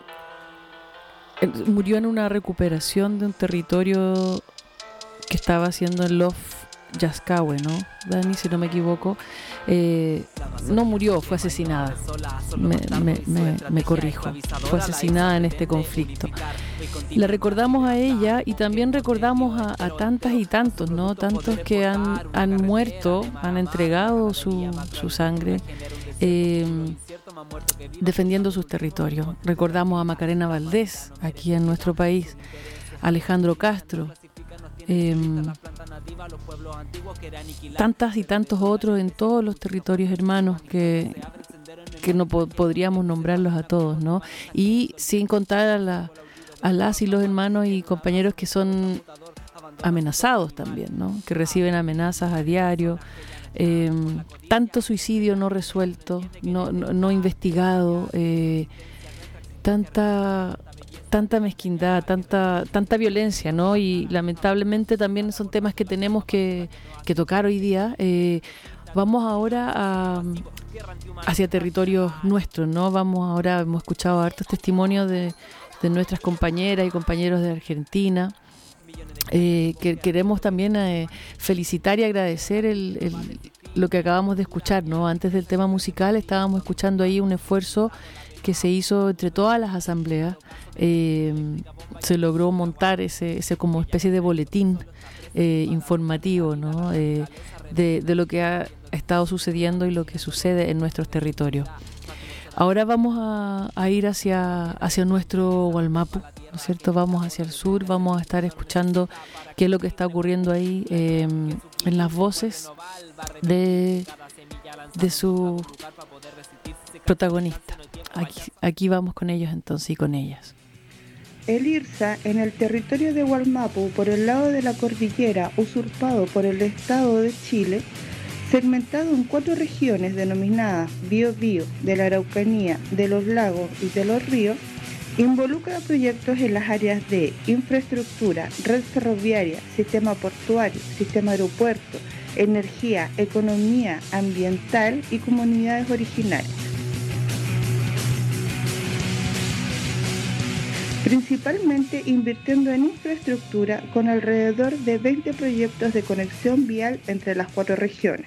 murió en una recuperación de un territorio que estaba haciendo en Lof Yascahue, ¿no, Dani? Si no me equivoco. Eh, no murió, fue asesinada. Me, me, me, me corrijo. Fue asesinada en este conflicto. La recordamos a ella y también recordamos a, a tantas y tantos, ¿no? Tantos que han, han muerto, han entregado su, su sangre eh, defendiendo sus territorios. Recordamos a Macarena Valdés, aquí en nuestro país, Alejandro Castro, Eh, tantas y tantos otros en todos los territorios hermanos que, que no po- podríamos nombrarlos a todos, ¿no? Y sin contar a, la, a las y los hermanos y compañeros que son amenazados también, ¿no? Que reciben amenazas a diario, eh, tanto suicidio no resuelto, no, no, no investigado, eh, tanta... tanta mezquindad, tanta tanta violencia, ¿no? Y lamentablemente también son temas que tenemos que, que tocar hoy día. Eh, vamos ahora a, hacia territorios nuestros, ¿no? Vamos ahora, hemos escuchado hartos testimonios de, de nuestras compañeras y compañeros de Argentina. Eh, que queremos también eh, felicitar y agradecer el, el, lo que acabamos de escuchar, ¿no? Antes del tema musical estábamos escuchando ahí un esfuerzo que se hizo entre todas las asambleas. Eh, se logró montar ese, ese como especie de boletín eh, informativo, ¿no? Eh, de, de lo que ha estado sucediendo y lo que sucede en nuestros territorios. Ahora vamos a, a ir hacia, hacia nuestro Wallmapu, ¿no es cierto? Vamos hacia el sur, vamos a estar escuchando qué es lo que está ocurriendo ahí eh, en las voces de, de su protagonista. Aquí, aquí vamos con ellos entonces y con ellas. El IRSA, en el territorio de Wallmapu, por el lado de la cordillera, usurpado por el Estado de Chile, segmentado en cuatro regiones denominadas Biobío, de la Araucanía, de los lagos y de los ríos, involucra proyectos en las áreas de infraestructura, red ferroviaria, sistema portuario, sistema aeropuerto, energía, economía ambiental y comunidades originarias. Principalmente invirtiendo en infraestructura con alrededor de veinte proyectos de conexión vial entre las cuatro regiones,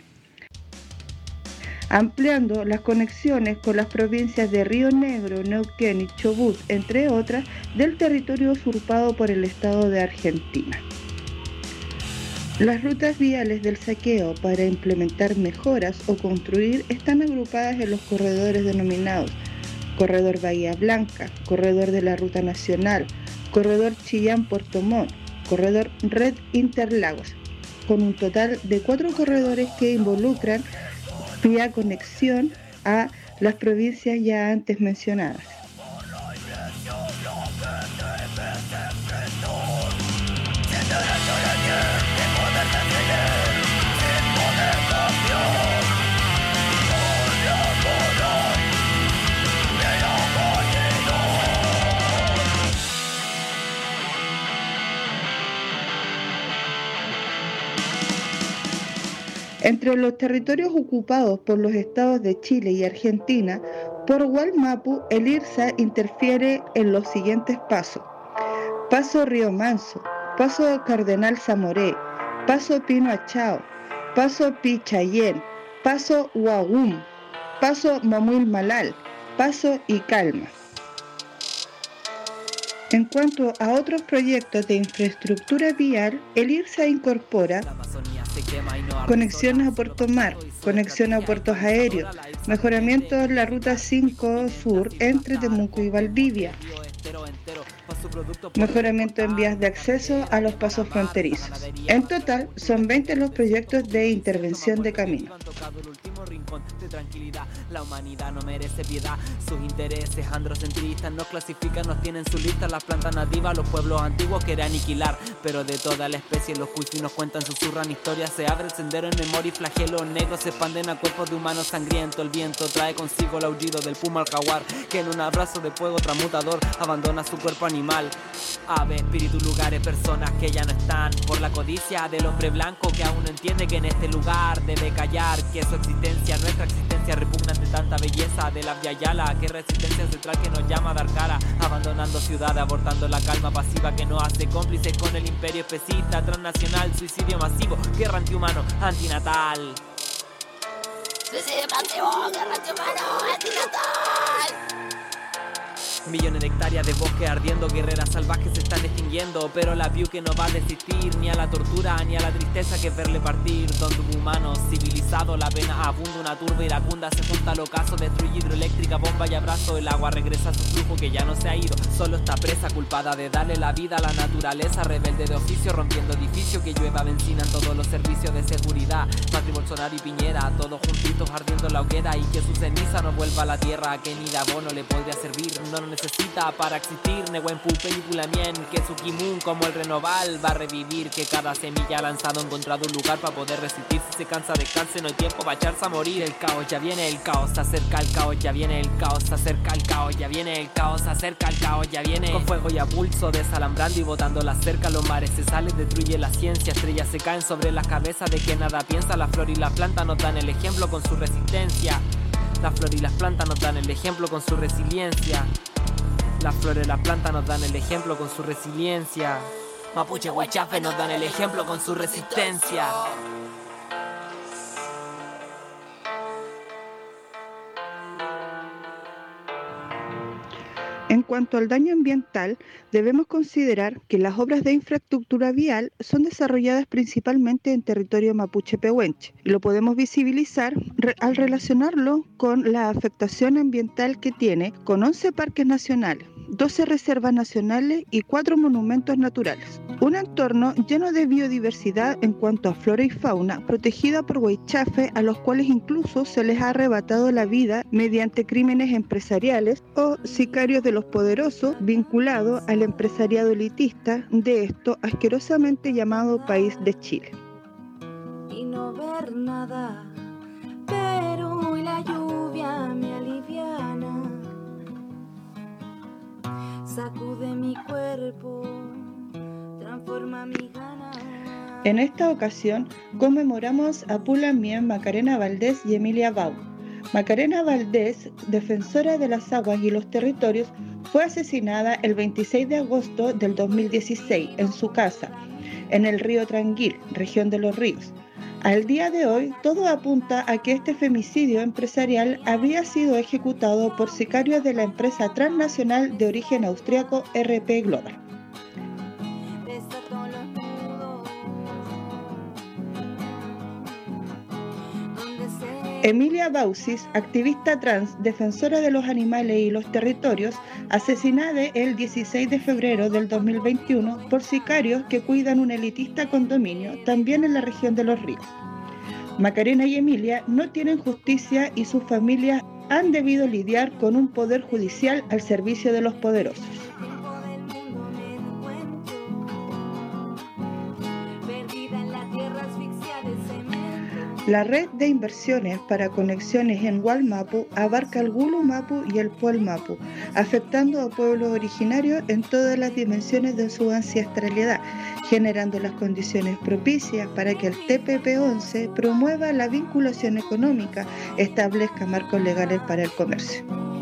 ampliando las conexiones con las provincias de Río Negro, Neuquén y Chubut, entre otras, del territorio usurpado por el Estado de Argentina. Las rutas viales del saqueo para implementar mejoras o construir están agrupadas en los corredores denominados Corredor Bahía Blanca, Corredor de la Ruta Nacional, Corredor Chillán-Puerto Montt, Corredor Red Interlagos, con un total de cuatro corredores que involucran vía conexión a las provincias ya antes mencionadas. Entre los territorios ocupados por los estados de Chile y Argentina, por Wallmapu, el IRSA interfiere en los siguientes pasos: Paso Río Manso, Paso Cardenal Zamoré, Paso Pino Achao, Paso Pichayén, Paso Huagum, Paso Momuil Malal, Paso Icalma. En cuanto a otros proyectos de infraestructura vial, el IRSA incorpora conexiones a Puerto Mar, conexión a puertos aéreos, mejoramiento de la Ruta cinco Sur entre Temuco y Valdivia, mejoramiento en vías de acceso a los pasos fronterizos. En total, son veinte los proyectos de intervención de camino. busquemos rincón de tranquilidad. La humanidad no merece piedad. Sus intereses androcentristas nos clasifican, nos tienen su lista. Las plantas nativas, los pueblos antiguos quiere aniquilar. Pero de toda la especie los juicios nos cuentan, susurran historias. Se abre el sendero en memoria y flagelos negros se expanden a cuerpos de humanos sangrientos. El viento trae consigo el aullido del puma al jaguar, que en un abrazo de fuego transmutador abandona su cuerpo animal. Ave, espíritu, lugares, personas que ya no están por la codicia del hombre blanco que aún no entiende que en este lugar debe callar, que su existencia, nuestra existencia repugna ante tanta belleza de la Via Yala, que resistencia ancestral que nos llama a dar cara, abandonando ciudades, abortando la calma pasiva que nos hace cómplices con el imperio especista, transnacional, suicidio masivo, guerra antihumano, antinatal. Suicidio masivo, guerra antihumano, antinatal. Millones de hectáreas de bosque ardiendo, guerreras salvajes se están extinguiendo, pero la View que no va a desistir ni a la tortura ni a la tristeza que es verle partir. Donde hubo humanos civilizados, la pena abunda, una turba iracunda se junta al ocaso, destruye hidroeléctrica, bomba y abrazo, el agua regresa a su flujo que ya no se ha ido, solo está presa, culpada de darle la vida a la naturaleza, rebelde de oficio, rompiendo edificios, que llueva benzina en todos los servicios de seguridad. Macri, Bolsonaro y Piñera, todos juntitos ardiendo la hoguera, y que su ceniza no vuelva a la tierra, que ni de abono le podría servir, no lo necesita para existir. Nehuenpu, película mien, que su Kimun como el renoval va a revivir, que cada semilla lanzado ha encontrado un lugar para poder resistir. Si se cansa, descanse, no hay tiempo para echarse a morir. El caos ya viene, el caos se acerca, el caos ya viene, el caos se acerca, el caos ya viene, el caos se acerca, el caos ya viene. Con fuego y a pulso, desalambrando y botando la cerca, los mares se salen, destruye la ciencia, estrellas se caen sobre las cabezas de que nada piensa. La flor y la planta nos dan el ejemplo con su resistencia. La flor y las plantas nos dan el ejemplo con su resiliencia. Las flores y las plantas nos dan el ejemplo con su resiliencia. Mapuche, Huachafe nos dan el ejemplo con su resistencia. En cuanto al daño ambiental, debemos considerar que las obras de infraestructura vial son desarrolladas principalmente en territorio mapuche-pehuenche, y lo podemos visibilizar re- al relacionarlo con la afectación ambiental que tiene, con once parques nacionales, doce reservas nacionales y cuatro monumentos naturales. Un entorno lleno de biodiversidad en cuanto a flora y fauna, protegida por Huaychafe, a los cuales incluso se les ha arrebatado la vida mediante crímenes empresariales o sicarios de los poderosos vinculados al empresariado elitista de esto asquerosamente llamado país de Chile. Y no ver nada, pero hoy la lluvia me aliviana, sacude mi cuerpo, transforma mi ganas. En esta ocasión conmemoramos a Pula Mien, Macarena Valdés y Emilia Bau. Macarena Valdés, defensora de las aguas y los territorios, fue asesinada el veintiséis de agosto del dos mil dieciséis en su casa, en el río Tranguil, región de Los Ríos. Al día de hoy, todo apunta a que este femicidio empresarial habría sido ejecutado por sicarios de la empresa transnacional de origen austriaco R P Global. Emilia Bausis, activista trans, defensora de los animales y los territorios, asesinada el dieciséis de febrero del dos mil veintiuno por sicarios que cuidan un elitista condominio, también en la región de Los Ríos. Macarena y Emilia no tienen justicia y sus familias han debido lidiar con un poder judicial al servicio de los poderosos. La red de inversiones para conexiones en Wallmapu abarca el Gulu Mapu y el Puel Mapu, afectando a pueblos originarios en todas las dimensiones de su ancestralidad, generando las condiciones propicias para que el T P P once promueva la vinculación económica, establezca marcos legales para el comercio.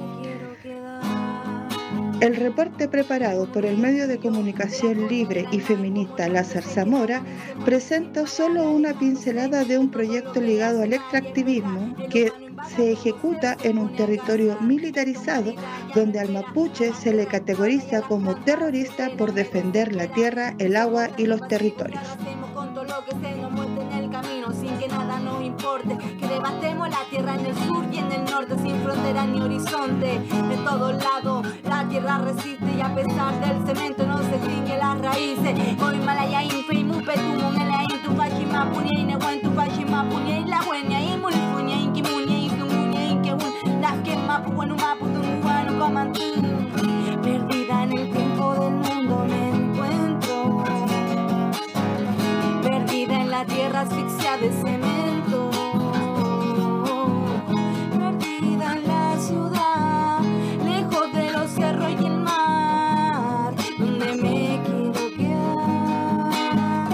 El reporte preparado por el medio de comunicación libre y feminista Lázaro Zamora presenta solo una pincelada de un proyecto ligado al extractivismo que se ejecuta en un territorio militarizado donde al mapuche se le categoriza como terrorista por defender la tierra, el agua y los territorios. Sin que nada nos importe, que devastemos la tierra en el sur y en el norte, sin frontera ni horizonte, de todos lados la tierra resiste y a pesar del cemento no se extingue las raíces. Hoy Malayain, Feimu, Petumo, Melain, Tupachima, Punia, Nehuen, Tupachima, Punia, y la Huenia, y Mulifunia, y Kimi, mapu, bueno, mapu, bueno, comantú. Perdida en el tiempo del mundo me encuentro. Perdida en la tierra asfixia de cemento. Perdida en la ciudad, lejos de los cerros y el mar, donde me quiero quedar.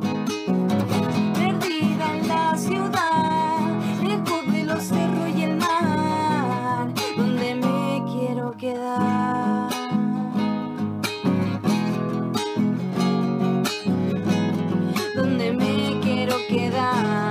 Perdida en la ciudad, lejos de los cerros y el mar, donde me quiero quedar. Donde me quiero quedar.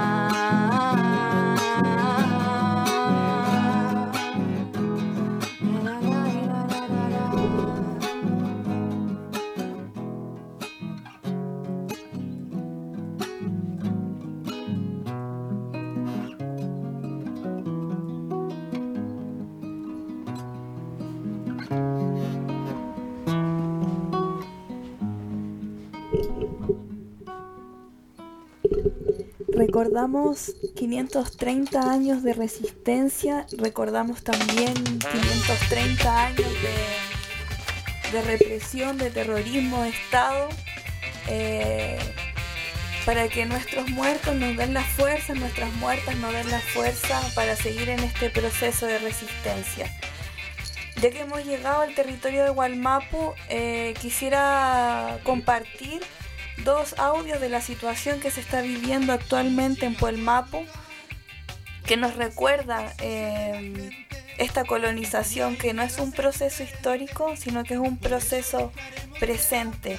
Recordamos quinientos treinta años de resistencia, recordamos también quinientos treinta años de, de represión, de terrorismo de Estado, eh, para que nuestros muertos nos den la fuerza, nuestras muertas nos den la fuerza para seguir en este proceso de resistencia. Ya que hemos llegado al territorio de Wallmapu, eh, quisiera compartir dos audios de la situación que se está viviendo actualmente en Wallmapu, que nos recuerda eh, esta colonización, que no es un proceso histórico, sino que es un proceso presente.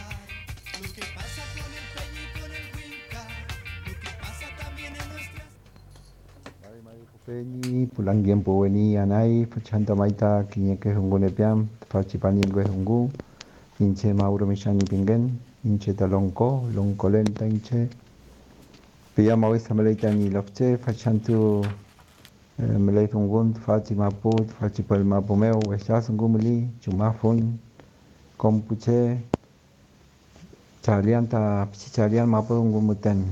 Peñi, Pulangien Puweni, Anai, Fachanta Maita, Quiñeque Hungunepiam, Fachipanil Hungu, Inche Mauro Michani Pingen, Inche Talonco, Loncolenta Inche, Piyama Wesa Meleitani Lofche, Fachantu Meleit Hungun, Fachi Maput, Fachipel Mapumeo, Wesas Hungumili, Chumafun, Compuche, Chalianta, Pichalian Mapungumuten.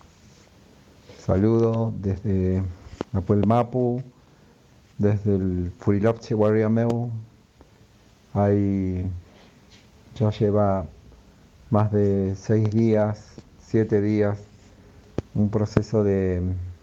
Saludo desde Wallmapu, desde el Furilopche Guariameu. Hay, ya lleva más de seis días, siete días, un proceso de,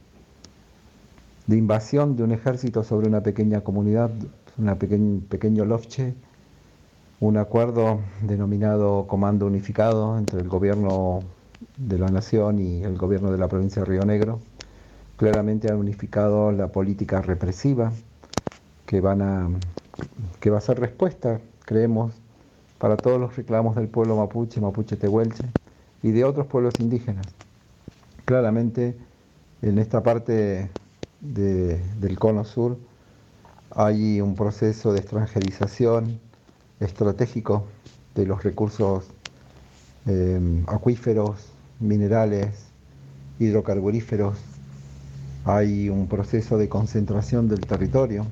de invasión de un ejército sobre una pequeña comunidad, un pequeño, pequeño lofche, un acuerdo denominado Comando Unificado entre el gobierno de la nación y el gobierno de la provincia de Río Negro. Claramente han unificado la política represiva que, van a, que va a ser respuesta, creemos, para todos los reclamos del pueblo mapuche, mapuche tehuelche y de otros pueblos indígenas. Claramente en esta parte de, del cono sur hay un proceso de extranjerización estratégico de los recursos eh, acuíferos, minerales, hidrocarburíferos. Hay un proceso de concentración del territorio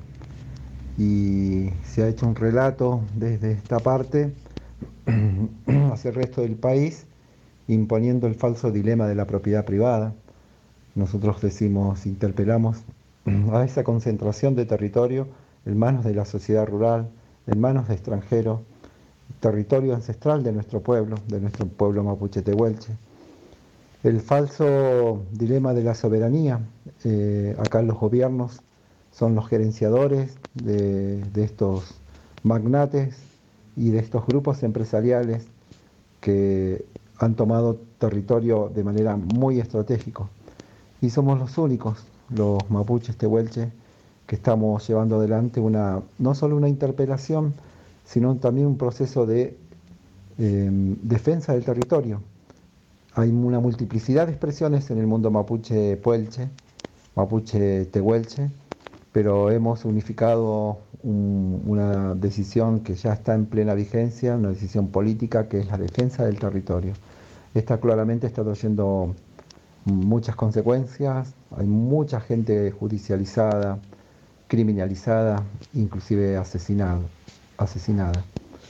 y se ha hecho un relato desde esta parte hacia el resto del país, imponiendo el falso dilema de la propiedad privada. Nosotros decimos, interpelamos a esa concentración de territorio en manos de la sociedad rural, en manos de extranjeros, territorio ancestral de nuestro pueblo, de nuestro pueblo mapuche tehuelche. El falso dilema de la soberanía, eh, acá los gobiernos son los gerenciadores de, de estos magnates y de estos grupos empresariales que han tomado territorio de manera muy estratégica. Y somos los únicos, los mapuches tehuelche, que estamos llevando adelante una, no solo una interpelación, sino también un proceso de eh, defensa del territorio. Hay una multiplicidad de expresiones en el mundo mapuche puelche, mapuche tehuelche, pero hemos unificado un, una decisión que ya está en plena vigencia, una decisión política que es la defensa del territorio. Esta claramente está trayendo muchas consecuencias, hay mucha gente judicializada, criminalizada, inclusive asesinado, asesinada.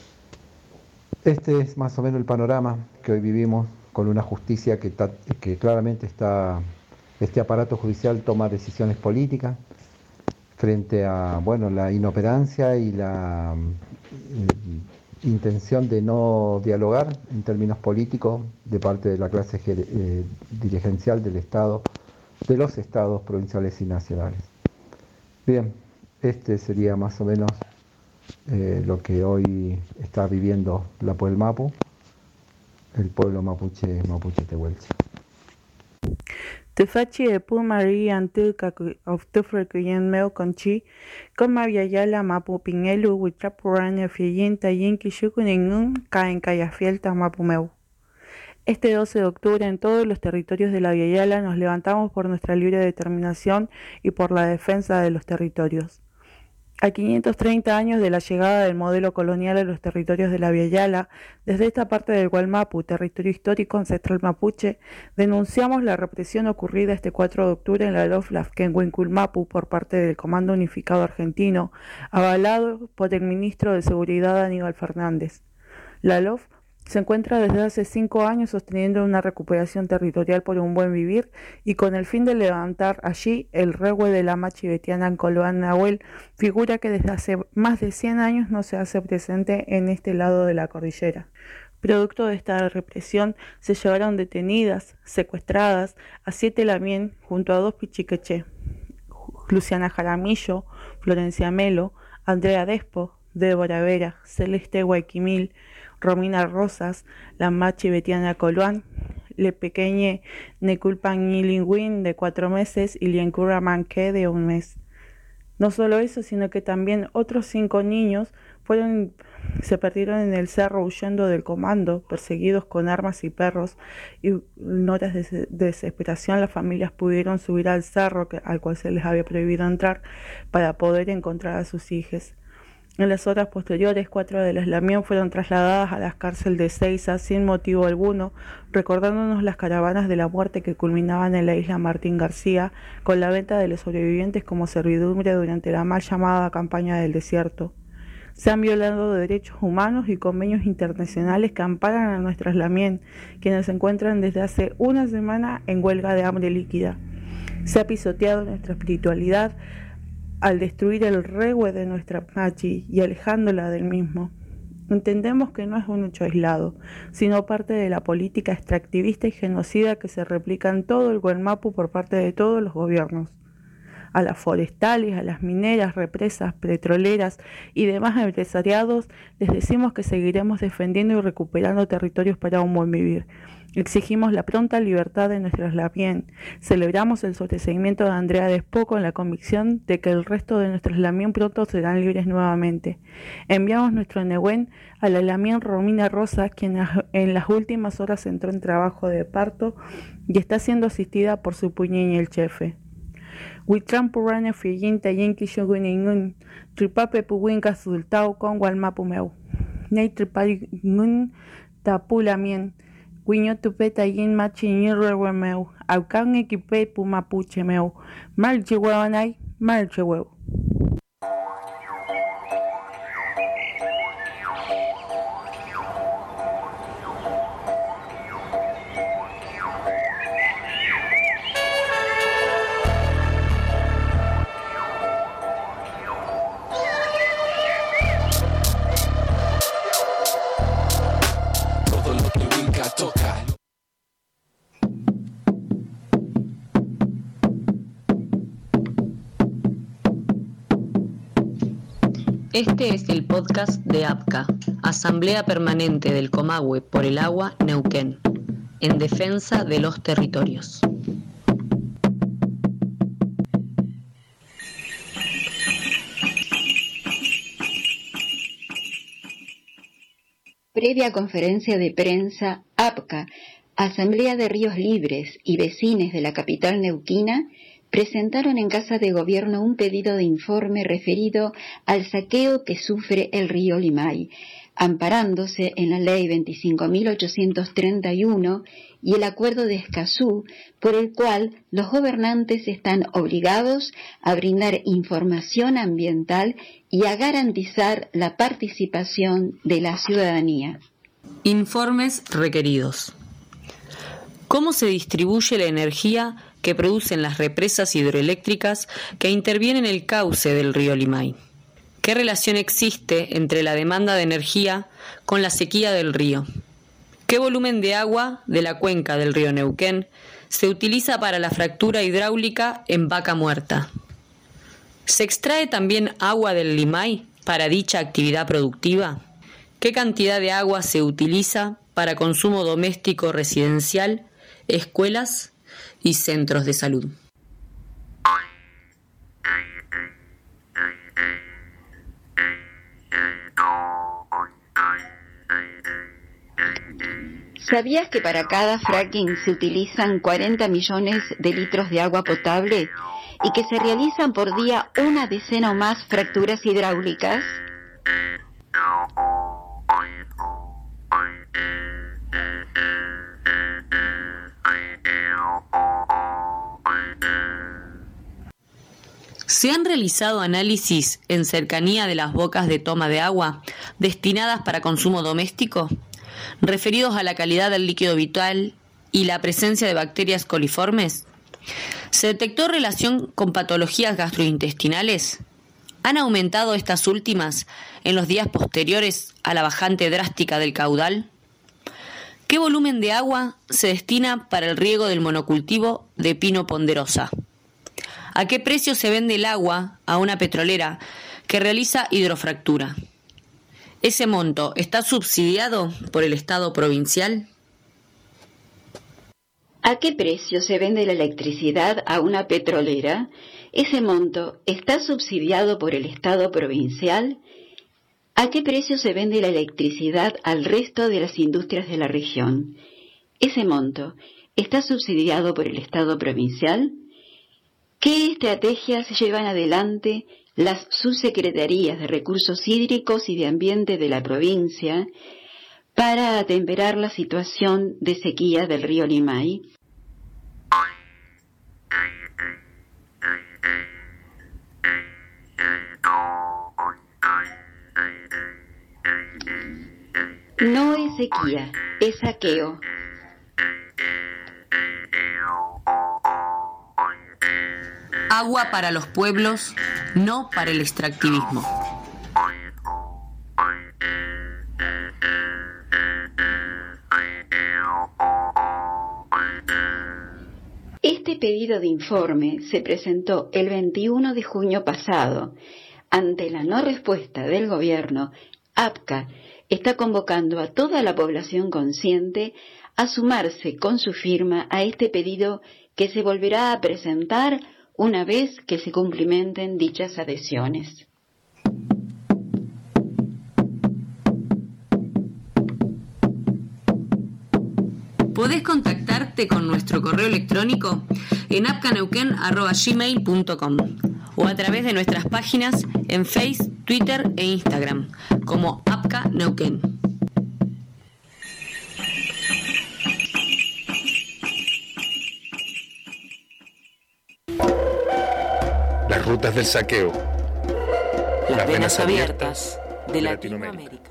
Este es más o menos el panorama que hoy vivimos, con una justicia que, ta, que claramente está, este aparato judicial toma decisiones políticas, frente a bueno, la inoperancia y la eh, intención de no dialogar en términos políticos de parte de la clase eh, dirigencial del Estado, de los estados provinciales y nacionales. Bien, este sería más o menos eh, lo que hoy está viviendo la Puelmapu, el pueblo mapuche, mapuche tehuelche. Tefachi e pu María Antuca of Tufrecuyen Meo Conchi, con Maviayala Mapu Pinelu, Huitrapurana Fieyinta Yinki Shukuningun, Caen Cayafielta Mapu Meu. Este doce de octubre en todos los territorios de la Viayala nos levantamos por nuestra libre determinación y por la defensa de los territorios. A quinientos treinta años de la llegada del modelo colonial a los territorios de la Viayala, desde esta parte del Gualmapu, territorio histórico ancestral mapuche, denunciamos la represión ocurrida este cuatro de octubre en la L O F Lafkenhuincul-Mapu por parte del Comando Unificado Argentino, avalado por el ministro de Seguridad Aníbal Fernández. La L O F se encuentra desde hace cinco años sosteniendo una recuperación territorial por un buen vivir y con el fin de levantar allí el regue de la machibetiana Ancoloán Nahuel, figura que desde hace más de cien años no se hace presente en este lado de la cordillera. Producto de esta represión se llevaron detenidas, secuestradas a siete lamien junto a dos pichiqueché, Luciana Jaramillo, Florencia Melo, Andrea Despo, Débora Vera, Celeste Guayquimil, Romina Rosas, la machi Betiana Coluán, le pequeñe Neculpan Nilingüín de cuatro meses y Liencurra Manqué de un mes. No solo eso, sino que también otros cinco niños fueron, se perdieron en el cerro huyendo del comando, perseguidos con armas y perros, y en horas de desesperación las familias pudieron subir al cerro que, al cual se les había prohibido entrar para poder encontrar a sus hijos. En las horas posteriores, cuatro de las lamien fueron trasladadas a la cárcel de Seiza sin motivo alguno, recordándonos las caravanas de la muerte que culminaban en la isla Martín García, con la venta de los sobrevivientes como servidumbre durante la mal llamada campaña del desierto. Se han violado derechos humanos y convenios internacionales que amparan a nuestras lamien, quienes se encuentran desde hace una semana en huelga de hambre líquida. Se ha pisoteado nuestra espiritualidad al destruir el regue de nuestra machi y alejándola del mismo. Entendemos que no es un hecho aislado, sino parte de la política extractivista y genocida que se replica en todo el Gualmapu por parte de todos los gobiernos. A las forestales, a las mineras, represas, petroleras y demás empresariados les decimos que seguiremos defendiendo y recuperando territorios para un buen vivir. Exigimos la pronta libertad de nuestras lamien. Celebramos el sobreseimiento de Andrea Despo con la convicción de que el resto de nuestras lamien pronto serán libres nuevamente. Enviamos nuestro enehuen a la lamien Romina Rosa, quien en las últimas horas entró en trabajo de parto y está siendo asistida por su puñeña el chefe. Huitrán Purana Fieyinta Yenki Shoguningun, Tripape Puwinka Sultau con Gualmapumeu. Nei Triparingun Tapulamien. Guiño tupeta yin machi ñirrewemeu, aucan equipe pumapuchemeu, marche huevanay, marche huevo. Este es el podcast de A P C A, Asamblea Permanente del Comahue por el Agua Neuquén, en defensa de los territorios. Previa conferencia de prensa, A P C A, Asamblea de Ríos Libres y vecines de la capital neuquina, presentaron en Casa de Gobierno un pedido de informe referido al saqueo que sufre el río Limay, amparándose en la Ley veinticinco mil ochocientos treinta y uno y el Acuerdo de Escazú, por el cual los gobernantes están obligados a brindar información ambiental y a garantizar la participación de la ciudadanía. Informes requeridos. ¿Cómo se distribuye la energía que producen las represas hidroeléctricas que intervienen en el cauce del río Limay. ¿Qué relación existe entre la demanda de energía con la sequía del río? ¿Qué volumen de agua de la cuenca del río Neuquén se utiliza para la fractura hidráulica en Vaca Muerta? ¿Se extrae también agua del Limay para dicha actividad productiva? ¿Qué cantidad de agua se utiliza para consumo doméstico residencial, escuelas y centros de salud? ¿Sabías que para cada fracking se utilizan cuarenta millones de litros de agua potable y que se realizan por día una decena o más fracturas hidráulicas? ¿Se han realizado análisis en cercanía de las bocas de toma de agua destinadas para consumo doméstico, referidos a la calidad del líquido vital y la presencia de bacterias coliformes? ¿Se detectó relación con patologías gastrointestinales? ¿Han aumentado estas últimas en los días posteriores a la bajante drástica del caudal? ¿Qué volumen de agua se destina para el riego del monocultivo de pino ponderosa? ¿A qué precio se vende el agua a una petrolera que realiza hidrofractura? ¿Ese monto está subsidiado por el Estado provincial? ¿A qué precio se vende la electricidad a una petrolera? ¿Ese monto está subsidiado por el Estado provincial? ¿A qué precio se vende la electricidad al resto de las industrias de la región? ¿Ese monto está subsidiado por el Estado provincial? ¿Qué estrategias llevan adelante las subsecretarías de Recursos Hídricos y de Ambiente de la provincia para atemperar la situación de sequía del río Limay? No es sequía, es saqueo. Agua para los pueblos, no para el extractivismo. Este pedido de informe se presentó el veintiuno de junio pasado. Ante la no respuesta del gobierno, APCA está convocando a toda la población consciente a sumarse con su firma a este pedido que se volverá a presentar una vez que se cumplimenten dichas adhesiones. Podés contactarte con nuestro correo electrónico en apcaneuquen arroba gmail punto com o a través de nuestras páginas en Face, Twitter e Instagram como Apca Neuquén. Las rutas del saqueo. Las, Las venas, venas abiertas de, de Latinoamérica. Latinoamérica.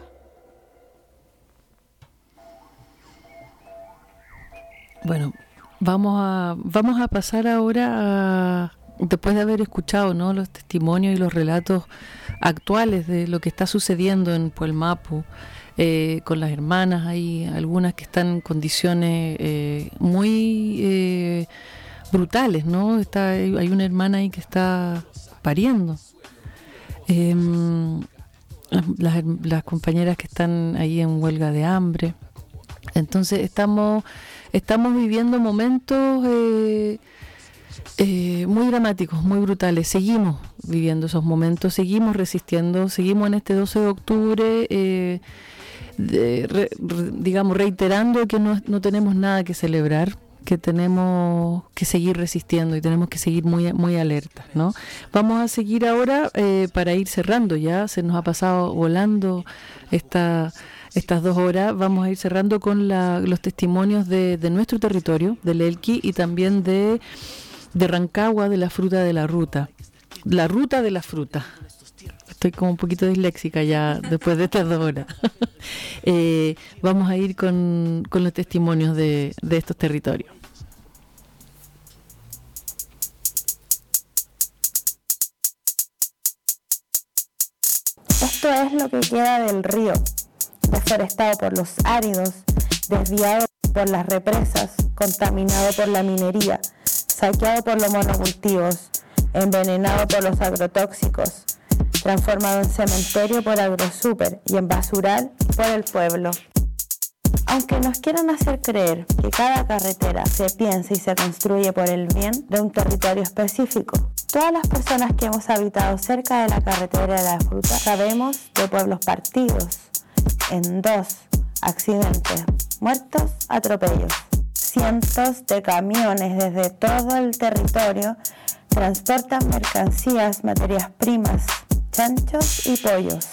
Bueno, vamos a vamos a pasar ahora a, después de haber escuchado, ¿no?, los testimonios y los relatos actuales de lo que está sucediendo en Puelmapu, eh, con las hermanas. Hay algunas que están en condiciones eh, muy eh, brutales, ¿no? Está, hay una hermana ahí que está pariendo. Eh, las, las compañeras que están ahí en huelga de hambre. Entonces estamos estamos viviendo momentos eh, eh, muy dramáticos, muy brutales. Seguimos viviendo esos momentos, seguimos resistiendo, seguimos en este doce de octubre, eh, de, re, re, digamos, reiterando que no, no tenemos nada que celebrar, que tenemos que seguir resistiendo y tenemos que seguir muy muy alertas, ¿no? Vamos a seguir ahora eh, para ir cerrando. Ya se nos ha pasado volando esta estas dos horas. Vamos a ir cerrando con la, los testimonios de, de nuestro territorio, del Elqui, y también de, de Rancagua, de la fruta de la ruta. La ruta de la fruta. Estoy como un poquito disléxica ya después de estas dos horas. eh, vamos a ir con, con los testimonios de, de estos territorios. que queda del río, deforestado por los áridos, desviado por las represas, contaminado por la minería, saqueado por los monocultivos, envenenado por los agrotóxicos, transformado en cementerio por Agrosuper y en basural por el pueblo. Aunque nos quieran hacer creer que cada carretera se piensa y se construye por el bien de un territorio específico, todas las personas que hemos habitado cerca de la carretera de la fruta sabemos de pueblos partidos en dos, accidentes, muertos, atropellos. Cientos de camiones desde todo el territorio transportan mercancías, materias primas, chanchos y pollos.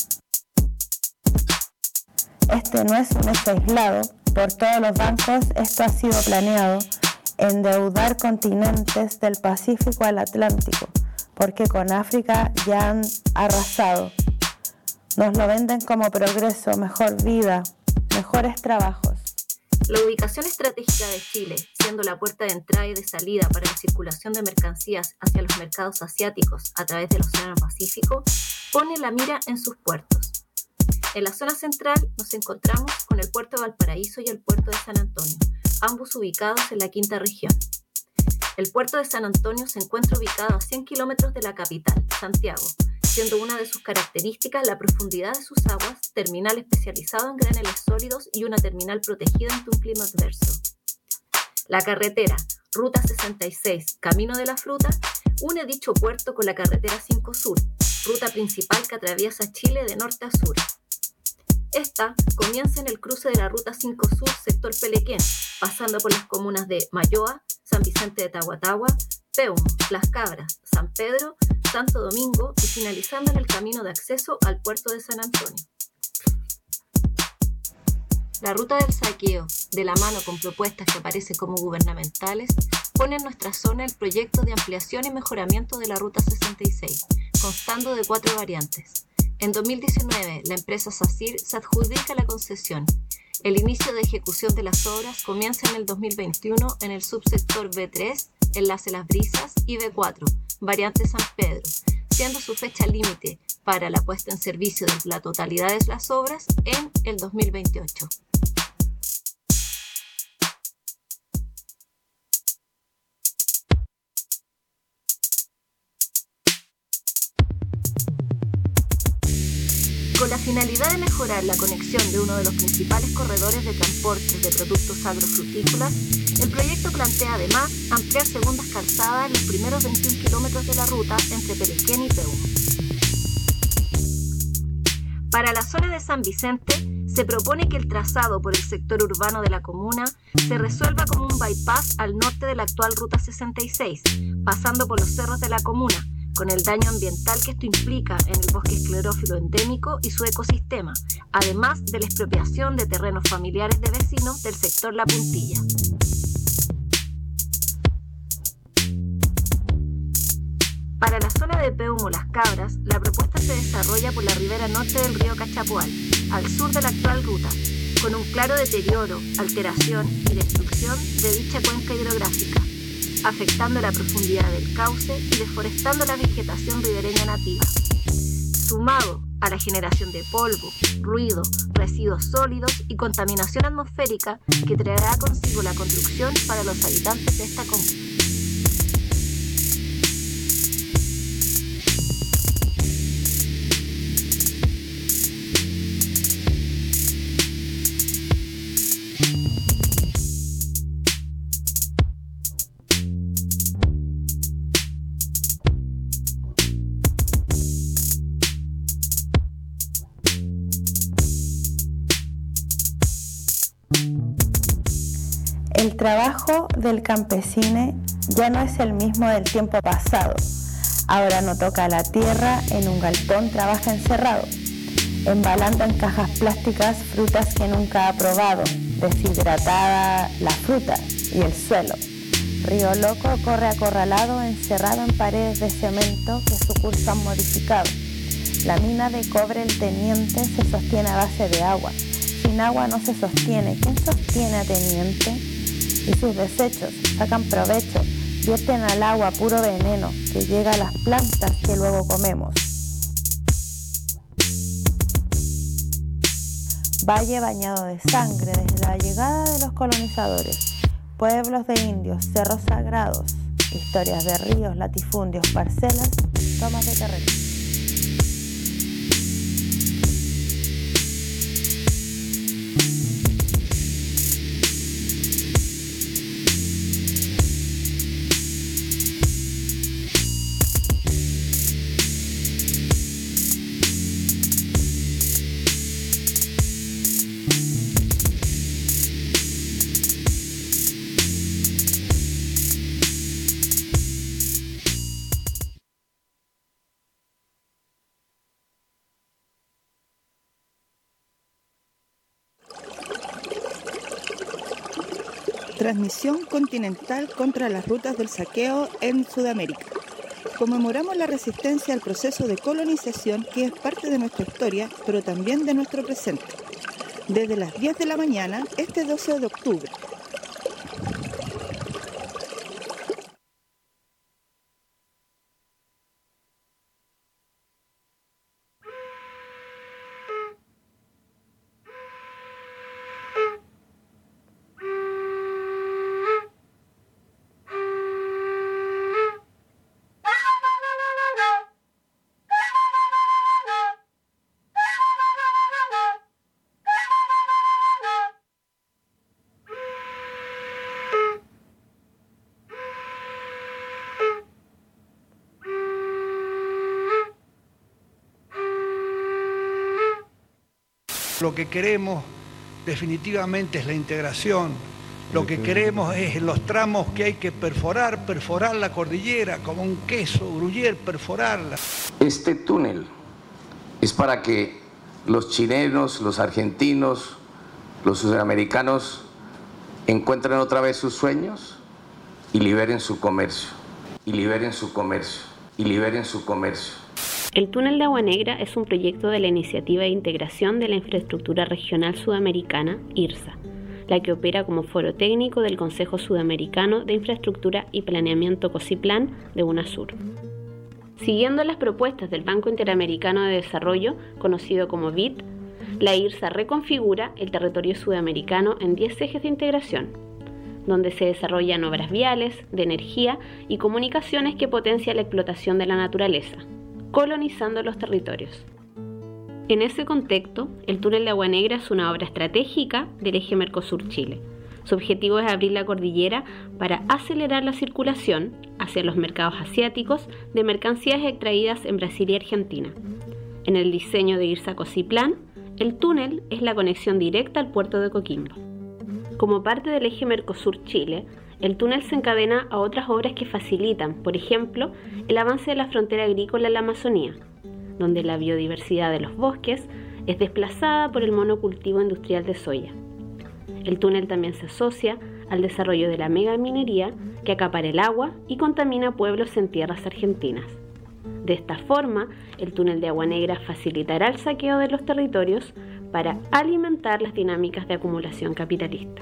Este no es un hecho aislado. Por todos los bancos esto ha sido planeado: endeudar continentes del Pacífico al Atlántico, porque con África ya han arrasado. Nos lo venden como progreso, mejor vida, mejores trabajos. La ubicación estratégica de Chile, siendo la puerta de entrada y de salida para la circulación de mercancías hacia los mercados asiáticos a través del Océano Pacífico, pone la mira en sus puertos. En la zona central nos encontramos con el puerto de Valparaíso y el puerto de San Antonio, ambos ubicados en la quinta región. El puerto de San Antonio se encuentra ubicado a cien kilómetros de la capital, Santiago, siendo una de sus características la profundidad de sus aguas, terminal especializado en graneles sólidos y una terminal protegida ante un clima adverso. La carretera Ruta sesenta y seis, Camino de la Fruta, une dicho puerto con la carretera cinco Sur, ruta principal que atraviesa Chile de norte a sur. Esta comienza en el cruce de la Ruta cinco Sur, sector Pelequén, pasando por las comunas de Mayoa, San Vicente de Tahuatahua, Peumo, Las Cabras, San Pedro, Santo Domingo y finalizando en el camino de acceso al puerto de San Antonio. La ruta del saqueo, de la mano con propuestas que aparecen como gubernamentales, pone en nuestra zona el proyecto de ampliación y mejoramiento de la Ruta sesenta y seis, constando de cuatro variantes. En dos mil diecinueve, la empresa SACIR se adjudica la concesión. El inicio de ejecución de las obras comienza en el dos mil veintiuno en el subsector B tres, Enlace Las Brisas, y B cuatro, Variante San Pedro, siendo su fecha límite para la puesta en servicio de la totalidad de las obras en el dos mil veintiocho. Con la finalidad de mejorar la conexión de uno de los principales corredores de transporte de productos agrofrutícolas, el proyecto plantea además ampliar segundas calzadas en los primeros veintiún kilómetros de la ruta entre Pelequén y Peumo. Para la zona de San Vicente, se propone que el trazado por el sector urbano de la comuna se resuelva como un bypass al norte de la actual Ruta sesenta y seis, pasando por los cerros de la comuna, con el daño ambiental que esto implica en el bosque esclerófilo endémico y su ecosistema, además de la expropiación de terrenos familiares de vecinos del sector La Puntilla. Para la zona de Peumo Las Cabras, la propuesta se desarrolla por la ribera norte del río Cachapoal, al sur de la actual ruta, con un claro deterioro, alteración y destrucción de dicha cuenca hidrográfica, afectando la profundidad del cauce y deforestando la vegetación ribereña nativa, sumado a la generación de polvo, ruido, residuos sólidos y contaminación atmosférica que traerá consigo la construcción para los habitantes de esta comuna. El trabajo del campesino ya no es el mismo del tiempo pasado. Ahora no toca la tierra, en un galpón trabaja encerrado, embalando en cajas plásticas frutas que nunca ha probado, deshidratada la fruta y el suelo. Río Loco corre acorralado, encerrado en paredes de cemento que su curso han modificado. La mina de cobre El Teniente se sostiene a base de agua. Sin agua no se sostiene. ¿Quién sostiene a Teniente? Y sus desechos sacan provecho, vierten al agua puro veneno que llega a las plantas que luego comemos. valle bañado de sangre desde la llegada de los colonizadores, pueblos de indios, cerros sagrados, historias de ríos, latifundios, parcelas, tomas de terreno. Transmisión continental contra las rutas del saqueo en Sudamérica. Conmemoramos la resistencia al proceso de colonización que es parte de nuestra historia, pero también de nuestro presente. Desde las diez de la mañana, este doce de octubre. Lo que queremos definitivamente es la integración. Lo que queremos es los tramos que hay que perforar, perforar la cordillera, como un queso, gruyere, perforarla. Este túnel es para que los chilenos, los argentinos, los sudamericanos encuentren otra vez sus sueños y liberen su comercio, y liberen su comercio, y liberen su comercio. El Túnel de Agua Negra es un proyecto de la Iniciativa de Integración de la Infraestructura Regional Sudamericana, IRSA, la que opera como foro técnico del Consejo Sudamericano de Infraestructura y Planeamiento COSIPLAN de UNASUR. Siguiendo las propuestas del Banco Interamericano de Desarrollo, conocido como B I D, la IRSA reconfigura el territorio sudamericano en diez ejes de integración, donde se desarrollan obras viales, de energía y comunicaciones que potencian la explotación de la naturaleza, colonizando los territorios. En ese contexto, el Túnel de Agua Negra es una obra estratégica del eje Mercosur-Chile. Su objetivo es abrir la cordillera para acelerar la circulación hacia los mercados asiáticos de mercancías extraídas en Brasil y Argentina. En el diseño de IRSA COSIPLAN, el túnel es la conexión directa al puerto de Coquimbo. Como parte del eje Mercosur-Chile, el túnel se encadena a otras obras que facilitan, por ejemplo, el avance de la frontera agrícola en la Amazonía, donde la biodiversidad de los bosques es desplazada por el monocultivo industrial de soya. El túnel también se asocia al desarrollo de la megaminería que acapara el agua y contamina pueblos en tierras argentinas. De esta forma, el Túnel de Agua Negra facilitará el saqueo de los territorios para alimentar las dinámicas de acumulación capitalista.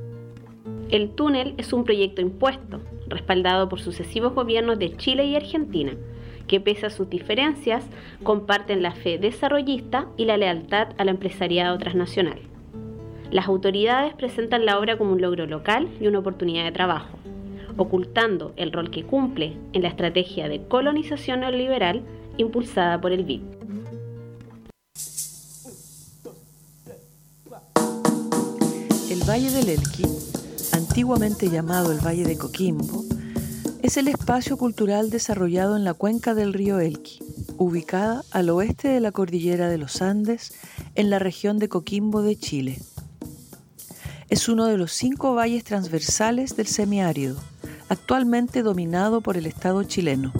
El túnel es un proyecto impuesto, respaldado por sucesivos gobiernos de Chile y Argentina, que pese a sus diferencias, comparten la fe desarrollista y la lealtad al empresariado transnacional. Las autoridades presentan la obra como un logro local y una oportunidad de trabajo, ocultando el rol que cumple en la estrategia de colonización neoliberal impulsada por el B I D. El Valle del Elqui, antiguamente llamado el Valle de Coquimbo, es el espacio cultural desarrollado en la cuenca del río Elqui, ubicada al oeste de la cordillera de los Andes, en la región de Coquimbo de Chile. Es uno de los cinco valles transversales del semiárido, actualmente dominado por el Estado chileno.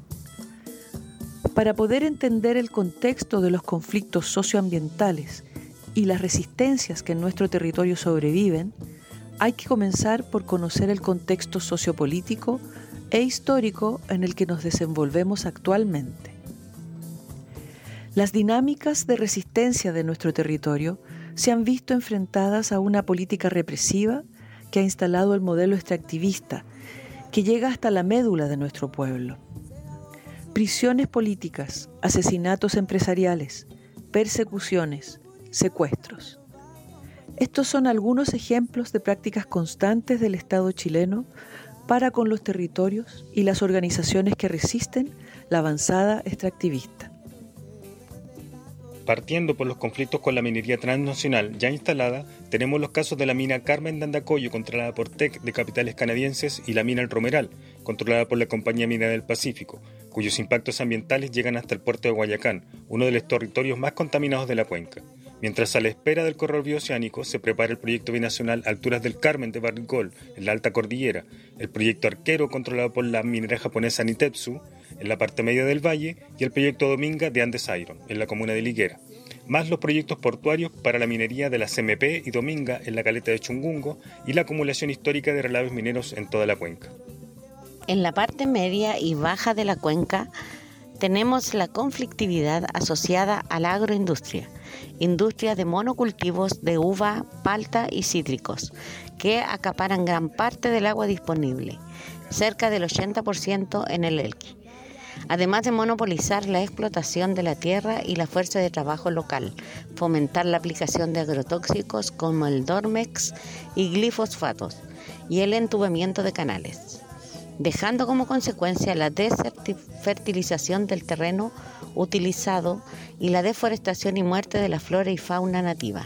Para poder entender el contexto de los conflictos socioambientales y las resistencias que en nuestro territorio sobreviven, hay que comenzar por conocer el contexto sociopolítico e histórico en el que nos desenvolvemos actualmente. Las dinámicas de resistencia de nuestro territorio se han visto enfrentadas a una política represiva que ha instalado el modelo extractivista, que llega hasta la médula de nuestro pueblo. Prisiones políticas, asesinatos empresariales, persecuciones, secuestros. Estos son algunos ejemplos de prácticas constantes del Estado chileno para con los territorios y las organizaciones que resisten la avanzada extractivista. Partiendo por los conflictos con la minería transnacional ya instalada, tenemos los casos de la mina Carmen de Andacollo, controlada por Teck de capitales canadienses, y la mina El Romeral, controlada por la Compañía Minera del Pacífico, cuyos impactos ambientales llegan hasta el puerto de Guayacán, uno de los territorios más contaminados de la cuenca. Mientras a la espera del corredor bioceánico se prepara el proyecto binacional Alturas del Carmen de Barricol, en la Alta Cordillera, el proyecto Arquero, controlado por la minera japonesa Nitetsu, en la parte media del valle, y el proyecto Dominga de Andes Iron, en la comuna de Liguera, más los proyectos portuarios para la minería de la C M P y Dominga en la caleta de Chungungo y la acumulación histórica de relaves mineros en toda la cuenca. En la parte media y baja de la cuenca tenemos la conflictividad asociada a la agroindustria, industria de monocultivos de uva, palta y cítricos, que acaparan gran parte del agua disponible, cerca del ochenta por ciento en el Elqui, además de monopolizar la explotación de la tierra y la fuerza de trabajo local, fomentar la aplicación de agrotóxicos como el Dormex y glifosfatos y el entubamiento de canales, dejando como consecuencia la desertificación del terreno utilizado y la deforestación y muerte de la flora y fauna nativa.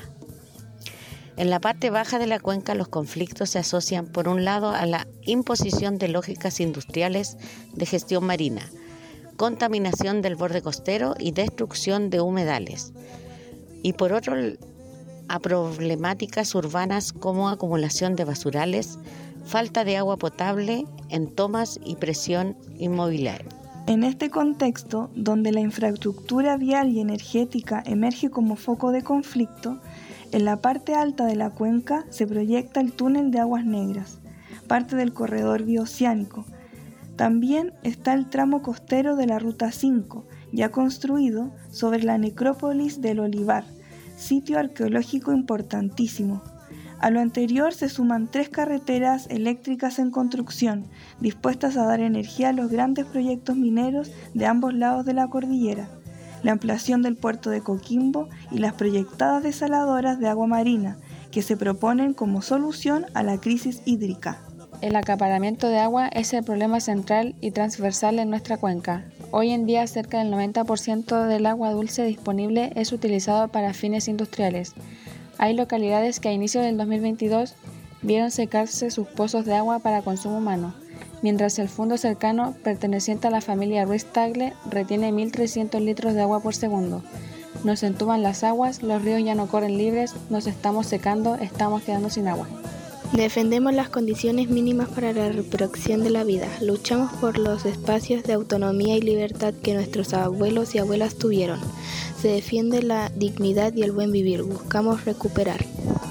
En la parte baja de la cuenca los conflictos se asocian por un lado a la imposición de lógicas industriales de gestión marina, contaminación del borde costero y destrucción de humedales, y por otro a problemáticas urbanas como acumulación de basurales, falta de agua potable en tomas y presión inmobiliaria. En este contexto, donde la infraestructura vial y energética emerge como foco de conflicto, en la parte alta de la cuenca se proyecta el túnel de Aguas Negras, parte del corredor bioceánico. También está el tramo costero de la Ruta cinco, ya construido sobre la necrópolis del Olivar, sitio arqueológico importantísimo. A lo anterior se suman tres carreteras eléctricas en construcción, dispuestas a dar energía a los grandes proyectos mineros de ambos lados de la cordillera, la ampliación del puerto de Coquimbo y las proyectadas desaladoras de agua marina, que se proponen como solución a la crisis hídrica. El acaparamiento de agua es el problema central y transversal en nuestra cuenca. Hoy en día cerca del noventa por ciento del agua dulce disponible es utilizado para fines industriales. Hay localidades que a inicios del dos mil veintidós vieron secarse sus pozos de agua para consumo humano, mientras el fondo cercano, perteneciente a la familia Ruiz Tagle, retiene mil trescientos litros de agua por segundo. Nos entuban las aguas, los ríos ya no corren libres, nos estamos secando, estamos quedando sin agua. Defendemos las condiciones mínimas para la reproducción de la vida. Luchamos por los espacios de autonomía y libertad que nuestros abuelos y abuelas tuvieron. Se defiende la dignidad y el buen vivir. Buscamos recuperar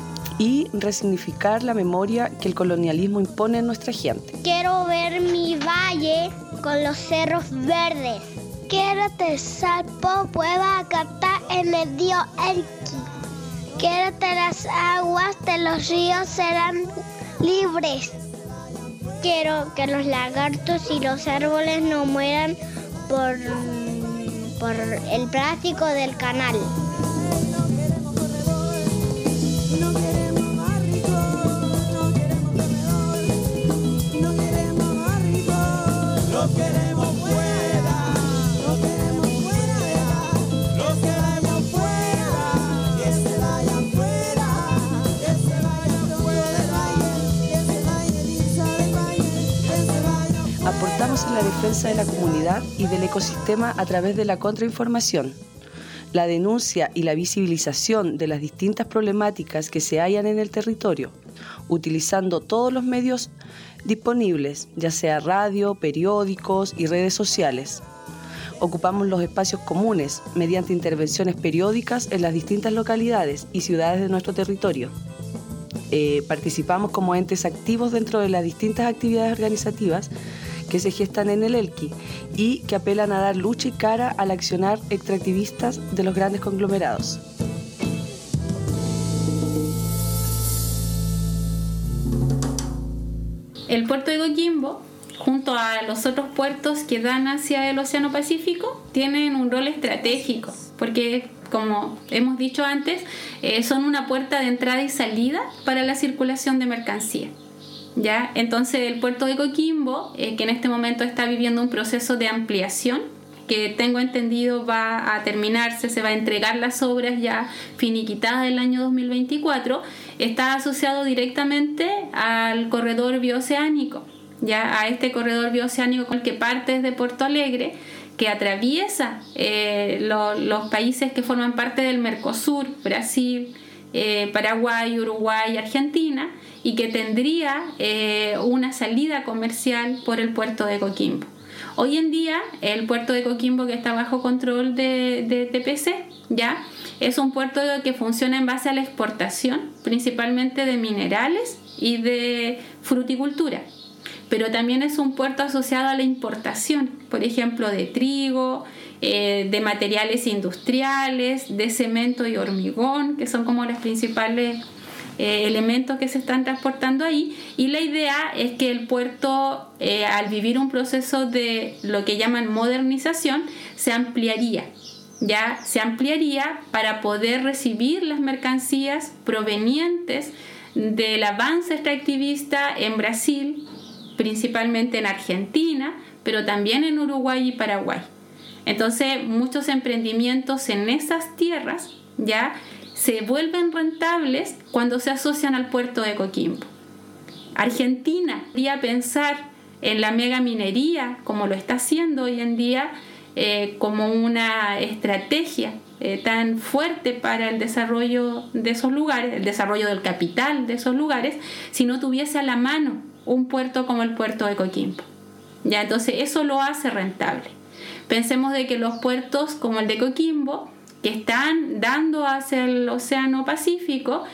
y resignificar la memoria que el colonialismo impone en nuestra gente. Quiero ver mi valle con los cerros verdes. Quiero que el salpo pueda cantar en el río Elqui. Quiero que las aguas de los ríos serán libres. Quiero que los lagartos y los árboles no mueran por, por el plástico del canal. Aportamos en la defensa de la comunidad y del ecosistema a través de la contrainformación, la denuncia y la visibilización de las distintas problemáticas que se hallan en el territorio, utilizando todos los medios disponibles, ya sea radio, periódicos y redes sociales. Ocupamos los espacios comunes mediante intervenciones periódicas en las distintas localidades y ciudades de nuestro territorio. Eh, participamos como entes activos dentro de las distintas actividades organizativas que se gestan en el Elqui y que apelan a dar lucha y cara al accionar extractivistas de los grandes conglomerados. El puerto de Coquimbo, junto a los otros puertos que dan hacia el Océano Pacífico, tienen un rol estratégico, porque como hemos dicho antes, eh, son una puerta de entrada y salida para la circulación de mercancías. ¿Ya? Entonces el puerto de Coquimbo, eh, que en este momento está viviendo un proceso de ampliación, que tengo entendido va a terminarse, se va a entregar las obras ya finiquitadas del año dos mil veinticuatro, está asociado directamente al corredor bioceánico, ya a este corredor bioceánico con el que parte desde Porto Alegre, que atraviesa eh, lo, los países que forman parte del Mercosur, Brasil, eh, Paraguay, Uruguay, Argentina, y que tendría eh, una salida comercial por el puerto de Coquimbo. Hoy en día el puerto de Coquimbo, que está bajo control de, de T P C, ya es un puerto que funciona en base a la exportación principalmente de minerales y de fruticultura, pero también es un puerto asociado a la importación, por ejemplo, de trigo, eh, de materiales industriales, de cemento y hormigón, que son como los principales Eh, elementos que se están transportando ahí. Y la idea es que el puerto, eh, al vivir un proceso de lo que llaman modernización, se ampliaría, ya se ampliaría para poder recibir las mercancías provenientes del avance extractivista en Brasil, principalmente en Argentina, pero también en Uruguay y Paraguay. Entonces muchos emprendimientos en esas tierras ya se vuelven rentables cuando se asocian al puerto de Coquimbo. Argentina podría pensar en la megaminería, como lo está haciendo hoy en día, eh, como una estrategia eh, tan fuerte para el desarrollo de esos lugares, el desarrollo del capital de esos lugares, si no tuviese a la mano un puerto como el puerto de Coquimbo. Ya, entonces eso lo hace rentable. Pensemos de que los puertos como el de Coquimbo, que están dando hacia el Océano Pacífico,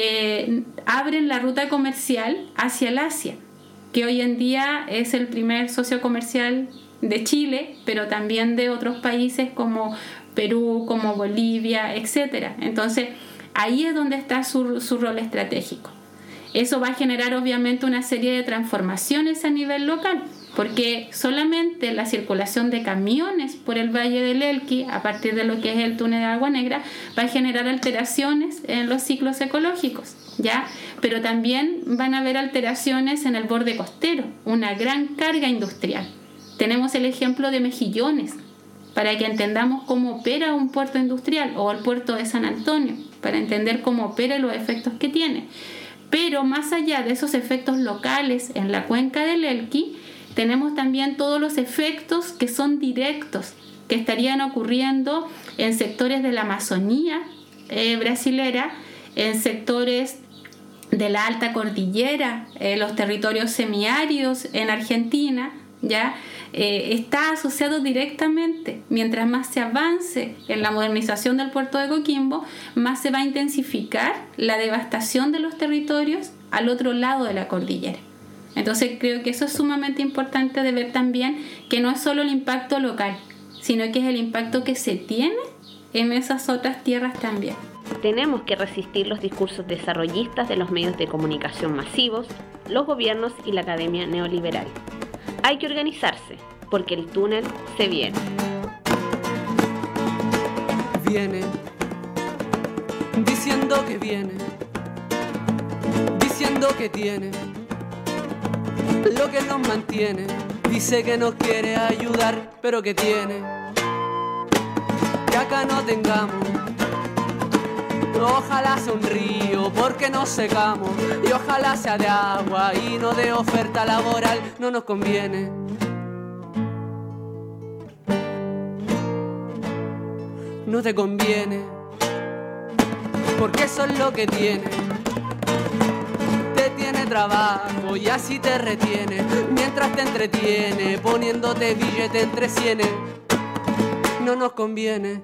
eh, abren la ruta comercial hacia el Asia, que hoy en día es el primer socio comercial de Chile, pero también de otros países como Perú, como Bolivia, etcétera. Entonces, ahí es donde está su, su rol estratégico. Eso va a generar obviamente una serie de transformaciones a nivel local, porque solamente la circulación de camiones por el Valle del Elqui, a partir de lo que es el túnel de Agua Negra, va a generar alteraciones en los ciclos ecológicos, ¿ya? Pero también van a haber alteraciones en el borde costero, una gran carga industrial. Tenemos el ejemplo de Mejillones, para que entendamos cómo opera un puerto industrial, o el puerto de San Antonio, para entender cómo opera y los efectos que tiene. Pero más allá de esos efectos locales en la cuenca del Elqui, tenemos también todos los efectos que son directos, que estarían ocurriendo en sectores de la Amazonía eh, brasilera, en sectores de la alta cordillera, eh, los territorios semiáridos en Argentina, ya eh, está asociado directamente. Mientras más se avance en la modernización del puerto de Coquimbo, más se va a intensificar la devastación de los territorios al otro lado de la cordillera. Entonces creo que eso es sumamente importante de ver también, que no es solo el impacto local, sino que es el impacto que se tiene en esas otras tierras también. Tenemos que resistir los discursos desarrollistas de los medios de comunicación masivos, los gobiernos y la academia neoliberal. Hay que organizarse, porque el túnel se viene. Viene, diciendo que viene, diciendo que tiene lo que nos mantiene. Dice que nos quiere ayudar, pero que tiene que acá no tengamos. Ojalá sea un río porque nos secamos, y ojalá sea de agua y no de oferta laboral. No nos conviene. No te conviene, porque eso es lo que tiene. Te tiene trabajo y así te retiene, mientras te entretiene poniéndote billete entre sienes. No nos conviene.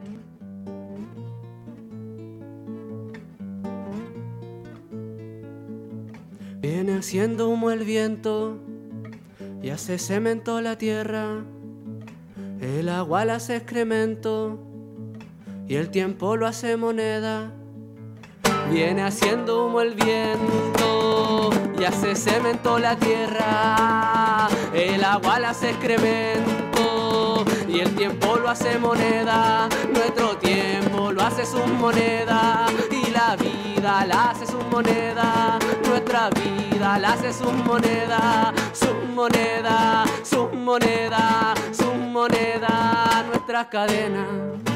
Viene haciendo humo el viento y hace cemento la tierra, el agua la hace excremento y el tiempo lo hace moneda. Viene haciendo humo el viento y hace cemento la tierra, el agua la hace excremento y el tiempo lo hace moneda, nuestro tiempo lo hace su moneda, y la vida la hace su moneda, nuestra vida la hace su moneda, su moneda, su moneda, su moneda, nuestras cadenas.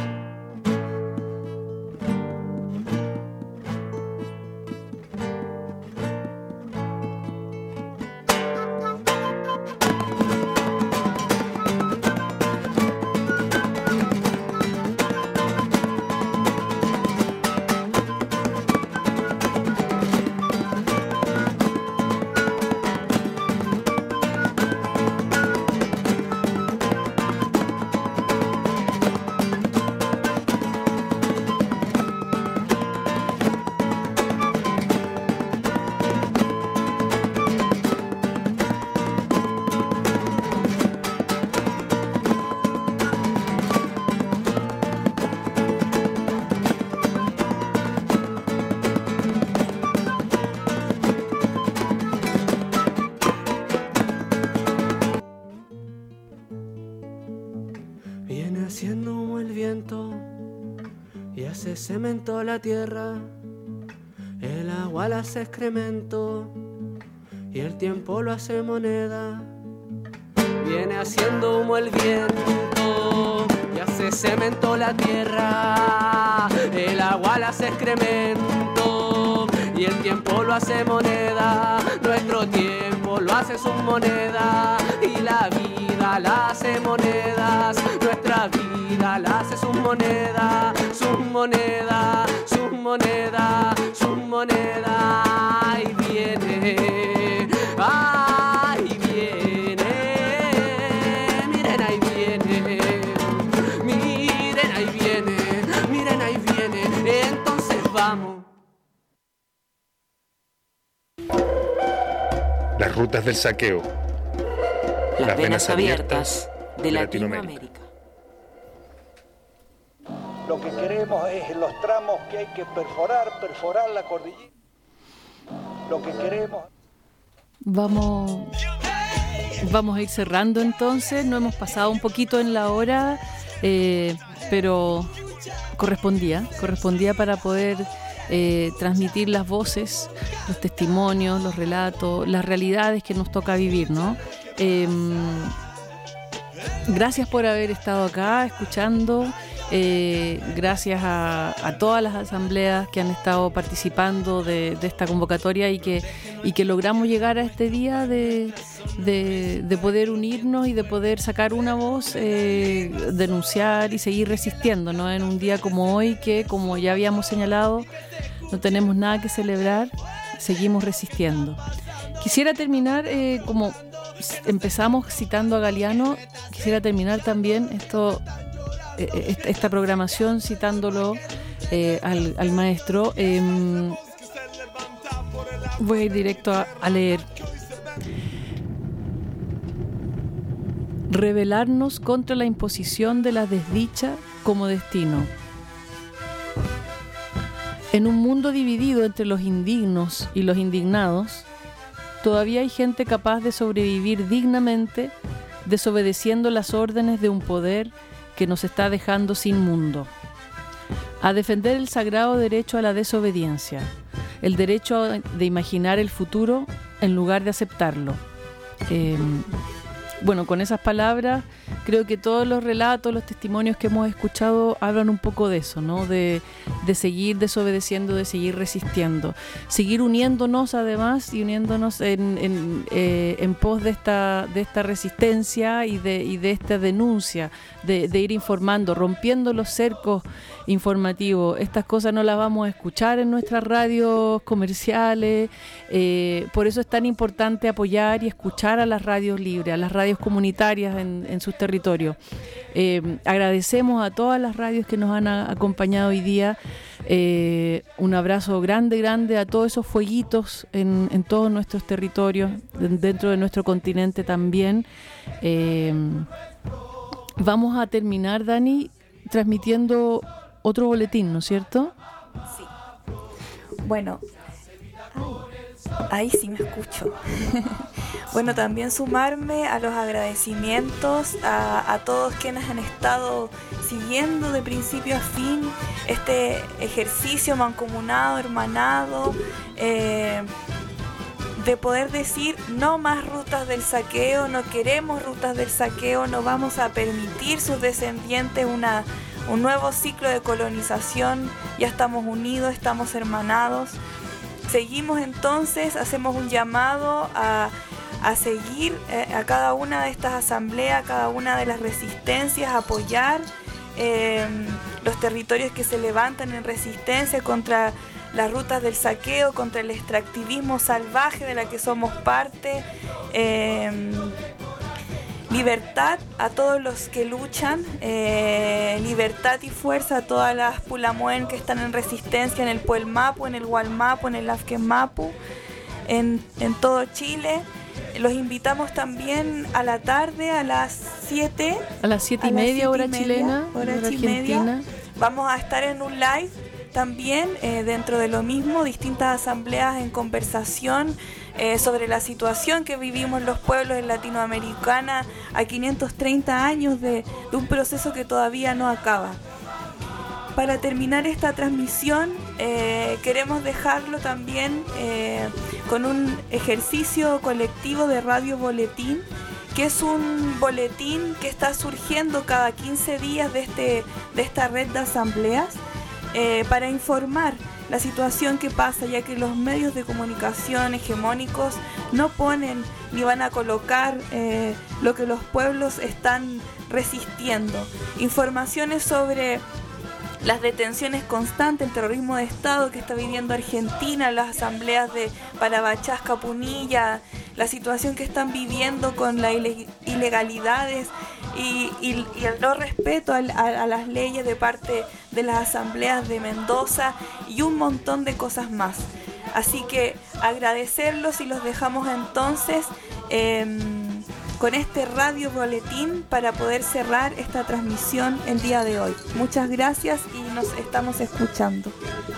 Cemento la tierra, el agua la hace excremento y el tiempo lo hace moneda. Viene haciendo humo el viento y hace cemento la tierra, el agua la hace excremento y el tiempo lo hace moneda. Nuestro tiempo lo hace su moneda y la vida la hace monedas. Nuestra vida la hace su moneda, su moneda, su moneda, su moneda. Ahí viene, ahí viene, miren ahí viene, miren ahí viene, miren ahí viene. Entonces vamos. Las rutas del saqueo. Las, Las venas abiertas de Latinoamérica. Lo que queremos es los tramos que hay que perforar, perforar la cordillera. Lo que queremos... Vamos, vamos a ir cerrando entonces. No hemos pasado un poquito en la hora, eh, pero correspondía, correspondía para poder eh, transmitir las voces, los testimonios, los relatos, las realidades que nos toca vivir, ¿no? Eh, gracias por haber estado acá escuchando. Eh, gracias a, a todas las asambleas que han estado participando de, de esta convocatoria y que, y que logramos llegar a este día de, de, de poder unirnos y de poder sacar una voz, eh, denunciar y seguir resistiendo, ¿no? En un día como hoy que, como ya habíamos señalado, no tenemos nada que celebrar, seguimos resistiendo. Quisiera terminar, eh, como empezamos citando a Galeano, quisiera terminar también esto... esta programación citándolo eh, al, al maestro. Eh, voy a ir directo a, a leer. Rebelarnos contra la imposición de la desdicha como destino. En un mundo dividido entre los indignos y los indignados, todavía hay gente capaz de sobrevivir dignamente desobedeciendo las órdenes de un poder que nos está dejando sin mundo. A defender el sagrado derecho a la desobediencia, el derecho de imaginar el futuro en lugar de aceptarlo. Eh, bueno, con esas palabras, creo que todos los relatos, los testimonios que hemos escuchado hablan un poco de eso, ¿no? De, de seguir desobedeciendo, de seguir resistiendo, seguir uniéndonos además y uniéndonos en, en, eh, en pos de esta, de esta resistencia y de, y de esta denuncia, de, de ir informando, rompiendo los cercos informativos. Estas cosas no las vamos a escuchar en nuestras radios comerciales, eh, por eso es tan importante apoyar y escuchar a las radios libres, a las radios comunitarias en, en sus territorios. Eh, agradecemos a todas las radios que nos han a, acompañado hoy día. Eh, un abrazo grande, grande a todos esos fueguitos en, en todos nuestros territorios, dentro de nuestro continente también. Eh, vamos a terminar, Dani, transmitiendo otro boletín, ¿no es cierto? Sí. Bueno. Ay. Ahí sí me escucho. Bueno, también sumarme a los agradecimientos a, a todos quienes han estado siguiendo de principio a fin este ejercicio mancomunado, hermanado, eh, de poder decir no más rutas del saqueo, no queremos rutas del saqueo, no vamos a permitir sus descendientes una, un nuevo ciclo de colonización, ya estamos unidos, estamos hermanados. Seguimos entonces, hacemos un llamado a, a seguir eh, a cada una de estas asambleas, a cada una de las resistencias, a apoyar eh, los territorios que se levantan en resistencia contra las rutas del saqueo, contra el extractivismo salvaje de la que somos parte. Eh, libertad a todos los que luchan, eh, libertad y fuerza a todas las Pulamuen que están en resistencia en el Puel Mapu, en el Gualmapu, en el Afken Mapu, en, en todo Chile. Los invitamos también a la tarde, a las siete. A las siete y media, hora chilena, hora hora argentina. Vamos a estar en un live también, eh, dentro de lo mismo, distintas asambleas en conversación eh, sobre la situación que vivimos los pueblos en Latinoamericana a quinientos treinta años de, de un proceso que todavía no acaba. Para terminar esta transmisión, eh, queremos dejarlo también eh, con un ejercicio colectivo de Radio Boletín, que es un boletín que está surgiendo cada quince días de, este, de esta red de asambleas, eh, para informar la situación que pasa, ya que los medios de comunicación hegemónicos no ponen ni van a colocar eh, lo que los pueblos están resistiendo. Informaciones sobre las detenciones constantes, el terrorismo de Estado que está viviendo Argentina, las asambleas de Parabachasca, Punilla, la situación que están viviendo con las ilegalidades y, y, y el no respeto a, a, a las leyes de parte de las asambleas de Mendoza y un montón de cosas más. Así que agradecerlos y los dejamos entonces eh, con este radio boletín para poder cerrar esta transmisión el día de hoy. Muchas gracias y nos estamos escuchando.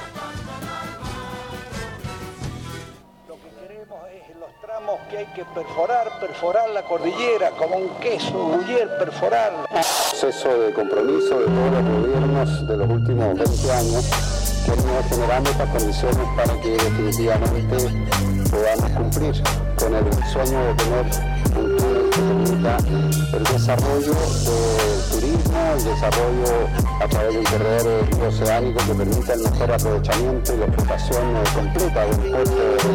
Lo que queremos es los tramos que hay que perforar, perforar la cordillera como un queso, gruyere, perforarla. Proceso de compromiso de todos los gobiernos de los últimos veinte años que han ido generando estas condiciones para que definitivamente podamos cumplir con el sueño de tener un túnel que permita el desarrollo del turismo, el desarrollo a través de un corredor oceánico que permita el mejor aprovechamiento y la explotación completa del puerto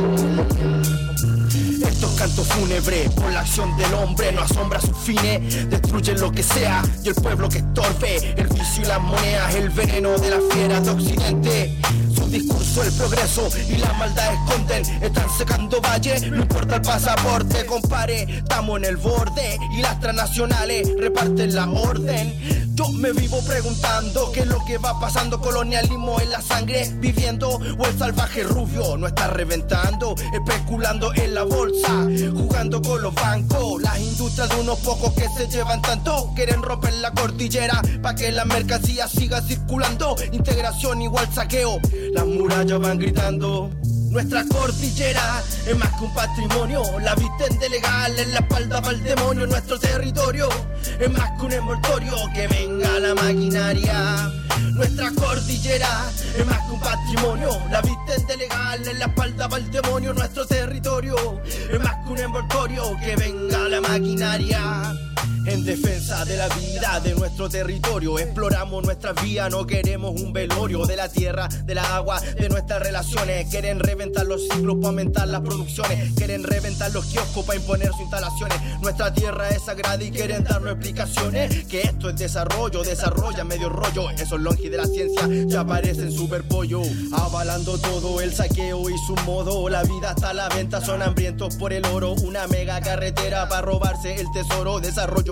de Estos cantos fúnebres por la acción del hombre no asombra sus fines, destruyen lo que sea y el pueblo que estorbe, el vicio y las monedas, el veneno de la fiera de Occidente. Su discurso, el progreso y la maldad esconden, están secando valles, no importa el pasaporte, compare, estamos en el borde y las transnacionales reparten la orden. Yo me vivo preguntando qué es lo que va pasando, colonialismo en la sangre, viviendo o el salvaje rubio no está reventando, especulando en la bolsa, jugando con los bancos, las industrias de unos pocos que se llevan tanto, quieren romper la cordillera para que la mercancía siga circulando, integración igual saqueo, las murallas van gritando. Nuestra cordillera es más que un patrimonio, la visten de legal en la espalda para el demonio. Nuestro territorio es más que un envoltorio, que venga la maquinaria. Nuestra cordillera es más que un patrimonio, la visten de legal en la espalda para el demonio. Nuestro territorio es más que un envoltorio, que venga la maquinaria. En defensa de la vida de nuestro territorio, exploramos nuestras vías, no queremos un velorio de la tierra, de la agua, de nuestras relaciones. Quieren reventar los ciclos para aumentar las producciones, quieren reventar los kioscos para imponer sus instalaciones. Nuestra tierra es sagrada y quieren darnos explicaciones, que esto es desarrollo, desarrolla medio rollo. Esos longis de la ciencia ya parecen superpollo, avalando todo el saqueo y su modo. La vida está a la venta, son hambrientos por el oro, una mega carretera para robarse el tesoro. Desarrollo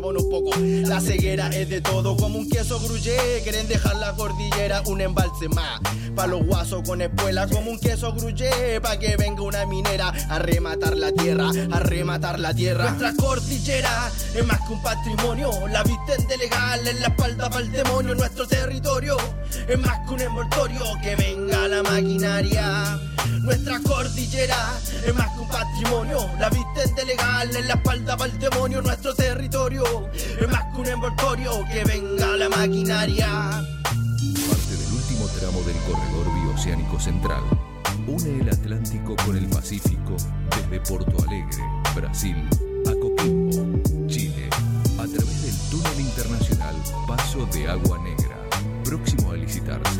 bueno, un poco. La ceguera es de todo, como un queso gruyere. Quieren dejar la cordillera un embalse más. Pa' los guasos con espuela, como un queso gruyere. Pa' que venga una minera a rematar la tierra, a rematar la tierra. Nuestra cordillera es más que un patrimonio. La visten de legal en la espalda pa'l demonio. Nuestro territorio es más que un envoltorio. Que venga la maquinaria. Nuestra cordillera es más que un patrimonio. La visten de legal en la espalda pa'l demonio. Nuestro territorio es más que un envoltorio. Que venga la maquinaria. Parte del último tramo del corredor bioceánico central. Une el Atlántico con el Pacífico desde Porto Alegre, Brasil, a Coquimbo, Chile, a través del túnel internacional Paso de Agua Negra, próximo a licitarse.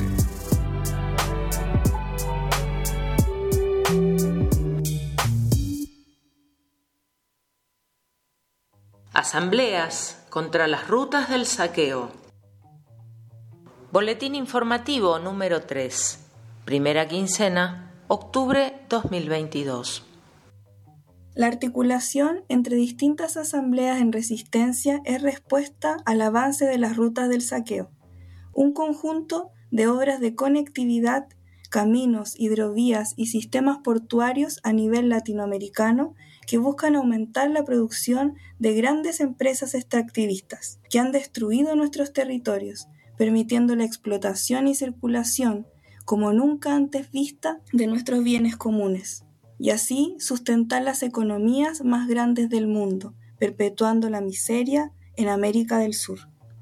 Asambleas contra las rutas del saqueo. Boletín informativo número tres. Primera quincena, octubre dos mil veintidós. La articulación entre distintas asambleas en resistencia es respuesta al avance de las rutas del saqueo, un conjunto de obras de conectividad, caminos, hidrovías y sistemas portuarios a nivel latinoamericano que buscan aumentar la producción de grandes empresas extractivistas que han destruido nuestros territorios, permitiendo la explotación y circulación como nunca antes vista de nuestros bienes comunes, y así sustentar las economías más grandes del mundo, perpetuando la miseria en América del Sur.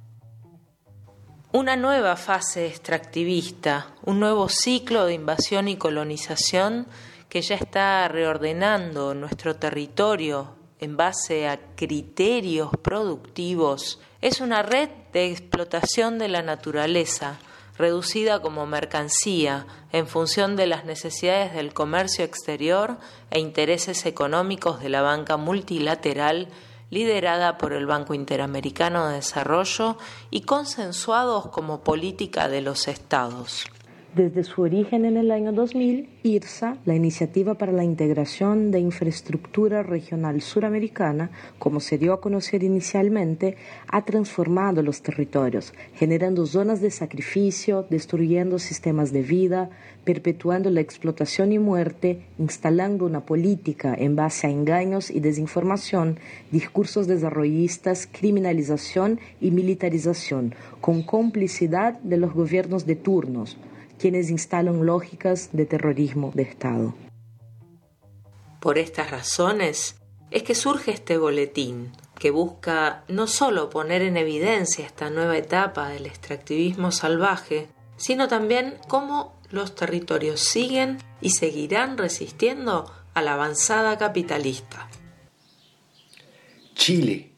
Una nueva fase extractivista, un nuevo ciclo de invasión y colonización que ya está reordenando nuestro territorio en base a criterios productivos, es una red de explotación de la naturaleza, reducida como mercancía en función de las necesidades del comercio exterior e intereses económicos de la banca multilateral liderada por el Banco Interamericano de Desarrollo y consensuados como política de los estados. Desde su origen en el año dos mil, IRSA, la Iniciativa para la Integración de Infraestructura Regional Suramericana, como se dio a conocer inicialmente, ha transformado los territorios, generando zonas de sacrificio, destruyendo sistemas de vida, perpetuando la explotación y muerte, instalando una política en base a engaños y desinformación, discursos desarrollistas, criminalización y militarización, con complicidad de los gobiernos de turnos, quienes instalan lógicas de terrorismo de Estado. Por estas razones es que surge este boletín, que busca no solo poner en evidencia esta nueva etapa del extractivismo salvaje, sino también cómo los territorios siguen y seguirán resistiendo a la avanzada capitalista. Chile.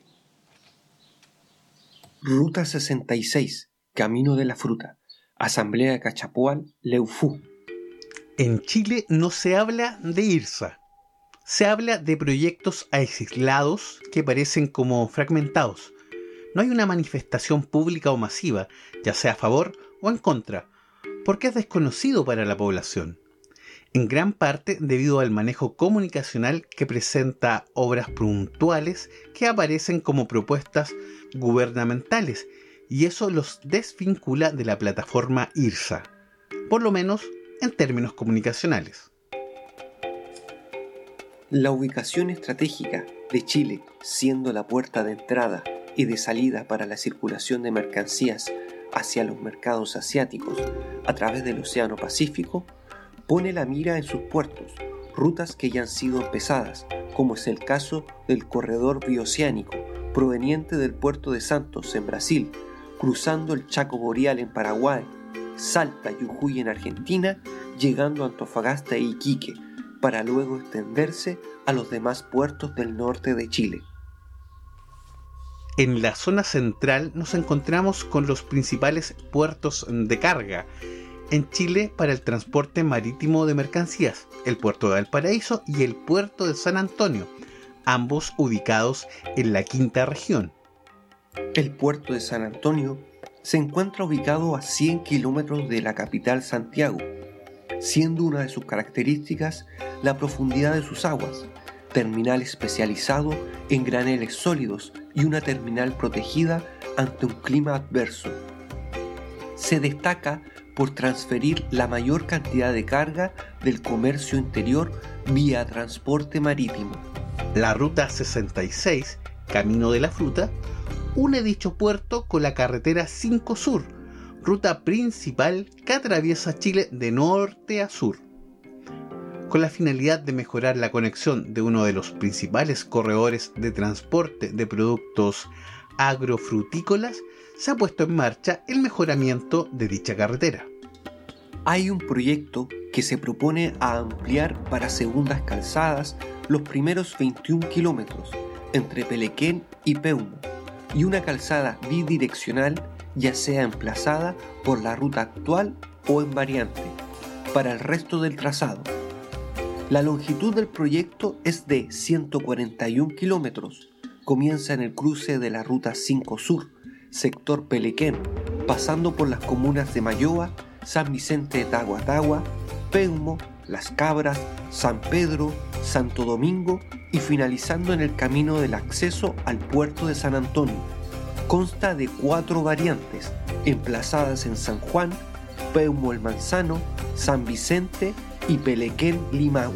Ruta sesenta y seis, Camino de la Fruta. Asamblea Cachapoal, Leufú. En Chile no se habla de IRSA. Se habla de proyectos aislados que parecen como fragmentados. No hay una manifestación pública o masiva, ya sea a favor o en contra, porque es desconocido para la población. En gran parte debido al manejo comunicacional que presenta obras puntuales que aparecen como propuestas gubernamentales, y eso los desvincula de la plataforma IRSA, por lo menos en términos comunicacionales. La ubicación estratégica de Chile, siendo la puerta de entrada y de salida para la circulación de mercancías hacia los mercados asiáticos a través del Océano Pacífico, pone la mira en sus puertos, rutas que ya han sido empezadas, como es el caso del corredor bioceánico proveniente del puerto de Santos en Brasil, cruzando el Chaco Boreal en Paraguay, Salta y Jujuy en Argentina, llegando a Antofagasta e Iquique, para luego extenderse a los demás puertos del norte de Chile. En la zona central nos encontramos con los principales puertos de carga en Chile para el transporte marítimo de mercancías, el puerto de Valparaíso y el puerto de San Antonio, ambos ubicados en la quinta región. El puerto de San Antonio se encuentra ubicado a cien kilómetros de la capital Santiago, siendo una de sus características la profundidad de sus aguas, terminal especializado en graneles sólidos y una terminal protegida ante un clima adverso. Se destaca por transferir la mayor cantidad de carga del comercio interior vía transporte marítimo. La Ruta sesenta y seis, Camino de la Fruta, une dicho puerto con la carretera cinco Sur, ruta principal que atraviesa Chile de norte a sur. Con la finalidad de mejorar la conexión de uno de los principales corredores de transporte de productos agrofrutícolas, se ha puesto en marcha el mejoramiento de dicha carretera. Hay un proyecto que se propone a ampliar para segundas calzadas los primeros veintiún kilómetros entre Pelequén y Peumo, y una calzada bidireccional, ya sea emplazada por la ruta actual o en variante, para el resto del trazado. La longitud del proyecto es de ciento cuarenta y un kilómetros. Comienza en el cruce de la Ruta cinco Sur, sector Pelequén, pasando por las comunas de Mayoa, San Vicente de Tahuatahua, Peumo, Las Cabras, San Pedro, Santo Domingo y finalizando en el camino del acceso al puerto de San Antonio. Consta de cuatro variantes, emplazadas en San Juan, Peumo el Manzano, San Vicente y Pelequén Limahue.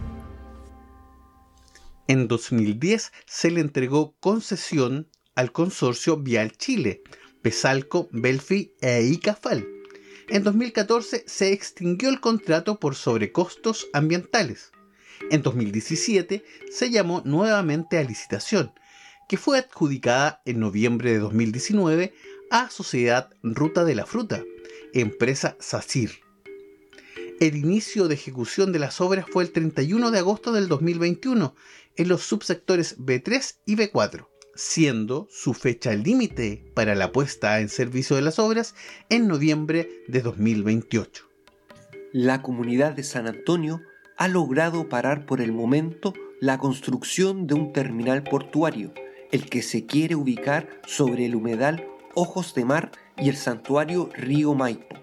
En dos mil diez se le entregó concesión al consorcio Vial Chile, Pesalco, Belfi e Icafal. En dos mil catorce se extinguió el contrato por sobrecostos ambientales. En dos mil diecisiete se llamó nuevamente a licitación, que fue adjudicada en noviembre de dos mil diecinueve a Sociedad Ruta de la Fruta, empresa SACIR. El inicio de ejecución de las obras fue el treinta y uno de agosto del dos mil veintiuno en los subsectores B tres y B cuatro, siendo su fecha límite para la puesta en servicio de las obras en noviembre de dos mil veintiocho. La comunidad de San Antonio ha logrado parar por el momento la construcción de un terminal portuario, el que se quiere ubicar sobre el humedal Ojos de Mar y el santuario Río Maipo.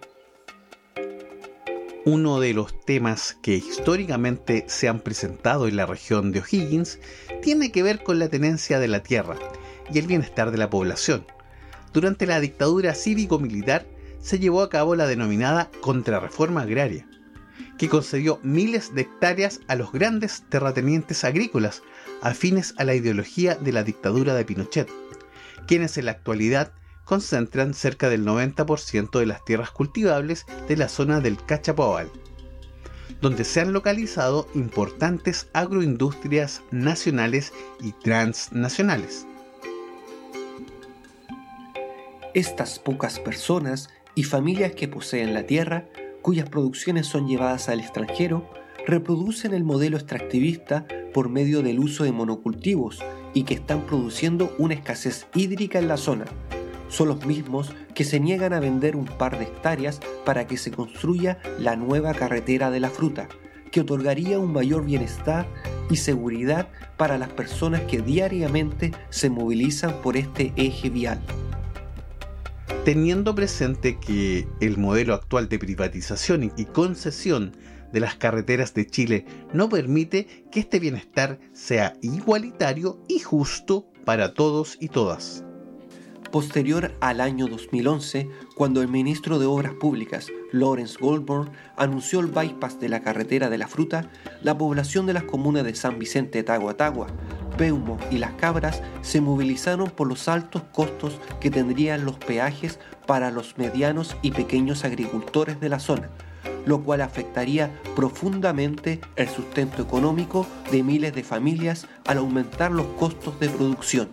Uno de los temas que históricamente se han presentado en la región de O'Higgins tiene que ver con la tenencia de la tierra y el bienestar de la población. Durante la dictadura cívico-militar se llevó a cabo la denominada Contrarreforma Agraria, que concedió miles de hectáreas a los grandes terratenientes agrícolas afines a la ideología de la dictadura de Pinochet, quienes en la actualidad concentran cerca del noventa por ciento de las tierras cultivables de la zona del Cachapoal, donde se han localizado importantes agroindustrias nacionales y transnacionales. Estas pocas personas y familias que poseen la tierra, cuyas producciones son llevadas al extranjero, reproducen el modelo extractivista por medio del uso de monocultivos y que están produciendo una escasez hídrica en la zona. Son los mismos que se niegan a vender un par de hectáreas para que se construya la nueva carretera de la fruta, que otorgaría un mayor bienestar y seguridad para las personas que diariamente se movilizan por este eje vial. Teniendo presente que el modelo actual de privatización y concesión de las carreteras de Chile no permite que este bienestar sea igualitario y justo para todos y todas. Posterior al año dos mil once, cuando el ministro de Obras Públicas, Lawrence Goldborn, anunció el bypass de la carretera de la fruta, la población de las comunas de San Vicente de Tahuatahua, Peumo y Las Cabras se movilizaron por los altos costos que tendrían los peajes para los medianos y pequeños agricultores de la zona, lo cual afectaría profundamente el sustento económico de miles de familias al aumentar los costos de producción.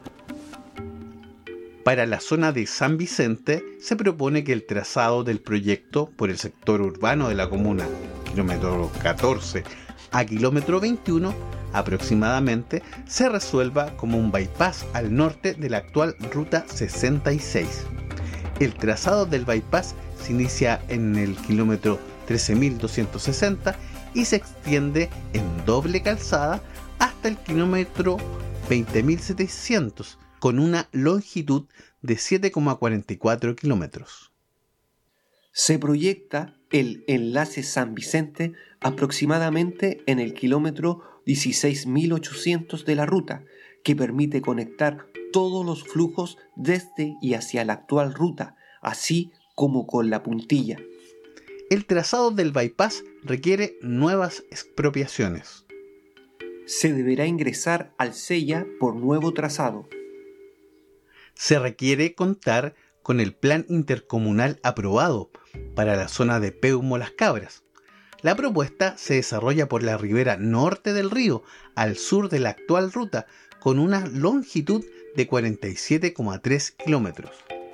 Para la zona de San Vicente se propone que el trazado del proyecto por el sector urbano de la comuna, kilómetro catorce a kilómetro veintiuno aproximadamente, se resuelva como un bypass al norte de la actual Ruta sesenta y seis. El trazado del bypass se inicia en el kilómetro trece mil doscientos sesenta y se extiende en doble calzada hasta el kilómetro veinte mil setecientos, con una longitud de siete coma cuarenta y cuatro kilómetros. Se proyecta el enlace San Vicente aproximadamente en el kilómetro dieciséis mil ochocientos de la ruta, que permite conectar todos los flujos desde y hacia la actual ruta, así como con la puntilla. El trazado del bypass requiere nuevas expropiaciones. Se deberá ingresar al SEIA por nuevo trazado. Se requiere contar con el plan intercomunal aprobado para la zona de Peumo Las Cabras. La propuesta se desarrolla por la ribera norte del río, al sur de la actual ruta, con una longitud de cuarenta y siete coma tres kilómetros.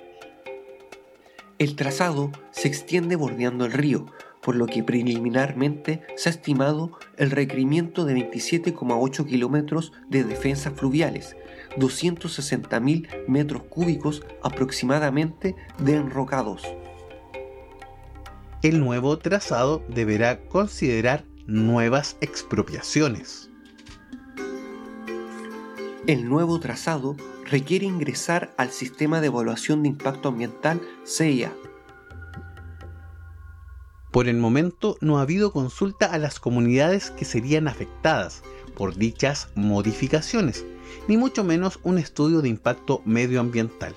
El trazado se extiende bordeando el río, por lo que preliminarmente se ha estimado el requerimiento de veintisiete coma ocho kilómetros de defensas fluviales, doscientos sesenta mil metros cúbicos aproximadamente de enrocados. El nuevo trazado deberá considerar nuevas expropiaciones. El nuevo trazado requiere ingresar al Sistema de Evaluación de Impacto Ambiental SEIA. Por el momento no ha habido consulta a las comunidades que serían afectadas por dichas modificaciones, ni mucho menos un estudio de impacto medioambiental.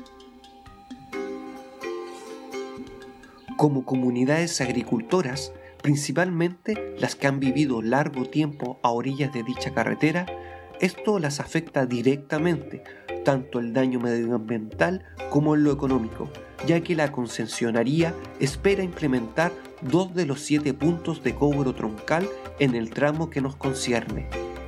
Como comunidades agricultoras, principalmente las que han vivido largo tiempo a orillas de dicha carretera, esto las afecta directamente, tanto el daño medioambiental como en lo económico, ya que la concesionaría espera implementar dos de los siete puntos de cobro troncal en el tramo que nos concierne.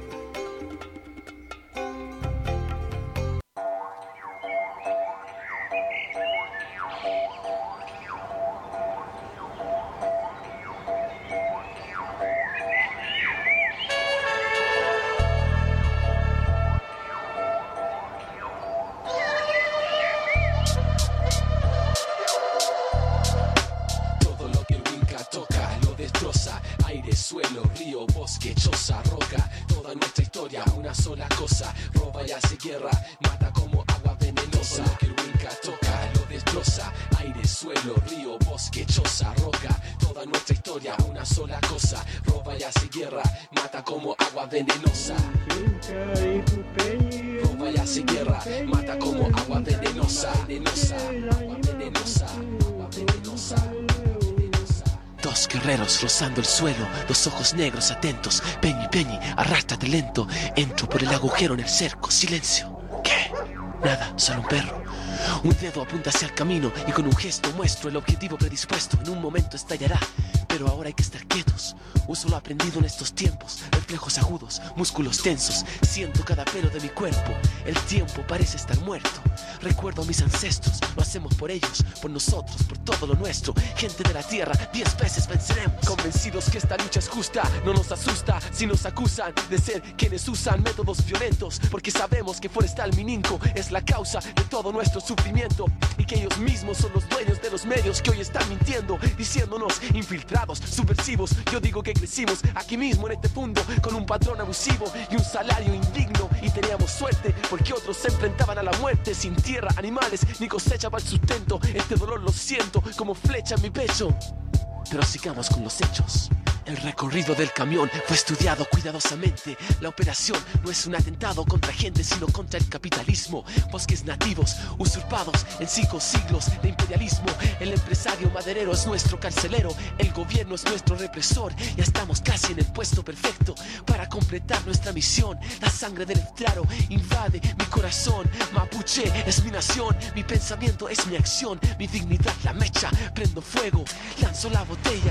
Rozando el suelo, los ojos negros atentos. Peñi, Peñi, arrástrate lento. Entro por el agujero en el cerco. Silencio. ¿Qué? Nada, solo un perro. Un dedo apunta hacia el camino y con un gesto muestro el objetivo predispuesto. En un momento estallará, pero ahora hay que estar quietos. Uso lo aprendido en estos tiempos. Reflejos agudos, músculos tensos. Siento cada pelo de mi cuerpo. El tiempo parece estar muerto. Recuerdo a mis ancestros. Lo hacemos por ellos, por nosotros, por todo lo nuestro. Gente de la tierra, diez veces venceremos. Convencidos que esta lucha es justa. No nos asusta si nos acusan de ser quienes usan métodos violentos. Porque sabemos que Forestal Mininco es la causa de todo nuestro sufrimiento. Y que ellos mismos son los dueños de los medios que hoy están mintiendo, diciéndonos infiltrados, subversivos. Yo digo que crecimos aquí mismo en este mundo con un patrón abusivo y un salario indigno. Y teníamos suerte porque otros se enfrentaban a la muerte sin tierra, animales, ni cosecha para el sustento. Este dolor lo siento como flecha en mi pecho. Pero sigamos con los hechos. El recorrido del camión fue estudiado cuidadosamente. La operación no es un atentado contra gente, sino contra el capitalismo. Bosques nativos usurpados en cinco siglos de imperialismo. El empresario maderero es nuestro carcelero. El gobierno es nuestro represor. Ya estamos casi en el puesto perfecto para completar nuestra misión. La sangre del Eftraro invade mi corazón. Mapuche es mi nación. Mi pensamiento es mi acción. Mi dignidad la mecha. Prendo fuego, lanzo la botella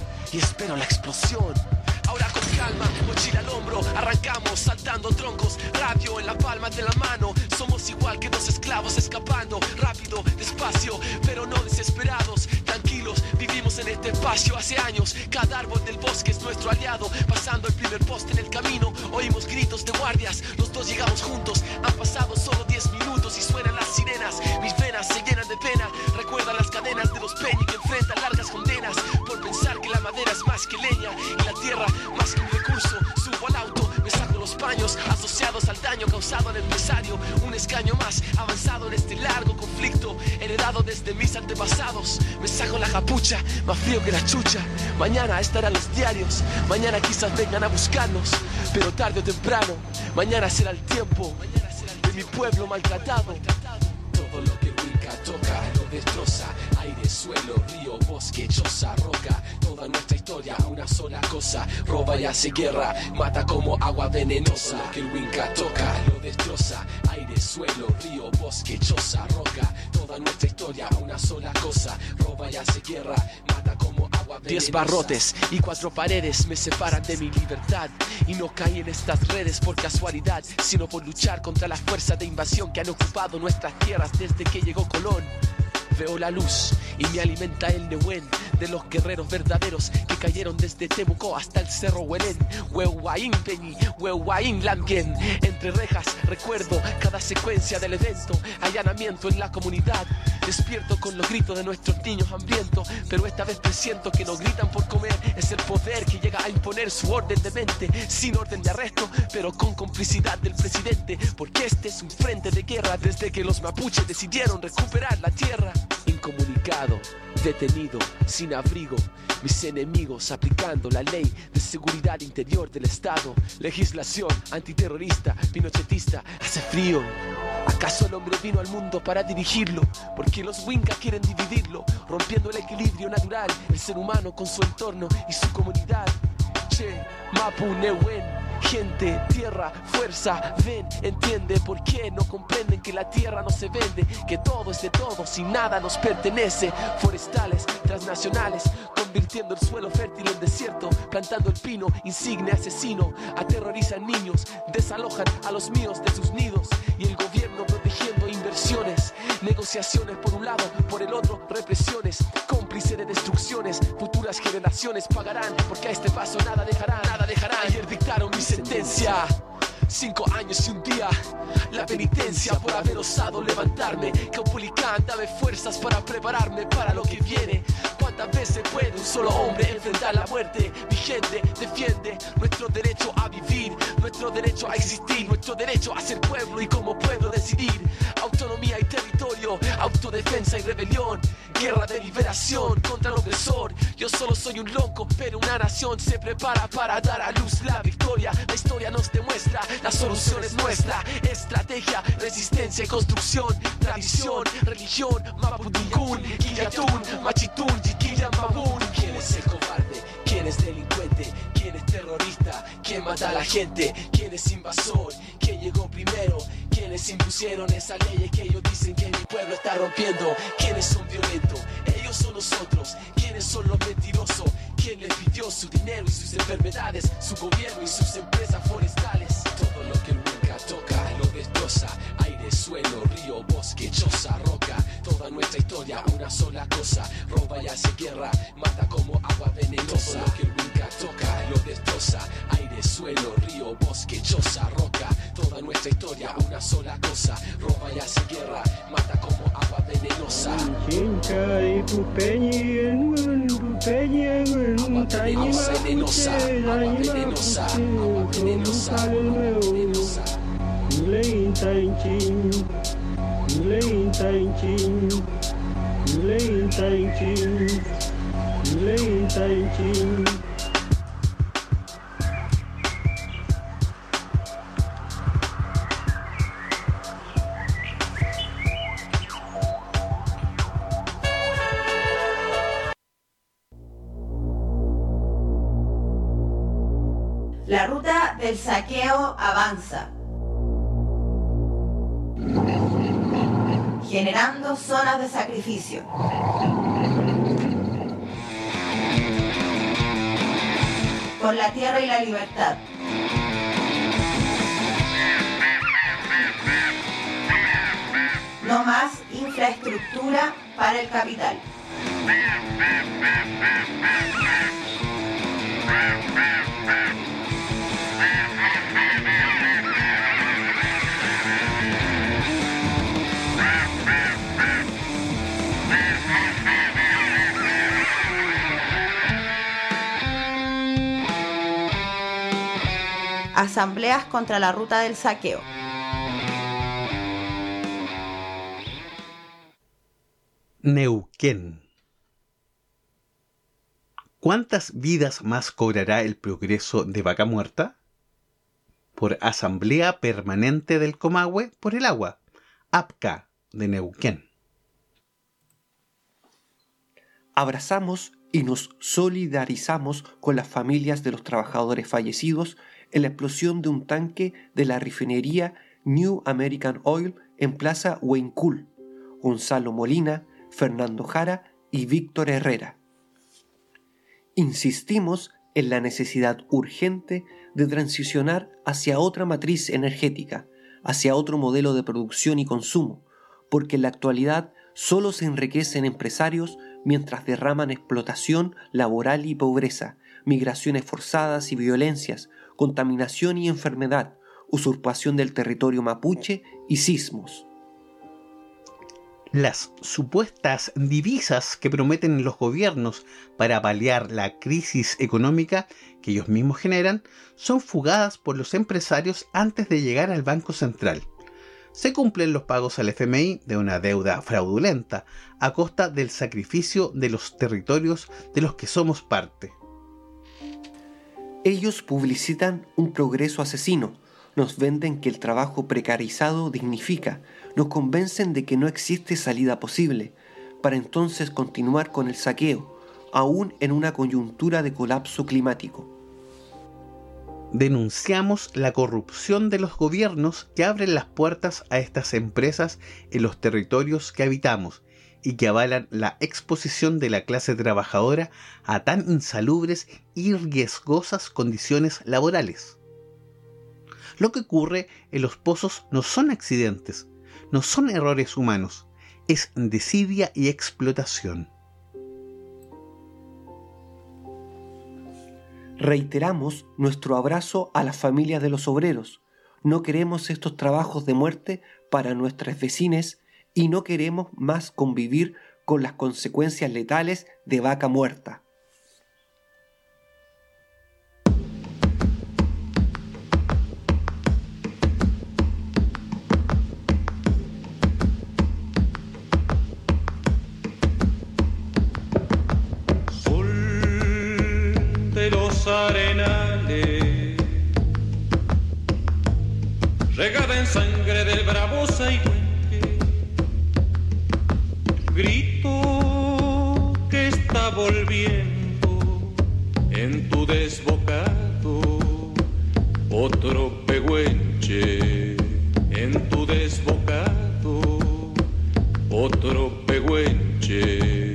y espero la explosión. Ahora con calma, mochila al hombro, arrancamos saltando troncos, radio en la palma de la mano. Somos igual que dos esclavos escapando, rápido, despacio, pero no desesperados. Tranquilos, vivimos en este espacio hace años. Cada árbol del bosque es nuestro aliado. Pasando el primer poste en el camino, oímos gritos de guardias. Los dos llegamos juntos, han pasado solo diez minutos y suenan las sirenas. Mis venas se llenan de pena, recuerda las cadenas de los Peñi que enfrentan largas condenas por pensar que la madera es más que leña y la tierra más que un recurso. Subo al auto, me saco los paños, asocio asociados al daño causado al empresario. Un escaño más avanzado en este largo conflicto heredado desde mis antepasados. Me saco la capucha, más frío que la chucha. Mañana estarán los diarios, mañana quizás vengan a buscarnos, pero tarde o temprano, mañana será el tiempo de mi pueblo maltratado. Todo lo que Winca toca lo destroza. Aire, suelo, río, bosque, choza, roca. Toda nuestra historia, una sola cosa. Roba y hace guerra, mata como agua venenosa. Todo lo que el Winca toca lo destroza. Aire, suelo, río, bosque, choza, roca. Toda nuestra historia, una sola cosa. Roba y hace guerra, mata como agua venenosa. Diez barrotes y cuatro paredes me separan de mi libertad. Y no caí en estas redes por casualidad, sino por luchar contra las fuerzas de invasión que han ocupado nuestras tierras desde que llegó Colón. Veo la luz y me alimenta el Nehuen de los guerreros verdaderos que cayeron desde Temuco hasta el Cerro Huelén. Huehuaín Peñi, Huehuaín Lambien. Entre rejas recuerdo cada secuencia del evento. Allanamiento en la comunidad. Despierto con los gritos de nuestros niños hambrientos, pero esta vez presiento que no gritan por comer. Es el poder que llega a imponer su orden de mente, sin orden de arresto, pero con complicidad del presidente. Porque este es un frente de guerra desde que los mapuches decidieron recuperar la tierra. Incomunicado, detenido, sin abrigo, mis enemigos aplicando la ley de seguridad interior del Estado. Legislación antiterrorista, pinochetista, hace frío. ¿Acaso el hombre vino al mundo para dirigirlo? Porque los Winca quieren dividirlo, rompiendo el equilibrio natural, el ser humano con su entorno y su comunidad. Che, Mapu, Nehuen, gente, tierra, fuerza, ven, entiende por qué no comprenden que la tierra no se vende, que todo es de todos y nada nos pertenece. Forestales, transnacionales, convirtiendo el suelo fértil en desierto, plantando el pino, insigne asesino, aterrorizan niños, desalojan a los míos de sus nidos, y el gobierno protegiendo inversiones, negociaciones por un lado, por el otro represiones, cómplice de destrucciones, futuras generaciones pagarán, porque a este paso nada dejará, nada dejará. Ayer dictaron mi sentencia, cinco años y un día, la penitencia por haber osado levantarme. Caupolicán, dame fuerzas para prepararme para lo que viene. ¿Cuántas veces puede un solo hombre enfrentar la muerte? Mi gente defiende nuestro derecho a vivir, nuestro derecho a existir, nuestro derecho a ser pueblo y como pueblo decidir. Autonomía y territorio, autodefensa y rebelión, guerra de liberación contra el opresor. Yo solo soy un loco, pero una nación se prepara para dar a luz la victoria. La historia nos demuestra, la solución es nuestra. Estrategia, resistencia y construcción, tradición, religión, Mapudungún, Quillatún, Machitún, Yiquillan, Mabún. ¿Quién es el cobarde? ¿Quién es delincuente? ¿Quién es terrorista? ¿Quién mata a la gente? ¿Quién es invasor? ¿Quién llegó primero? ¿Quiénes impusieron esas leyes que ellos dicen que mi pueblo está rompiendo? ¿Quiénes son violentos? Ellos son nosotros. ¿Quiénes son los mentirosos? ¿Quién les pidió su dinero y sus enfermedades? Su gobierno y sus empresas forestales. Todo lo que el Winca toca lo destroza. Aire, suelo, río, bosque, choza, roca. Toda nuestra historia, una sola cosa. Roba y hace guerra, mata como agua venenosa. Todo lo que el Winca toca lo destroza. Aire, suelo, río, bosque, choza, roca. Toda nuestra historia, una sola cosa. Roba y hace guerra, mata como agua venenosa. Agua venenosa, agua venenosa, agua venenosa, agua venenosa. La ruta del saqueo avanza, generando zonas de sacrificio. Por la tierra y la libertad. No más infraestructura para el capital. asambleas contra la ruta del saqueo. Neuquén. ¿Cuántas vidas más cobrará el progreso de Vaca Muerta? Por Asamblea Permanente del Comahue por el Agua, A P C A de Neuquén. Abrazamos y nos solidarizamos con las familias de los trabajadores fallecidos en la explosión de un tanque de la refinería New American Oil en Plaza Huencul, Gonzalo Molina, Fernando Jara y Víctor Herrera. Insistimos en la necesidad urgente de transicionar hacia otra matriz energética, hacia otro modelo de producción y consumo, porque en la actualidad solo se enriquecen empresarios mientras derraman explotación laboral y pobreza, migraciones forzadas y violencias, contaminación y enfermedad, usurpación del territorio mapuche y sismos. Las supuestas divisas que prometen los gobiernos para paliar la crisis económica que ellos mismos generan son fugadas por los empresarios antes de llegar al Banco Central. Se cumplen los pagos al F M I de una deuda fraudulenta a costa del sacrificio de los territorios de los que somos parte. Ellos publicitan un progreso asesino, nos venden que el trabajo precarizado dignifica, nos convencen de que no existe salida posible, para entonces continuar con el saqueo, aún en una coyuntura de colapso climático. Denunciamos la corrupción de los gobiernos que abren las puertas a estas empresas en los territorios que habitamos y que avalan la exposición de la clase trabajadora a tan insalubres y riesgosas condiciones laborales. Lo que ocurre en los pozos no son accidentes, no son errores humanos, es desidia y explotación. Reiteramos nuestro abrazo a las familias de los obreros. No queremos estos trabajos de muerte para nuestras vecinas y no queremos más convivir con las consecuencias letales de Vaca Muerta. Arenales, regada en sangre del bravo Saihuenque, grito que está volviendo en tu desbocado, otro pehuenche, en tu desbocado, otro pehuenche.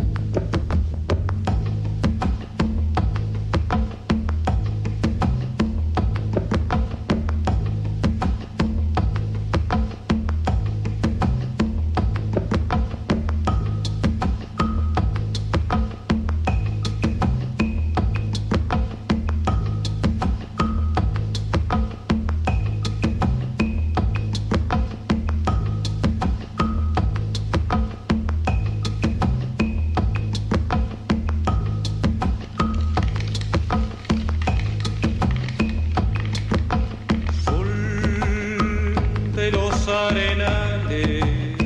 Arenales,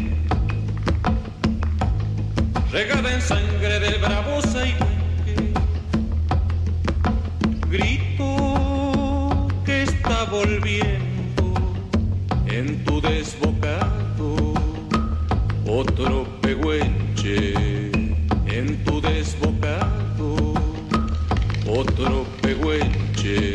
regada en sangre del bravo Saihuenque, grito que está volviendo en tu desbocado, otro pehuenche, en tu desbocado, otro pehuenche.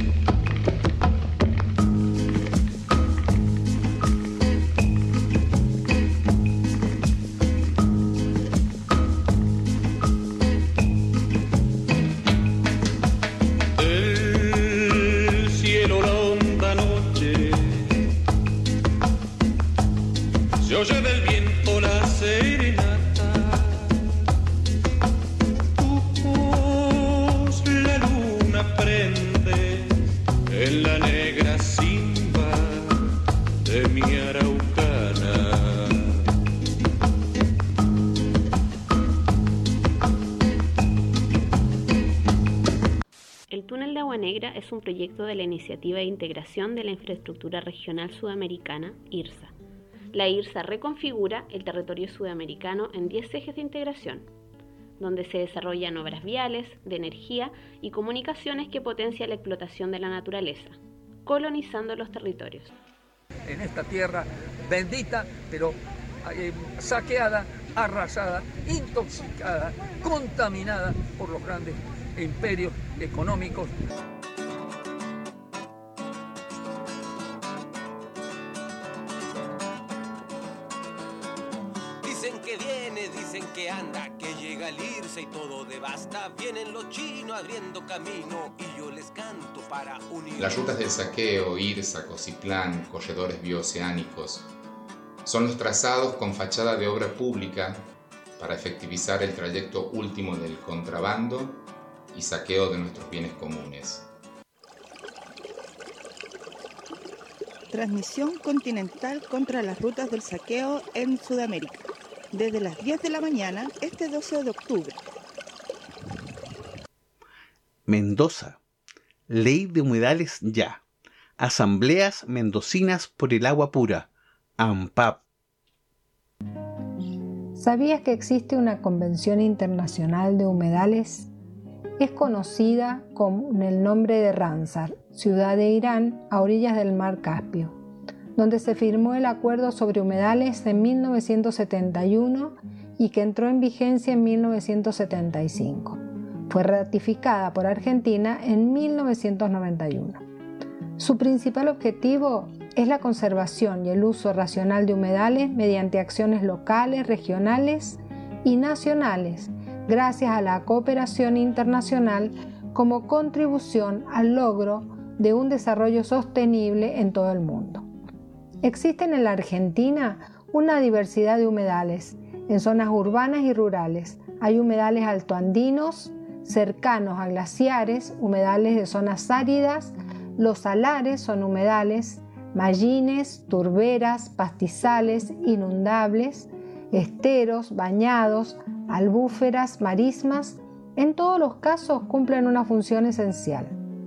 Oye del viento la serenata, tu voz la luna prende en la negra simba de mi araucana. El túnel de Aguané Negra es un proyecto de la Iniciativa de Integración de la Infraestructura Regional Sudamericana, IRSA. La IRSA reconfigura el territorio sudamericano en diez ejes de integración, donde se desarrollan obras viales, de energía y comunicaciones que potencian la explotación de la naturaleza, colonizando los territorios. En esta tierra bendita, pero eh, saqueada, arrasada, intoxicada, contaminada por los grandes imperios económicos. Dicen que viene, dicen que anda, que llega el irse y todo devasta. Vienen los chinos abriendo camino y yo les canto para unir. Las rutas del saqueo, IRSA, Cociplán, corredores bioceánicos, son los trazados con fachada de obra pública para efectivizar el trayecto último del contrabando y saqueo de nuestros bienes comunes. Transmisión continental contra las rutas del saqueo en Sudamérica, desde las diez de la mañana este doce de octubre. Mendoza. Ley de humedales ya. Asambleas mendocinas por el agua pura. AMPAP. ¿Sabías que existe una Convención Internacional de Humedales? Es conocida con el nombre de Ramsar, ciudad de Irán a orillas del mar Caspio, donde se firmó el Acuerdo sobre Humedales en mil novecientos setenta y uno y que entró en vigencia en mil novecientos setenta y cinco. Fue ratificada por Argentina en mil novecientos noventa y uno. Su principal objetivo es la conservación y el uso racional de humedales mediante acciones locales, regionales y nacionales, gracias a la cooperación internacional como contribución al logro de un desarrollo sostenible en todo el mundo. Existen en la Argentina una diversidad de humedales en zonas urbanas y rurales. Hay humedales altoandinos, cercanos a glaciares, humedales de zonas áridas, los salares son humedales, mallines, turberas, pastizales, inundables, esteros, bañados, albúferas, marismas, en todos los casos cumplen una función esencial.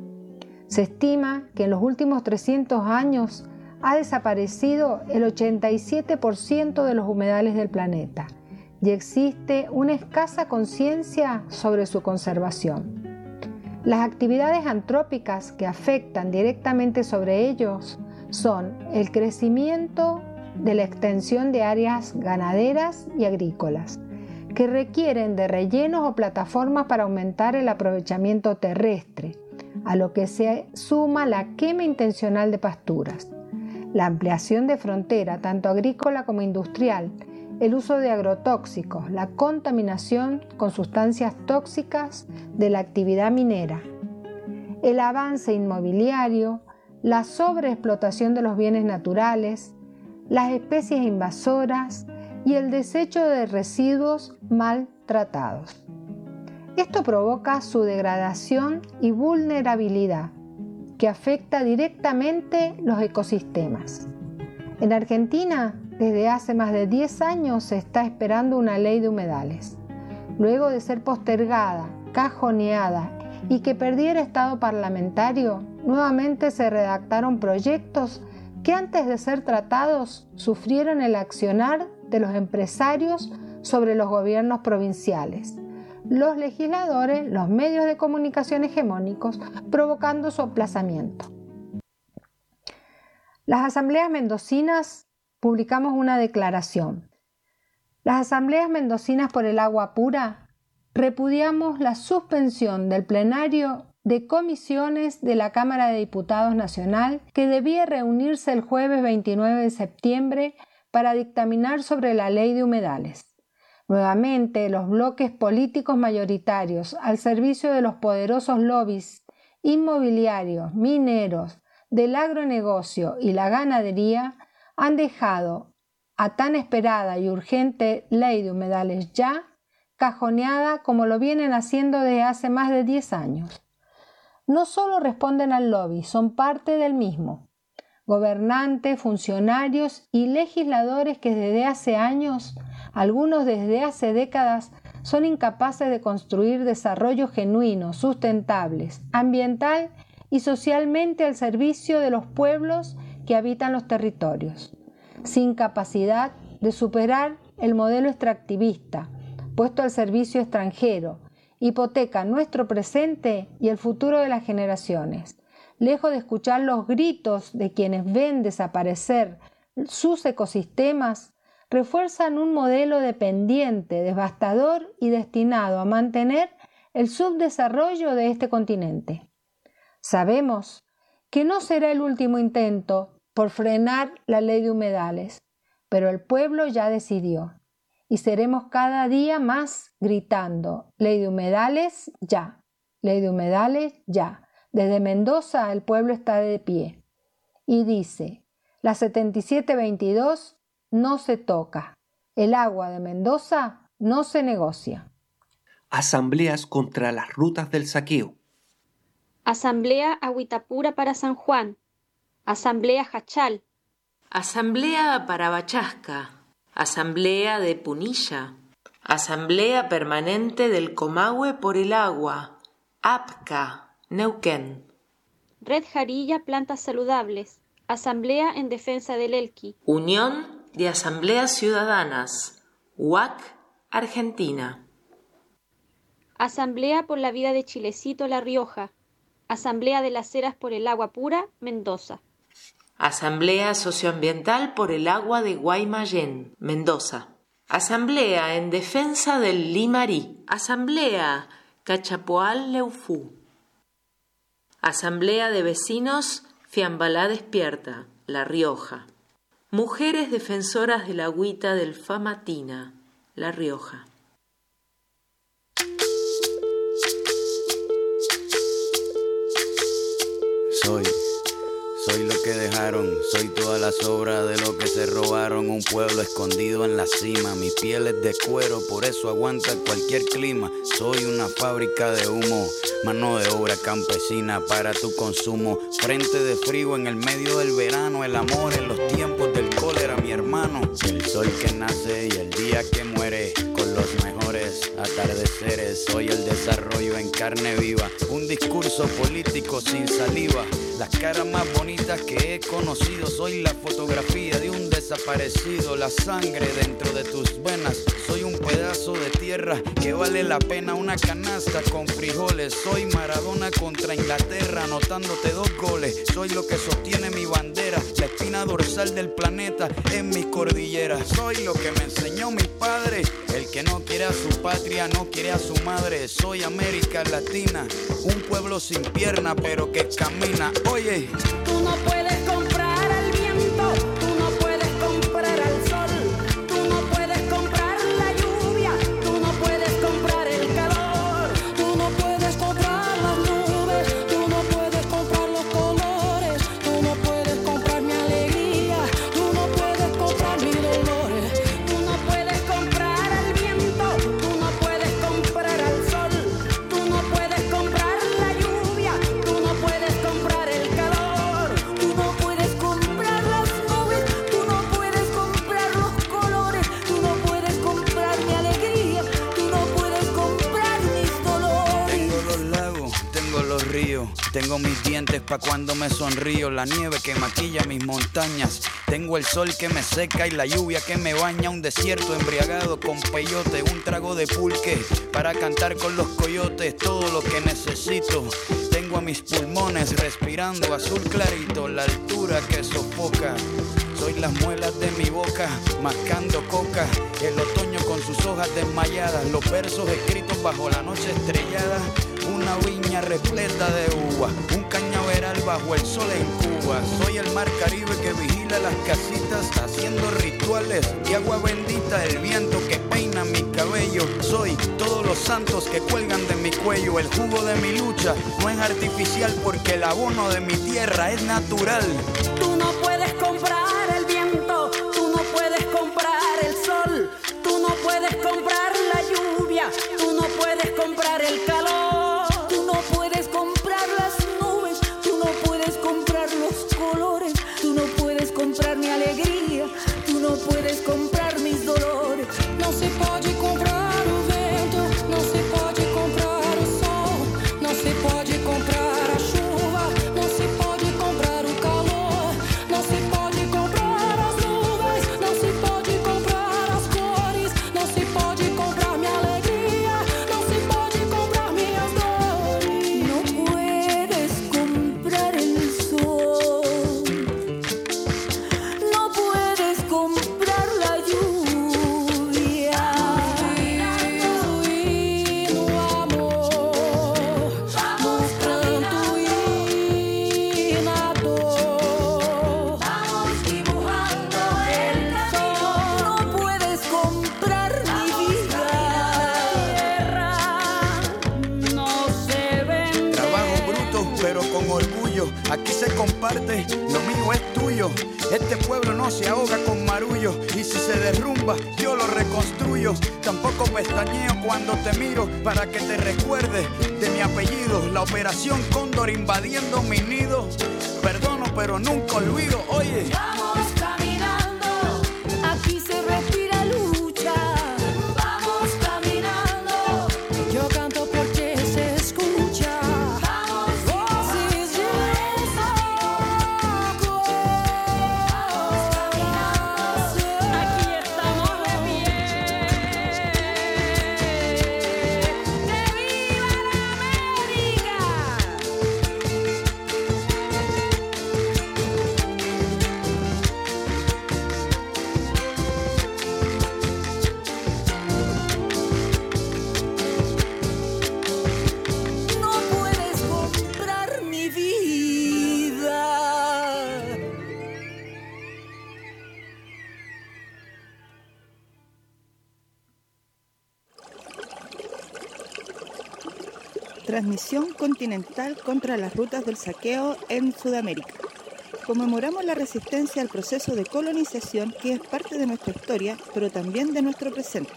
Se estima que en los últimos trescientos años ha desaparecido el ochenta y siete por ciento de los humedales del planeta y existe una escasa conciencia sobre su conservación. Las actividades antrópicas que afectan directamente sobre ellos son el crecimiento de la extensión de áreas ganaderas y agrícolas, que requieren de rellenos o plataformas para aumentar el aprovechamiento terrestre, a lo que se suma la quema intencional de pasturas, la ampliación de frontera, tanto agrícola como industrial, el uso de agrotóxicos, la contaminación con sustancias tóxicas de la actividad minera, el avance inmobiliario, la sobreexplotación de los bienes naturales, las especies invasoras y el desecho de residuos mal tratados. Esto provoca su degradación y vulnerabilidad, que afecta directamente los ecosistemas. En Argentina, desde hace más de diez años se está esperando una ley de humedales. Luego de ser postergada, cajoneada y que perdiera estado parlamentario, nuevamente se redactaron proyectos que antes de ser tratados sufrieron el accionar de los empresarios sobre los gobiernos provinciales, los legisladores, los medios de comunicación hegemónicos, provocando su aplazamiento. Las asambleas mendocinas publicamos una declaración. Las asambleas mendocinas por el agua pura repudiamos la suspensión del plenario de comisiones de la Cámara de Diputados Nacional que debía reunirse el jueves veintinueve de septiembre para dictaminar sobre la ley de humedales. Nuevamente, los bloques políticos mayoritarios al servicio de los poderosos lobbies inmobiliarios, mineros, del agronegocio y la ganadería han dejado a tan esperada y urgente ley de humedales ya cajoneada como lo vienen haciendo desde hace más de diez años. No solo responden al lobby, son parte del mismo. Gobernantes, funcionarios y legisladores que desde hace años, algunos desde hace décadas, son incapaces de construir desarrollos genuinos, sustentables, ambiental y socialmente al servicio de los pueblos que habitan los territorios, sin capacidad de superar el modelo extractivista puesto al servicio extranjero, hipoteca nuestro presente y el futuro de las generaciones. Lejos de escuchar los gritos de quienes ven desaparecer sus ecosistemas, refuerzan un modelo dependiente, devastador y destinado a mantener el subdesarrollo de este continente. Sabemos que no será el último intento por frenar la ley de humedales, pero el pueblo ya decidió y seremos cada día más gritando: ley de humedales ya, ley de humedales ya. Desde Mendoza el pueblo está de pie y dice: la setenta y siete veintidós no se toca, el agua de Mendoza no se negocia. Asambleas contra las rutas del saqueo. Asamblea Agüitapura para San Juan. Asamblea Jachal. Asamblea para Bachasca. Asamblea de Punilla. Asamblea Permanente del Comahue por el Agua. APCA, Neuquén. Red Jarilla Plantas Saludables. Asamblea en Defensa del Elqui. Unión de Asambleas Ciudadanas. U A C, Argentina. Asamblea por la Vida de Chilecito, La Rioja. Asamblea de las Heras por el Agua Pura, Mendoza. Asamblea Socioambiental por el Agua de Guaymallén, Mendoza. Asamblea en Defensa del Limarí. Asamblea Cachapoal, Leufú. Asamblea de Vecinos Fiambalá Despierta, La Rioja. Mujeres Defensoras de la Agüita del Famatina, La Rioja. Soy, soy lo que dejaron, soy toda la sobra de lo que se robaron. Un pueblo escondido en la cima, mi piel es de cuero, por eso aguanta cualquier clima. Soy una fábrica de humo, mano de obra campesina para tu consumo. Frente de frío en el medio del verano, el amor en los tiempos del cólera, mi hermano. El sol que nace y el día que muere, con los mejores atardeceres. Soy el desarrollo en carne viva, un discurso político sin saliva. Las caras más bonitas que he conocido, soy la fotografía de un desaparecido. La sangre dentro de tus venas, soy un pedazo de tierra que vale la pena una canasta con frijoles. Soy Maradona contra Inglaterra, anotándote dos goles. Soy lo que sostiene mi bandera, la espina dorsal del planeta en mi cordillera. Soy lo que me enseñó mi padre, el que no quiere a su patria no quiere a su madre. Soy América Latina, un pueblo sin pierna pero que camina. Oye, tú no puedes comprar al viento, tú no puedes comprar al sol, tú no puedes comprar la lluvia, tú no puedes comprar el calor, tú no puedes comprar las nubes, tú no puedes comprar los colores, tú no puedes comprar mi alegría, tú no puedes comprar mis dolores, tú no puedes comprar al viento, tú no puedes comprar al sol, tú no puedes comprar la lluvia, tú no puedes comprar el calor, tú no puedes comprar las nubes, tú no puedes comprar los colores, tú no puedes comprar mi alegría, tú no puedes comprar mis dolores. tengo los lagos, tengo los ríos, tengo mis dientes pa' cuando me sonrío, la nieve que maquilla mis montañas, tengo el sol que me seca y la lluvia que me baña, un desierto embriagado con peyote, un trago de pulque para cantar con los coyotes, todo lo que necesito. Tengo a mis pulmones respirando azul clarito, la altura que sofoca. Soy las muelas de mi boca, mascando coca, el otoño con sus hojas desmayadas, los versos escritos bajo la noche estrellada, una viña repleta de uva, un cañaveral bajo el sol en Cuba. Soy el mar Caribe que vigila las casitas, haciendo rituales de agua bendita, el viento que peina mi cabello. Soy todos los santos que cuelgan de mi cuello, el jugo de mi lucha no es artificial porque el abono de mi tierra es natural. Tú no puedes comprar el viento, tú no puedes comprar el sol, tú no puedes comprar la lluvia, tú no puedes comprar el calor, tú no puedes comprar las nubes, tú no puedes comprar los colores, tú no puedes comprar mi alegría, tú no puedes comprar mis dolores. Não se pode comprar o vento, não se pode comprar o sol, não se pode comprar a chuva, es tuyo. Este pueblo no se ahoga con marullo, y si se derrumba yo lo reconstruyo. Tampoco pestañeo cuando te miro para que te recuerdes de mi apellido. La operación Cóndor invadiendo mi nido. Perdono pero nunca olvido, oye. Vamos caminando, aquí se respira lucha. Vamos caminando, yo canto porque se escucha. Vamos, sí, sí, aquí estamos de pie. ¡Que viva la América! No puedes comprar mi vida. Transmisión continental contra las rutas del saqueo en Sudamérica. Conmemoramos la resistencia al proceso de colonización que es parte de nuestra historia, pero también de nuestro presente.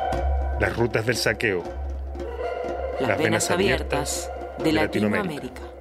Las rutas del saqueo. Las venas abiertas de Latinoamérica.